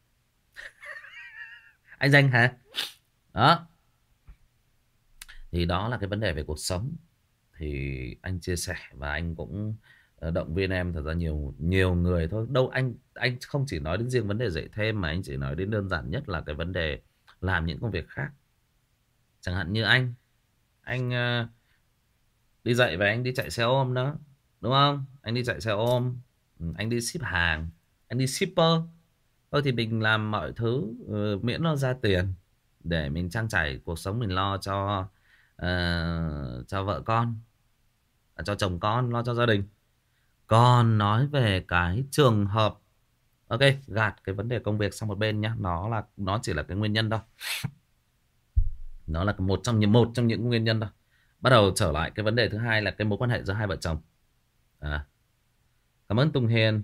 Anh Danh hả? Đó. Thì đó là cái vấn đề về cuộc sống thì anh chia sẻ và anh cũng ờ, động viên em. Thật ra nhiều nhiều người thôi đâu, anh anh không chỉ nói đến riêng vấn đề dạy thêm, mà anh chỉ nói đến đơn giản nhất là cái vấn đề làm những công việc khác. Chẳng hạn như anh anh ờ, đi dạy và anh đi chạy xe ôm đó, đúng không? Anh đi chạy xe ôm, ừ, anh đi ship hàng, anh đi shipper. Thôi thì mình làm mọi thứ ừ, miễn nó ra tiền để mình trang trải cuộc sống, mình lo cho ờ, cho vợ con, à, cho chồng con, lo cho gia đình. Còn nói về cái trường hợp, ok, gạt cái vấn đề công việc sang một bên nhá, nó là nó chỉ là cái nguyên nhân thôi, nó là một trong những một trong những nguyên nhân thôi. Bắt đầu trở lại cái vấn đề thứ hai là cái mối quan hệ giữa hai vợ chồng. À, cảm ơn Tùng Hiền,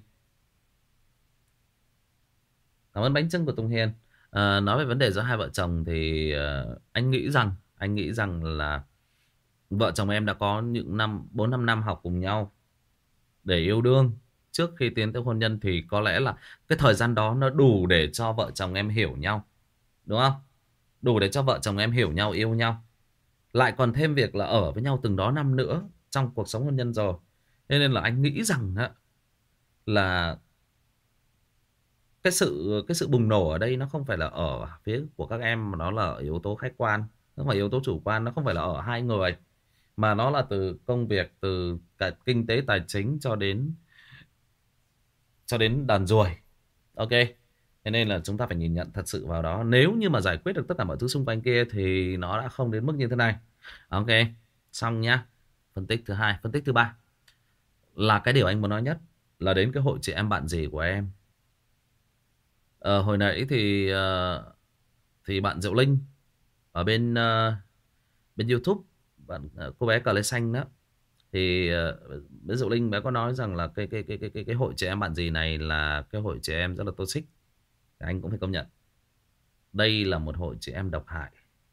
cảm ơn bánh trưng của Tùng Hiền. À, nói về vấn đề giữa hai vợ chồng thì ờ, anh nghĩ rằng anh nghĩ rằng là vợ chồng em đã có những năm bốn năm năm học cùng nhau để yêu đương trước khi tiến tới hôn nhân, thì có lẽ là cái thời gian đó nó đủ để cho vợ chồng em hiểu nhau, đúng không? Đủ để cho vợ chồng em hiểu nhau, yêu nhau, lại còn thêm việc là ở với nhau từng đó năm nữa trong cuộc sống hôn nhân rồi. Thế nên là anh nghĩ rằng á, là cái sự cái sự bùng nổ ở đây nó không phải là ở phía của các em, mà nó là ở yếu tố khách quan, nó không phải yếu tố chủ quan, nó không phải là ở hai người, mà nó là từ công việc, từ cả kinh tế tài chính cho đến cho đến đàn ruồi. Ok, thế nên là chúng ta phải nhìn nhận thật sự vào đó. Nếu như mà giải quyết được tất cả mọi thứ xung quanh kia thì nó đã không đến mức như thế này. Ok, xong nhá. Phân tích thứ hai. Phân tích thứ ba là cái điều anh muốn nói nhất, là đến cái hội chị em bạn gì của em. Ờ, hồi nãy thì ờ, thì bạn Diệu Linh ở bên ờ, bên YouTube, bạn ờ, cô bé cờ lê xanh đó, thì uh, bé Diệu Linh bé có nói rằng là cái cái cái cái cái cái hội trẻ em bạn gì này là cái hội trẻ em rất là toxic. Anh cũng phải công nhận đây là một hội trẻ em độc hại.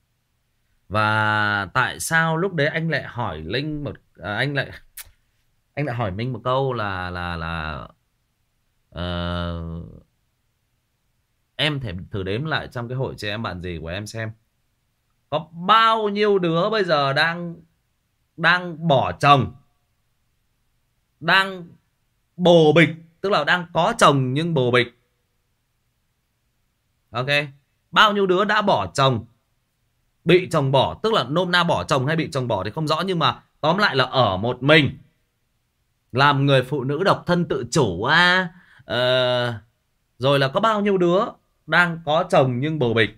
Và tại sao lúc đấy anh lại hỏi Linh một à, anh lại anh lại hỏi Minh một câu là là là ờ, em thể thử đếm lại trong cái hội trẻ em bạn gì của em xem, có bao nhiêu đứa bây giờ đang đang bỏ chồng, đang bồ bịch, tức là đang có chồng nhưng bồ bịch. Ok, bao nhiêu đứa đã bỏ chồng, bị chồng bỏ, tức là nôm na bỏ chồng hay bị chồng bỏ thì không rõ, nhưng mà tóm lại là ở một mình, làm người phụ nữ độc thân tự chủ à. Ờ, rồi là có bao nhiêu đứa đang có chồng nhưng bồ bịch.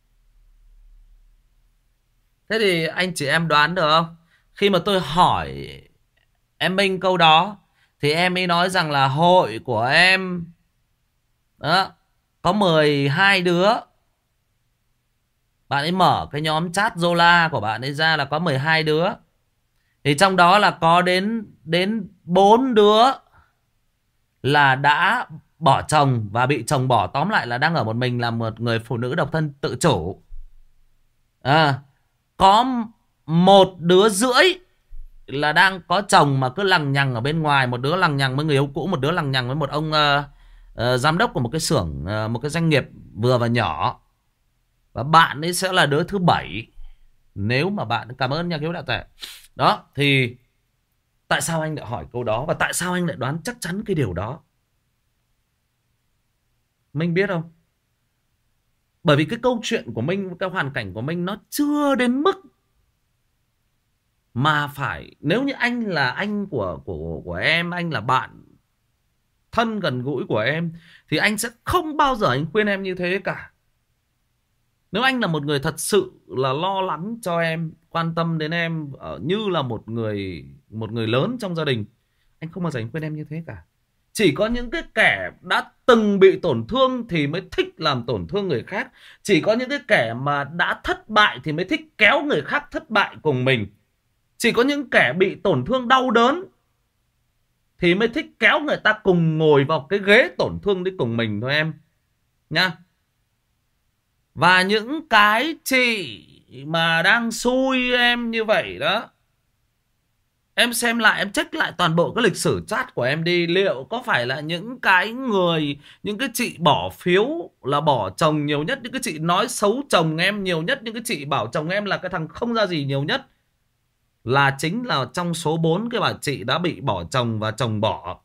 Thế thì anh chị em đoán được không? Khi mà tôi hỏi em Minh câu đó thì em ấy nói rằng là hội của em đó, có mười hai đứa. Bạn ấy mở cái nhóm chat Zola của bạn ấy ra là có mười hai đứa. Thì trong đó là có đến đến bốn đứa là đã bỏ chồng và bị chồng bỏ. Tóm lại là đang ở một mình, là một người phụ nữ độc thân tự chủ. À, có một đứa rưỡi là đang có chồng mà cứ lằng nhằng ở bên ngoài. Một đứa lằng nhằng với người yêu cũ, một đứa lằng nhằng với một ông uh, uh, giám đốc của một cái xưởng, uh, một cái doanh nghiệp vừa và nhỏ. Và bạn ấy sẽ là đứa thứ bảy. Nếu mà bạn, cảm ơn nhà cứu đạo tệ. Đó, thì tại sao anh lại hỏi câu đó? Và tại sao anh lại đoán chắc chắn cái điều đó? Minh biết không? Bởi vì cái câu chuyện của Minh, cái hoàn cảnh của Minh nó chưa đến mức mà phải, nếu như anh là anh của của của em, anh là bạn thân gần gũi của em, thì anh sẽ không bao giờ anh khuyên em như thế cả. Nếu anh là một người thật sự là lo lắng cho em, quan tâm đến em như là một người một người lớn trong gia đình, anh không bao giờ anh khuyên em như thế cả. Chỉ có những cái kẻ đã từng bị tổn thương thì mới thích làm tổn thương người khác. Chỉ có những cái kẻ mà đã thất bại thì mới thích kéo người khác thất bại cùng mình. Chỉ có những kẻ bị tổn thương đau đớn thì mới thích kéo người ta cùng ngồi vào cái ghế tổn thương đấy cùng mình thôi em nhá. Và những cái chị mà đang xui em như vậy đó, em xem lại, em check lại toàn bộ cái lịch sử chat của em đi. Liệu có phải là những cái người, những cái chị bỏ phiếu là bỏ chồng nhiều nhất, những cái chị nói xấu chồng em nhiều nhất, những cái chị bảo chồng em là cái thằng không ra gì nhiều nhất, là chính là trong số bốn cái bà chị đã bị bỏ chồng và chồng bỏ?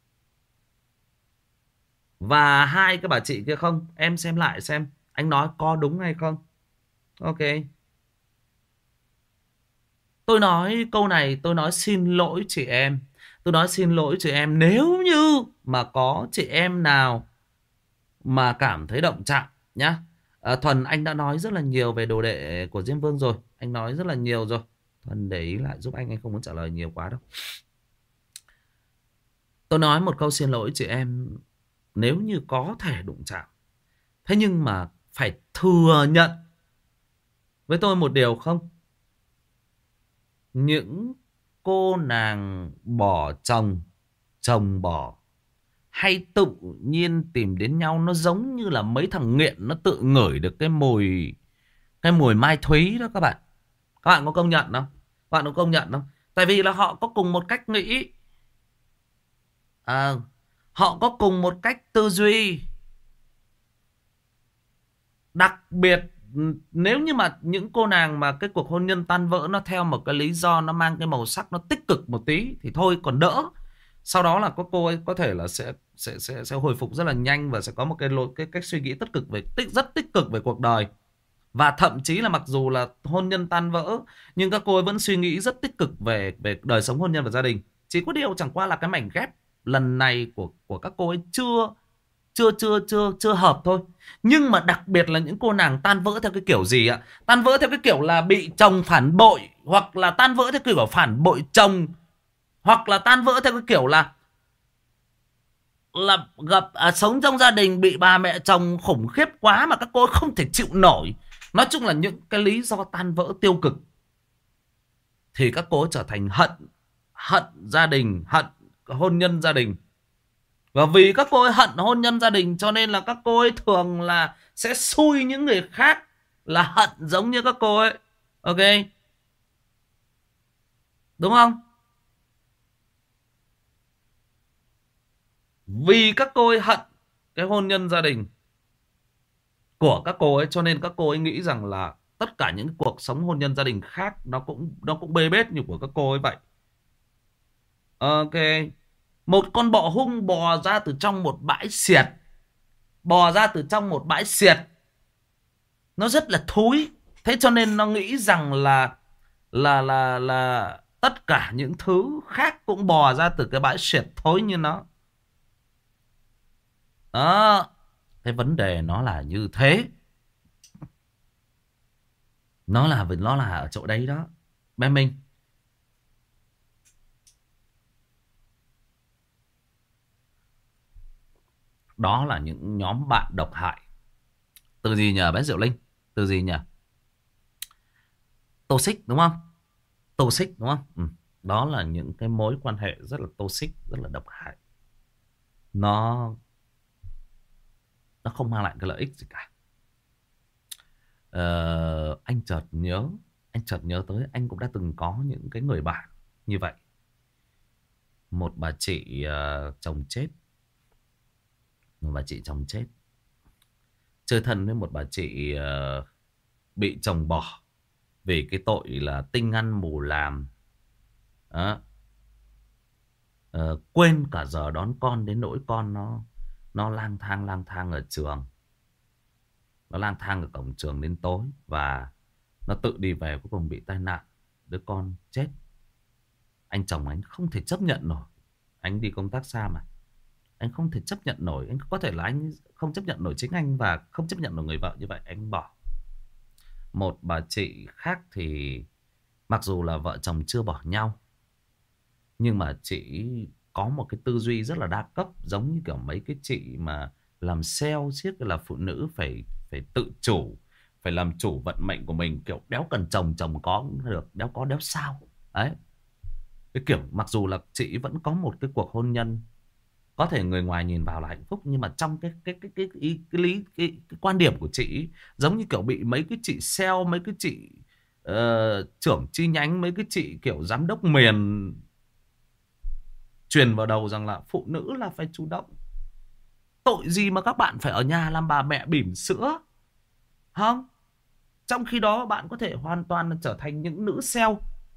Và hai cái bà chị kia không? Em xem lại xem anh nói có đúng hay không. Ok. Tôi nói câu này, tôi nói xin lỗi chị em. Tôi nói xin lỗi chị em nếu như mà có chị em nào mà cảm thấy động chạm nhá. À, Thuần, anh đã nói rất là nhiều về đồ đệ của Diêm Vương rồi. Anh nói rất là nhiều rồi. Thuần để ý lại giúp anh, anh không muốn trả lời nhiều quá đâu. Tôi nói một câu xin lỗi chị em nếu như có thể đụng chạm. Thế nhưng mà phải thừa nhận với tôi một điều không? Những cô nàng bỏ chồng, chồng bỏ, hay tự nhiên tìm đến nhau, nó giống như là mấy thằng nghiện nó tự ngửi được cái mùi, cái mùi mai thúy đó các bạn. Các bạn có công nhận không? Các bạn có công nhận không? Tại vì là họ có cùng một cách nghĩ, à, họ có cùng một cách tư duy. Đặc biệt nếu như mà những cô nàng mà cái cuộc hôn nhân tan vỡ nó theo một cái lý do nó mang cái màu sắc nó tích cực một tí thì thôi còn đỡ. Sau đó là có cô ấy có thể là sẽ sẽ sẽ sẽ hồi phục rất là nhanh và sẽ có một cái lối, cái cách suy nghĩ tích cực về tích rất tích cực về cuộc đời. Và thậm chí là mặc dù là hôn nhân tan vỡ nhưng các cô ấy vẫn suy nghĩ rất tích cực về về đời sống hôn nhân và gia đình. Chỉ có điều chẳng qua là cái mảnh ghép lần này của của các cô ấy chưa chưa chưa chưa chưa hợp thôi. Nhưng mà đặc biệt là những cô nàng tan vỡ theo cái kiểu gì ạ? Tan vỡ theo cái kiểu là bị chồng phản bội, hoặc là tan vỡ theo cái kiểu phản bội chồng, hoặc là tan vỡ theo cái kiểu là là gặp à, sống trong gia đình bị bà mẹ chồng khủng khiếp quá mà các cô không thể chịu nổi. Nói chung là những cái lý do tan vỡ tiêu cực thì các cô trở thành hận, hận gia đình, hận hôn nhân gia đình. Và vì các cô ấy hận hôn nhân gia đình cho nên là các cô ấy thường là sẽ xui những người khác là hận giống như các cô ấy. Ok, đúng không? Vì các cô ấy hận cái hôn nhân gia đình của các cô ấy cho nên các cô ấy nghĩ rằng là tất cả những cuộc sống hôn nhân gia đình khác nó cũng nó cũng bê bết như của các cô ấy vậy. Ok. Một con bọ hung bò ra từ trong một bãi xiệt. Bò ra từ trong một bãi xiệt. Nó rất là thúi. Thế cho nên nó nghĩ rằng là là là là tất cả những thứ khác cũng bò ra từ cái bãi xiệt thối như nó. Đó. Cái vấn đề nó là như thế. Nó là nó là ở chỗ đấy đó. Bé Minh. Đó là những nhóm bạn độc hại. Từ gì nhờ bé Diệu Linh? Từ gì nhờ? Toxic đúng không? Toxic đúng không? Ừ. Đó là những cái mối quan hệ rất là toxic, rất là độc hại. Nó Nó không mang lại cái lợi ích gì cả. Ờ, anh chợt nhớ, anh chợt nhớ tới anh cũng đã từng có những cái người bạn như vậy. Một bà chị uh, chồng chết. Một bà chị chồng chết. Chơi thân với một bà chị uh, bị chồng bỏ vì cái tội là tinh ăn mù làm. Đó. Uh, quên cả giờ đón con, đến nỗi con nó nó lang thang lang thang ở trường. Nó lang thang ở cổng trường đến tối. Và nó tự đi về, cuối cùng bị tai nạn. Đứa con chết. Anh chồng anh không thể chấp nhận nổi. Anh đi công tác xa mà. Anh không thể chấp nhận nổi. Anh có thể là anh không chấp nhận nổi chính anh. Và không chấp nhận nổi người vợ như vậy. Anh bỏ. Một bà chị khác thì mặc dù là vợ chồng chưa bỏ nhau, nhưng mà chị có một cái tư duy rất là đa cấp. Giống như kiểu mấy cái chị mà làm sale siết là phụ nữ phải phải tự chủ, phải làm chủ vận mệnh của mình. Kiểu đéo cần chồng, chồng có cũng được, đéo có đéo sao. Đấy. Cái kiểu mặc dù là chị vẫn có một cái cuộc hôn nhân, có thể người ngoài nhìn vào là hạnh phúc, nhưng mà trong cái cái cái cái cái, cái, cái lý cái, cái quan điểm của chị giống như kiểu bị mấy cái chị sale, mấy cái chị uh, trưởng chi nhánh, mấy cái chị kiểu giám đốc miền truyền vào đầu rằng là phụ nữ là phải chủ động. Tội gì mà các bạn phải ở nhà làm bà mẹ bỉm sữa, không? Trong khi đó bạn có thể hoàn toàn trở thành những nữ sale.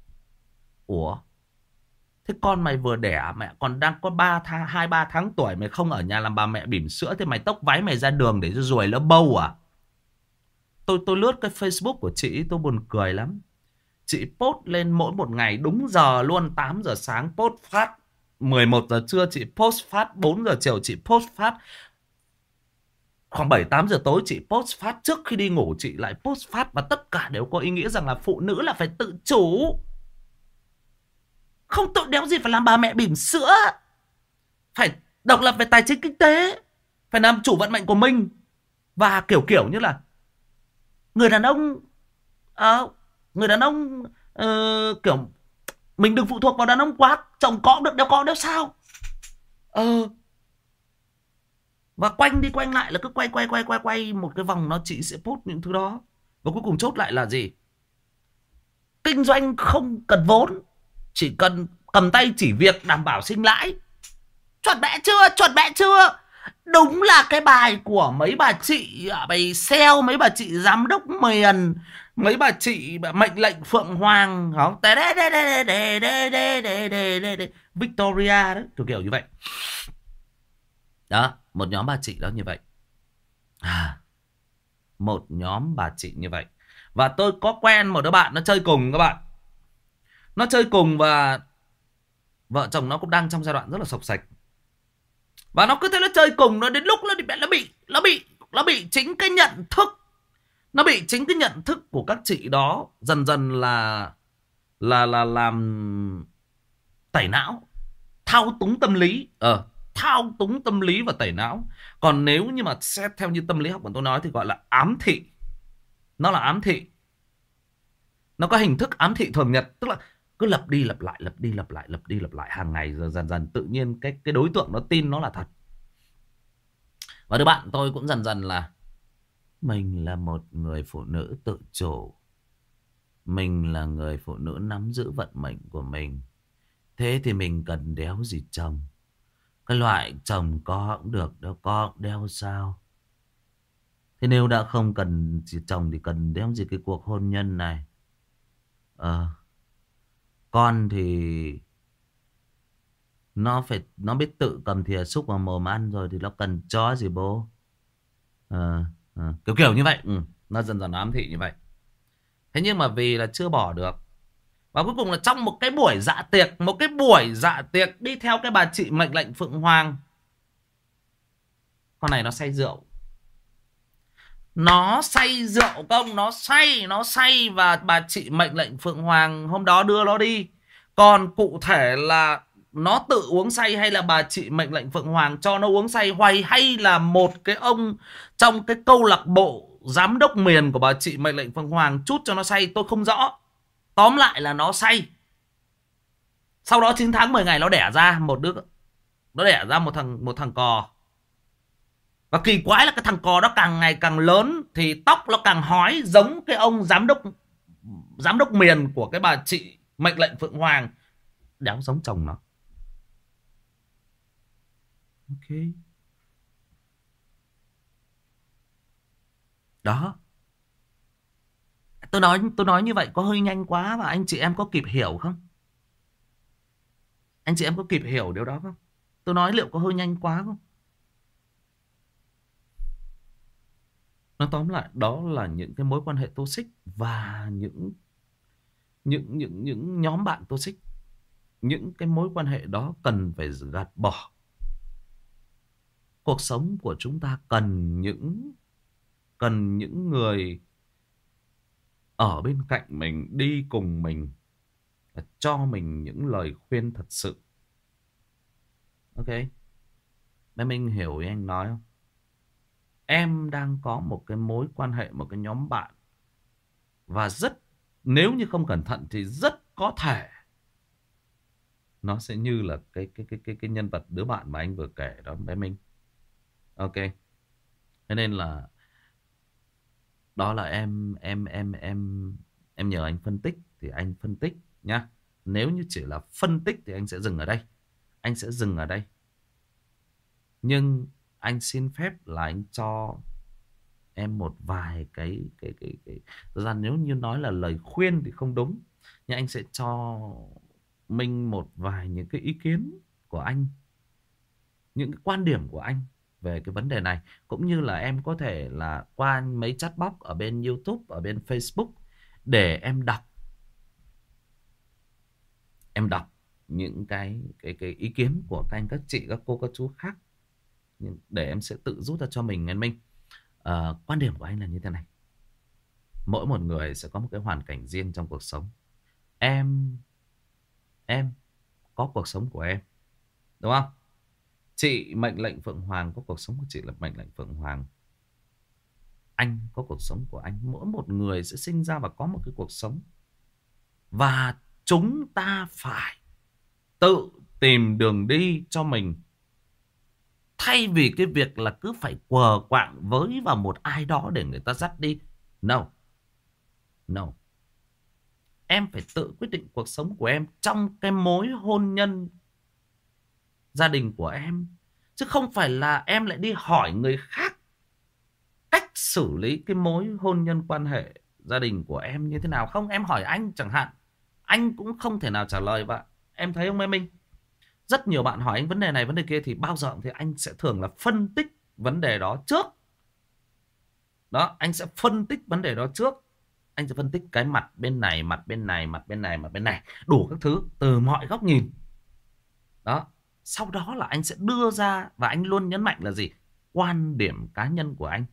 Ủa? Thế con mày vừa đẻ, mẹ còn đang có ba tháng, hai ba tháng tuổi, mày không ở nhà làm bà mẹ bỉm sữa, thế mày tốc váy mày ra đường để cho ruồi nó bâu à? Tôi tôi lướt cái Facebook của chị, tôi buồn cười lắm. Chị post lên mỗi một ngày đúng giờ luôn. Tám giờ sáng post phát, mười một giờ trưa chị post phát, bốn giờ chiều chị post phát, khoảng bảy tám giờ tối chị post phát, trước khi đi ngủ chị lại post phát. Và tất cả đều có ý nghĩa rằng là phụ nữ là phải tự chủ. Không tội đéo gì phải làm bà mẹ bỉm sữa. Phải độc lập về tài chính kinh tế, phải làm chủ vận mệnh của mình. Và kiểu kiểu như là người đàn ông uh, Người đàn ông uh, kiểu mình đừng phụ thuộc vào đàn ông quá. Chồng có được, đéo có đéo sao. Ờ Và quanh đi quanh lại là cứ quay quay quay quay quay một cái vòng, nó chị sẽ post những thứ đó. Và cuối cùng chốt lại là gì? Kinh doanh không cần vốn, chỉ cần cầm tay chỉ việc đảm bảo sinh lãi. Chuẩn mẹ chưa? Chuẩn mẹ chưa? Đúng là cái bài của mấy bà chị bài sale, mấy bà chị giám đốc miền, mấy bà chị mệnh lệnh Phượng Hoàng, không? Victoria đó, kiểu kiểu như vậy. Đó, một nhóm bà chị đó như vậy. À, một nhóm bà chị như vậy. Và tôi có quen một đứa bạn nó chơi cùng các bạn. Nó chơi cùng và vợ chồng nó cũng đang trong giai đoạn rất là sộc sạch. Và nó cứ thế nó chơi cùng, nó đến lúc nó bị nó bị nó bị nó bị chính cái nhận thức, nó bị chính cái nhận thức của các chị đó dần dần là là là làm tẩy não, thao túng tâm lý, ờ thao túng tâm lý và tẩy não. Còn nếu như mà xét theo như tâm lý học của tôi nói thì gọi là ám thị. Nó là ám thị. Nó có hình thức ám thị thường nhật, tức là cứ lặp đi lặp lại, lặp đi lặp lại, lặp đi lặp lại hàng ngày, rồi dần dần tự nhiên cái cái đối tượng nó tin nó là thật. Và đứa bạn tôi cũng dần dần là mình là một người phụ nữ tự chủ, mình là người phụ nữ nắm giữ vận mệnh của mình, thế thì mình cần đéo gì chồng. Cái loại chồng có cũng được, đâu có đeo sao. Thế nếu đã không cần chỉ chồng thì cần đéo gì cái cuộc hôn nhân này. Ờ, con thì nó phải nó biết tự cầm thìa xúc vào mồm ăn rồi thì nó cần chó gì bố. Ờ, ờ, kiểu kiểu như vậy. Ừ, nó dần dần nó ám thị như vậy. Thế nhưng mà vì là chưa bỏ được, và cuối cùng là trong một cái buổi dạ tiệc, một cái buổi dạ tiệc đi theo cái bà chị mệnh lệnh Phượng Hoàng, con này nó say rượu. Nó say rượu công, nó say, nó say và bà chị mệnh lệnh Phượng Hoàng hôm đó đưa nó đi. Còn cụ thể là nó tự uống say hay là bà chị mệnh lệnh Phượng Hoàng cho nó uống say, hoài hay là một cái ông trong cái câu lạc bộ giám đốc miền của bà chị mệnh lệnh Phượng Hoàng chút cho nó say, tôi không rõ. Tóm lại là nó say. Sau đó chín tháng mười ngày nó đẻ ra một đứa, nó đẻ ra một thằng một thằng cò. Và kỳ quái là cái thằng cò đó càng ngày càng lớn thì tóc nó càng hói giống cái ông giám đốc giám đốc miền của cái bà chị mệnh lệnh Phượng Hoàng, đéo giống chồng nó. Ok. Đó. Tôi nói tôi nói như vậy có hơi nhanh quá và anh chị em có kịp hiểu không? Anh chị em có kịp hiểu điều đó không? Tôi nói liệu có hơi nhanh quá không? Nó tóm lại đó là những cái mối quan hệ toxic và những những những những nhóm bạn toxic. Những cái mối quan hệ đó cần phải gạt bỏ. Cuộc sống của chúng ta cần những cần những người ở bên cạnh mình, đi cùng mình, cho mình những lời khuyên thật sự. Ok. Bé Minh hiểu ý anh nói không? Em đang có một cái mối quan hệ, một cái nhóm bạn, và rất, nếu như không cẩn thận thì rất có thể nó sẽ như là cái cái cái cái cái nhân vật đứa bạn mà anh vừa kể đó bé Minh. Ok. Thế nên là đó là em em em em em nhờ anh phân tích thì anh phân tích nhá. Nếu như chỉ là phân tích thì anh sẽ dừng ở đây. Anh sẽ dừng ở đây. Nhưng anh xin phép là anh cho em một vài cái cái cái cái thực ra nếu như nói là lời khuyên thì không đúng, nhưng anh sẽ cho Minh một vài những cái ý kiến của anh, những cái quan điểm của anh về cái vấn đề này, cũng như là em có thể là qua mấy chat box ở bên YouTube, ở bên Facebook để em đọc em đọc những cái cái cái ý kiến của các anh các chị, các cô các chú khác, để em sẽ tự rút ra cho mình. Anh Minh, à, quan điểm của anh là như thế này. Mỗi một người sẽ có một cái hoàn cảnh riêng trong cuộc sống. Em Em có cuộc sống của em, đúng không? Chị mệnh lệnh Phượng Hoàng có cuộc sống của chị là mệnh lệnh Phượng Hoàng. Anh có cuộc sống của anh. Mỗi một người sẽ sinh ra và có một cái cuộc sống. Và chúng ta phải tự tìm đường đi cho mình. Thay vì cái việc là cứ phải quờ quạng với vào một ai đó để người ta dắt đi. No. No. Em phải tự quyết định cuộc sống của em trong cái mối hôn nhân gia đình của em. Chứ không phải là em lại đi hỏi người khác cách xử lý cái mối hôn nhân quan hệ gia đình của em như thế nào. Không, em hỏi anh chẳng hạn, anh cũng không thể nào trả lời. Và em thấy không Mai Minh, rất nhiều bạn hỏi anh vấn đề này vấn đề kia thì bao giờ thì anh sẽ thường là phân tích vấn đề đó trước. Đó, anh sẽ phân tích vấn đề đó trước. Anh sẽ phân tích cái mặt bên này, mặt bên này, mặt bên này, mặt bên này, đủ các thứ từ mọi góc nhìn. Đó, sau đó là anh sẽ đưa ra, và anh luôn nhấn mạnh là gì? Quan điểm cá nhân của anh.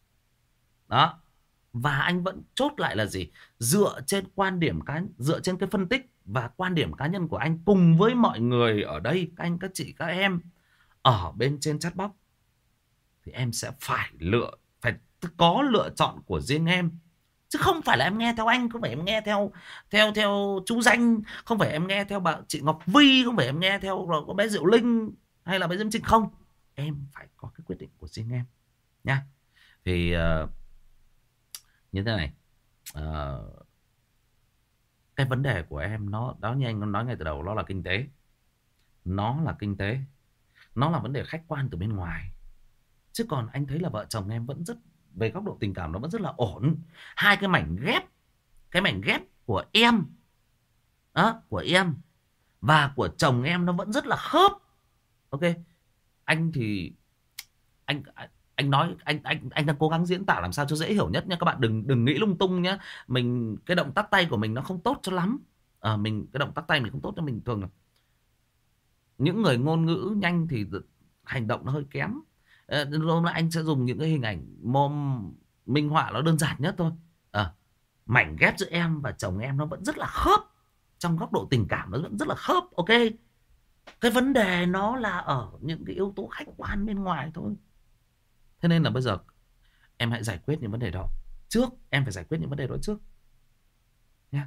Đó. Và anh vẫn chốt lại là gì? Dựa trên quan điểm cá dựa trên cái phân tích và quan điểm cá nhân của anh cùng với mọi người ở đây, các anh, các chị, các em ở bên trên chat box, thì em sẽ phải lựa, phải có lựa chọn của riêng em. Chứ không phải là em nghe theo anh, không phải em nghe theo theo theo chú Danh, không phải em nghe theo bà chị Ngọc Vi, không phải em nghe theo có bé Diệu Linh hay là bé Diễm Trinh, không. Em phải có cái quyết định của riêng em nha. Thì uh, như thế này, uh, cái vấn đề của em nó đó, như anh nói ngay từ đầu, nó là kinh tế. Nó là kinh tế. Nó là vấn đề khách quan từ bên ngoài. Chứ còn anh thấy là vợ chồng em vẫn rất về góc độ tình cảm nó vẫn rất là ổn. Hai cái mảnh ghép, cái mảnh ghép của em đó, của em và của chồng em nó vẫn rất là khớp. Ok, anh thì anh anh nói anh anh anh đang cố gắng diễn tả làm sao cho dễ hiểu nhất nha các bạn, đừng đừng nghĩ lung tung nhá. Mình cái động tác tay của mình nó không tốt cho lắm. À, mình cái động tác tay mình không tốt cho mình, thường là những người ngôn ngữ nhanh thì hành động nó hơi kém. À, hôm nay anh sẽ dùng những cái hình ảnh mom minh họa nó đơn giản nhất thôi. À, mảnh ghép giữa em và chồng em nó vẫn rất là khớp, trong góc độ tình cảm nó vẫn rất là khớp. Ok, cái vấn đề nó là ở những cái yếu tố khách quan bên ngoài thôi. Thế nên là bây giờ em hãy giải quyết những vấn đề đó trước. Em phải giải quyết những vấn đề đó trước nhé.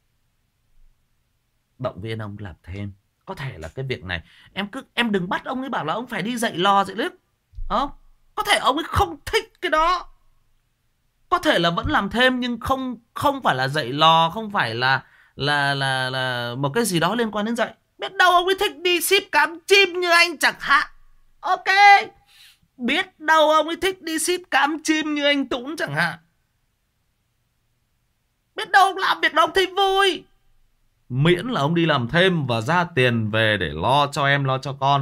Động viên ông làm thêm. Có thể là cái việc này em cứ em đừng bắt ông ấy bảo là ông phải đi dạy lò dạy lướt. Không, có thể ông ấy không thích cái đó. Có thể là vẫn làm thêm nhưng không không phải là dạy lò, không phải là là là là một cái gì đó liên quan đến dạy. Biết đâu ông ấy thích đi ship cám chim như anh chẳng hạn. Ok, biết đâu ông ấy thích đi ship cám chim như anh Tũng chẳng hạn. Biết đâu ông làm việc đó ông thấy vui. Miễn là ông đi làm thêm và ra tiền về để lo cho em, lo cho con.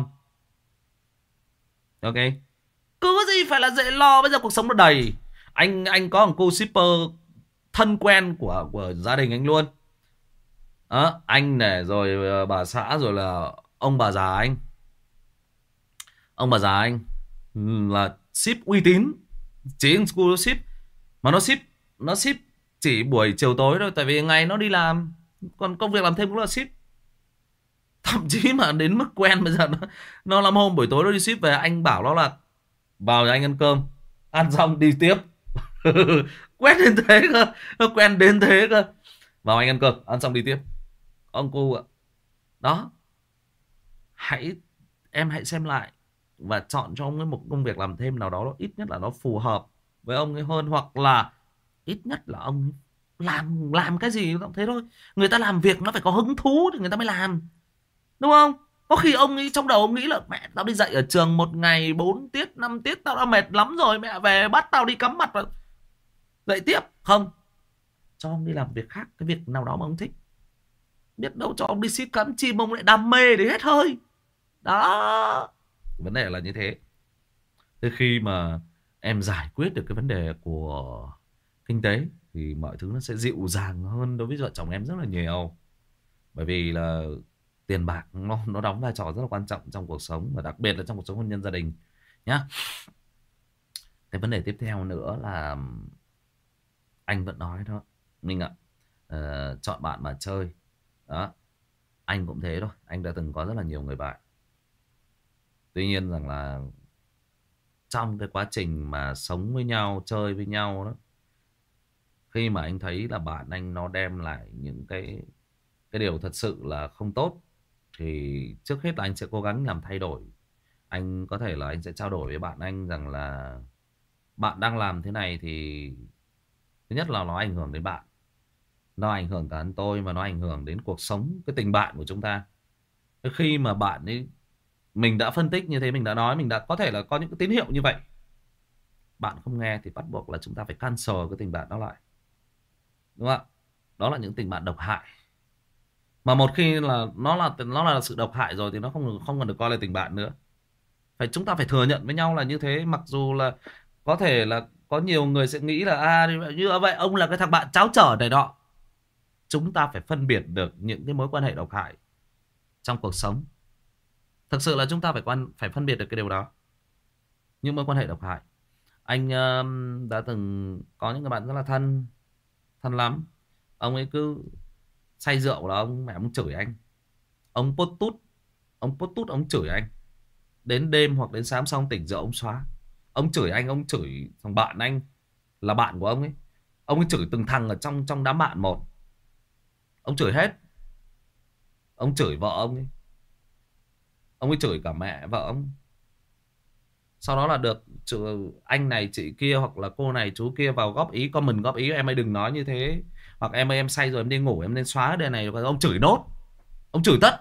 Ok, cứ gì phải là dạy lo. Bây giờ cuộc sống nó đầy. Anh anh có một cô shipper thân quen của của gia đình anh luôn. Đó, anh này rồi bà xã rồi là ông bà già anh. Ông bà già anh là ship uy tín. Chỉ anh school ship. Mà nó ship Nó ship chỉ buổi chiều tối thôi. Tại vì ngày nó đi làm. Còn công việc làm thêm cũng là ship. Thậm chí mà đến mức quen bây giờ nó, nó làm hôm buổi tối nó đi ship về. Anh bảo nó là vào nhà anh ăn cơm, ăn xong đi tiếp. Quen đến thế cơ. Nó quen đến thế cơ. Vào anh ăn cơm, ăn xong đi tiếp. Ông cô ạ. Đó, hãy em hãy xem lại và chọn cho ông ấy một công việc làm thêm nào đó, ít nhất là nó phù hợp với ông ấy hơn. Hoặc là ít nhất là ông ấy làm làm cái gì cũng thế thôi. Người ta làm việc nó phải có hứng thú thì người ta mới làm, đúng không? Có khi ông ấy trong đầu ông nghĩ là mẹ tao đi dạy ở trường một ngày bốn tiết năm tiết tao đã mệt lắm rồi, mẹ về bắt tao đi cắm mặt vào dạy tiếp. Không, cho ông đi làm việc khác, cái việc nào đó mà ông thích. Biết đâu cho ông đi ship cắm chim ông lại đam mê để hết hơi. Đó, vấn đề là như thế. Thế khi mà em giải quyết được cái vấn đề của kinh tế thì mọi thứ nó sẽ dịu dàng hơn đối với vợ chồng em rất là nhiều. Bởi vì là tiền bạc nó, nó đóng vai trò rất là quan trọng trong cuộc sống, và đặc biệt là trong cuộc sống hôn nhân gia đình nhá. Cái vấn đề tiếp theo nữa là anh vẫn nói đó Minh ạ, uh, chọn bạn mà chơi đó. Anh cũng thế thôi, anh đã từng có rất là nhiều người bạn. Tuy nhiên rằng là trong cái quá trình mà sống với nhau, chơi với nhau đó, khi mà anh thấy là bạn anh nó đem lại những cái cái điều thật sự là không tốt, thì trước hết là anh sẽ cố gắng làm thay đổi. Anh có thể là anh sẽ trao đổi với bạn anh rằng là bạn đang làm thế này thì thứ nhất là nó ảnh hưởng đến bạn, nó ảnh hưởng cả đến tôi, và nó ảnh hưởng đến cuộc sống, cái tình bạn của chúng ta. Khi mà bạn ấy, mình đã phân tích như thế, mình đã nói, mình đã có thể là có những cái tín hiệu như vậy, bạn không nghe thì bắt buộc là chúng ta phải cancel cái tình bạn đó lại, đúng không ạ? Đó là những tình bạn độc hại. Mà một khi là nó là nó là sự độc hại rồi thì nó không không còn được coi là tình bạn nữa. Phải, chúng ta phải thừa nhận với nhau là như thế. Mặc dù là có thể là có nhiều người sẽ nghĩ là à như vậy ông là cái thằng bạn cháo trở này đó. Chúng ta phải phân biệt được những cái mối quan hệ độc hại trong cuộc sống. Thực sự là chúng ta phải quan phải phân biệt được cái điều đó. Những mối quan hệ độc hại. Anh uh, đã từng có những người bạn rất là thân, thân lắm. Ông ấy cứ say rượu là ông mẹ ông chửi anh. Ông pốt tút, ông pốt tút ông chửi anh. Đến đêm hoặc đến sáng xong tỉnh rượu ông xóa. Ông chửi anh, ông chửi thằng bạn anh là bạn của ông ấy. Ông ấy chửi từng thằng ở trong trong đám bạn một. Ông chửi hết. Ông chửi vợ ông ấy. Ông ấy chửi cả mẹ vợ ông. Sau đó là được anh này chị kia hoặc là cô này chú kia vào góp ý, comment góp ý em ơi đừng nói như thế, hoặc em ơi em say rồi em đi ngủ em nên xóa đây này. Ông chửi nốt, ông chửi tất.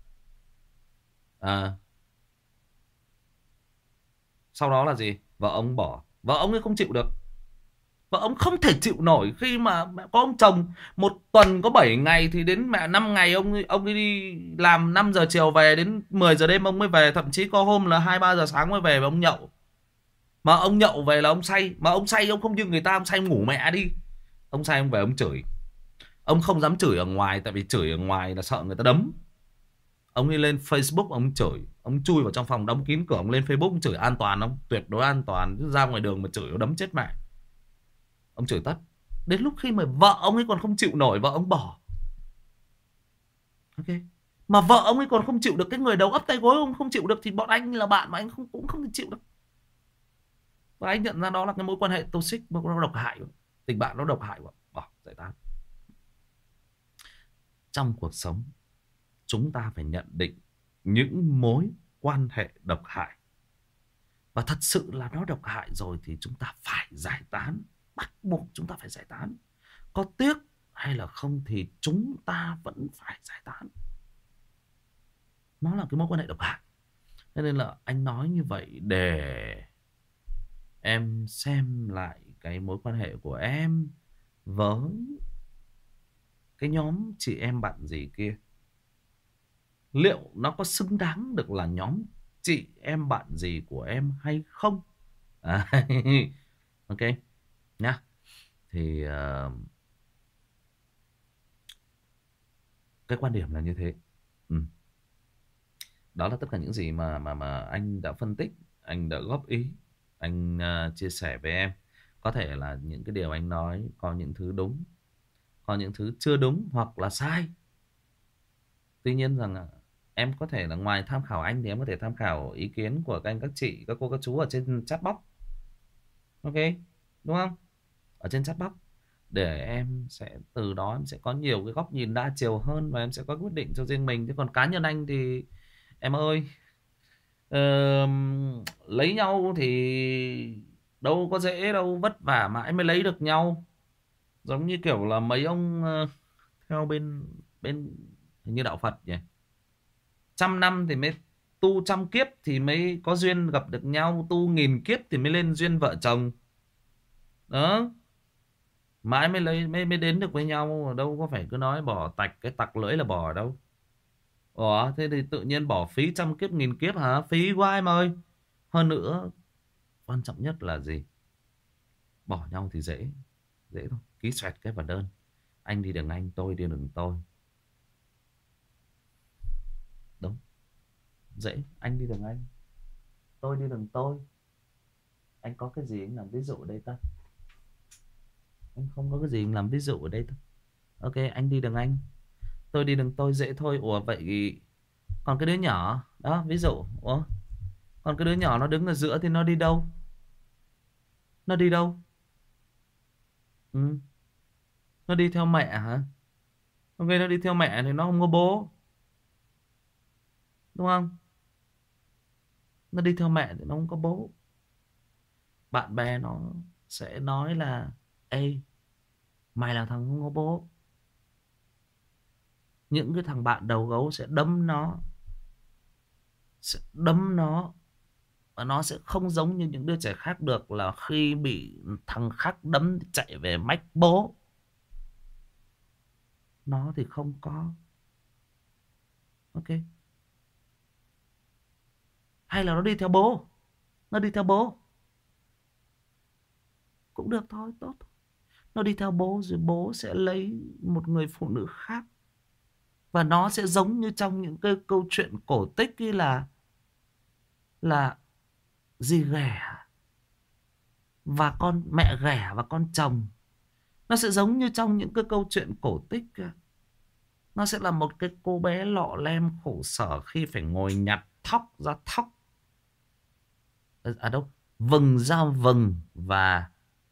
À, sau đó là gì? Vợ ông bỏ. Vợ ông ấy không chịu được. Và ông không thể chịu nổi khi mà mẹ có ông chồng một tuần có bảy ngày thì đến mẹ năm ngày ông ông đi làm năm giờ chiều về đến mười giờ đêm ông mới về, thậm chí có hôm là hai ba giờ sáng mới về và ông nhậu. Mà ông nhậu về là ông say, mà ông say ông không như người ta, ông say ngủ mẹ đi. Ông say ông về ông chửi. Ông không dám chửi ở ngoài, tại vì chửi ở ngoài là sợ người ta đấm. Ông đi lên Facebook ông chửi, ông chui vào trong phòng đóng kín cửa, ông lên Facebook ông chửi an toàn không? Tuyệt đối an toàn, chứ ra ngoài đường mà chửi nó đấm chết mẹ. Ông chửi tất. Đến lúc khi mà vợ ông ấy còn không chịu nổi, vợ ông bỏ. Ok. Mà vợ ông ấy còn không chịu được, cái người đầu ấp tay gối ông không chịu được, thì bọn anh là bạn mà anh không cũng không thể chịu được. Và anh nhận ra đó là cái mối quan hệ toxic, nó độc hại. Tình bạn nó độc hại, bỏ, giải tán. Trong cuộc sống chúng ta phải nhận định những mối quan hệ độc hại. Và thật sự là nó độc hại rồi thì chúng ta phải giải tán. Bắt buộc chúng ta phải giải tán. Có tiếc hay là không thì chúng ta vẫn phải giải tán. Nó là cái mối quan hệ độc hại. Thế nên là anh nói như vậy để em xem lại cái mối quan hệ của em với cái nhóm chị em bạn gì kia. Liệu nó có xứng đáng được là nhóm chị em bạn gì của em hay không? À, ok nhá. Thì uh, cái quan điểm là như thế. Ừ. Đó là tất cả những gì mà mà mà anh đã phân tích, anh đã góp ý, anh uh, chia sẻ với em. Có thể là những cái điều anh nói có những thứ đúng, có những thứ chưa đúng hoặc là sai. Tuy nhiên rằng em có thể là ngoài tham khảo anh thì em có thể tham khảo ý kiến của các anh các chị, các cô các chú ở trên chat box. Ok, đúng không? Ở trên chat box để em sẽ từ đó em sẽ có nhiều cái góc nhìn đa chiều hơn và em sẽ có quyết định cho riêng mình. Chứ còn cá nhân anh thì em ơi, ờ, lấy nhau thì đâu có dễ đâu, vất vả mãi mới lấy được nhau. Giống như kiểu là mấy ông ờ, theo bên bên hình như đạo Phật nhỉ, trăm năm thì mới tu, trăm kiếp thì mới có duyên gặp được nhau, tu nghìn kiếp thì mới lên duyên vợ chồng đó, mãi mới lấy mới mới đến được với nhau. Đâu có phải cứ nói bỏ tạch cái tặc lưỡi là bỏ đâu. Ủa thế thì tự nhiên bỏ phí trăm kiếp nghìn kiếp hả? Phí quá em ơi. Hơn nữa quan trọng nhất là gì? Bỏ nhau thì dễ, dễ thôi, ký xoẹt cái vào đơn, anh đi đường anh, tôi đi đường tôi. Đúng, dễ, anh đi đường anh, tôi đi đường tôi. Anh có cái gì anh làm ví dụ ở đây ta? Anh không có cái gì anh làm ví dụ ở đây ta. Ok, anh đi đường anh, tôi đi đường tôi, dễ thôi. Ủa vậy còn cái đứa nhỏ đó, ví dụ, ủa còn cái đứa nhỏ nó đứng ở giữa thì nó đi đâu? Nó đi đâu? Ừ, nó đi theo mẹ hả? Ok, nó đi theo mẹ thì nó không có bố, đúng không? Nó đi theo mẹ thì nó không có bố. Bạn bè nó sẽ nói là ê, mày là thằng không có bố. Những cái thằng bạn đầu gấu sẽ đấm nó, sẽ đấm nó. Và nó sẽ không giống như những đứa trẻ khác được là khi bị thằng khác đấm thì chạy về mách bố. Nó thì không có. Ok, hay là nó đi theo bố, nó đi theo bố cũng được thôi, tốt thôi. Nó đi theo bố rồi bố sẽ lấy một người phụ nữ khác. Và nó sẽ giống như trong những cái câu chuyện cổ tích ấy, là là dì ghẻ và con mẹ ghẻ và con chồng. Nó sẽ giống như trong những cái câu chuyện cổ tích. Nó sẽ là một cái cô bé lọ lem khổ sở khi phải ngồi nhặt thóc ra thóc. À đâu, vừng ra vừng. Và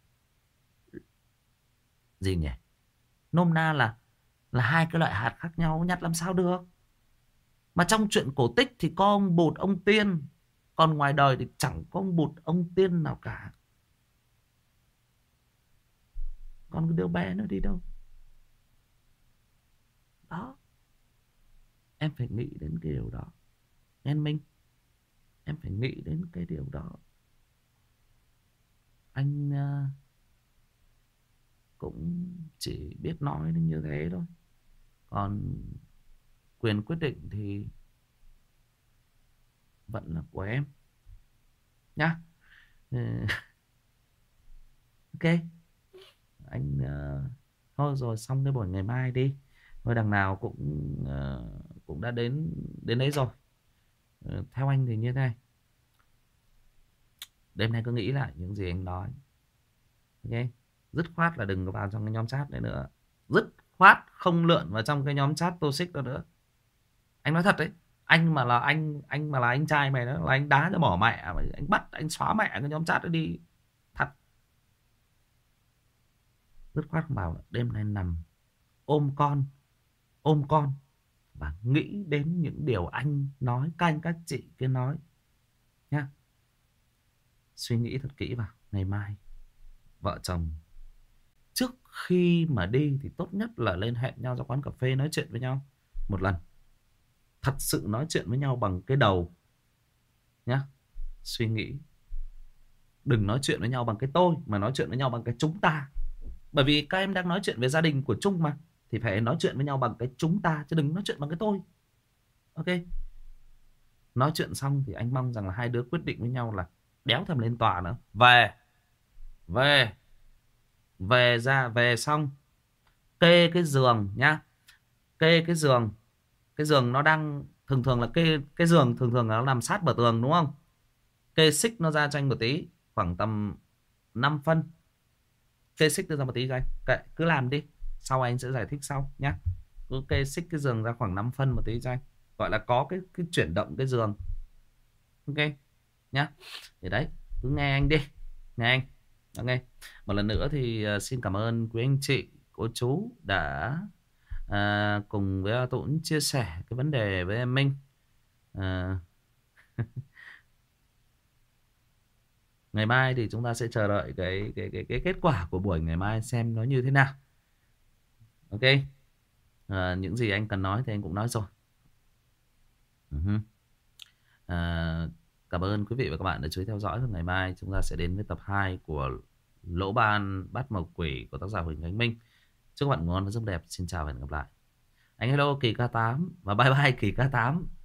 gì nhỉ, nôm na là là hai cái loại hạt khác nhau, nhặt làm sao được. Mà trong chuyện cổ tích thì có ông bụt ông tiên, còn ngoài đời thì chẳng có ông bụt ông tiên nào cả. Còn cái đứa bé nó đi đâu? Đó, em phải nghĩ đến cái điều đó. Em Minh, em phải nghĩ đến cái điều đó. Anh uh, cũng chỉ biết nói đến như thế thôi. Còn quyền quyết định thì vẫn là của em nhá. Ừ, ok anh uh, thôi rồi xong cái buổi ngày mai đi. Thôi đằng nào cũng uh, cũng đã đến đến đấy rồi. Uh, theo anh thì như thế này, đêm nay cứ nghĩ lại những gì anh nói, ok? Dứt khoát là đừng có vào trong cái nhóm chat này nữa, dứt khoát không lượn vào trong cái nhóm chat toxic đó nữa. Anh nói thật đấy, anh mà là anh anh mà là anh trai mày đó là anh đá cho bỏ mẹ mày, anh bắt anh xóa mẹ cái nhóm chat đó đi thật. Dứt khoát không bảo, đêm nay nằm ôm con, ôm con và nghĩ đến những điều anh nói, các anh các chị kia nói nhá. Suy nghĩ thật kỹ vào, ngày mai vợ chồng trước khi mà đi thì tốt nhất là lên hẹn nhau ra quán cà phê nói chuyện với nhau một lần. Thật sự nói chuyện với nhau bằng cái đầu nhá. Suy nghĩ, đừng nói chuyện với nhau bằng cái tôi, mà nói chuyện với nhau bằng cái chúng ta. Bởi vì các em đang nói chuyện về gia đình của Trung mà, thì phải nói chuyện với nhau bằng cái chúng ta, chứ đừng nói chuyện bằng cái tôi. Ok. Nói chuyện xong thì anh mong rằng là hai đứa quyết định với nhau là đéo thèm lên tòa nữa. Về Về Về ra về xong kê cái giường nhá. Kê cái giường. Cái giường nó đang thường thường là kê cái giường thường thường là nó nằm sát bờ tường đúng không? Kê xích nó ra cho anh một tí, khoảng tầm năm phân. Kê xích nó ra một tí cho anh. Kệ, cứ làm đi, sau anh sẽ giải thích sau nhá. Cứ kê xích cái giường ra khoảng năm phân một tí cho anh, gọi là có cái cái chuyển động cái giường. Ok nhá. Thì đấy, cứ nghe anh đi, nghe anh. Ok. Một lần nữa thì uh, xin cảm ơn quý anh chị, cô chú đã uh, cùng với Tuấn chia sẻ cái vấn đề với em Minh. Uh, ngày mai thì chúng ta sẽ chờ đợi cái cái cái cái kết quả của buổi ngày mai xem nó như thế nào. Ok. Uh, những gì anh cần nói thì anh cũng nói rồi. Uh-huh. Uh, cảm ơn quý vị và các bạn đã chú ý theo dõi. Ngày mai chúng ta sẽ đến với tập hai của Lỗ Ban Bắt Mộc Quỷ của tác giả Huỳnh Khánh Minh. Chúc các bạn ngon và giấc đẹp. Xin chào và hẹn gặp lại. Anh hello Kỳ ca tám và bye bye Kỳ ca tám.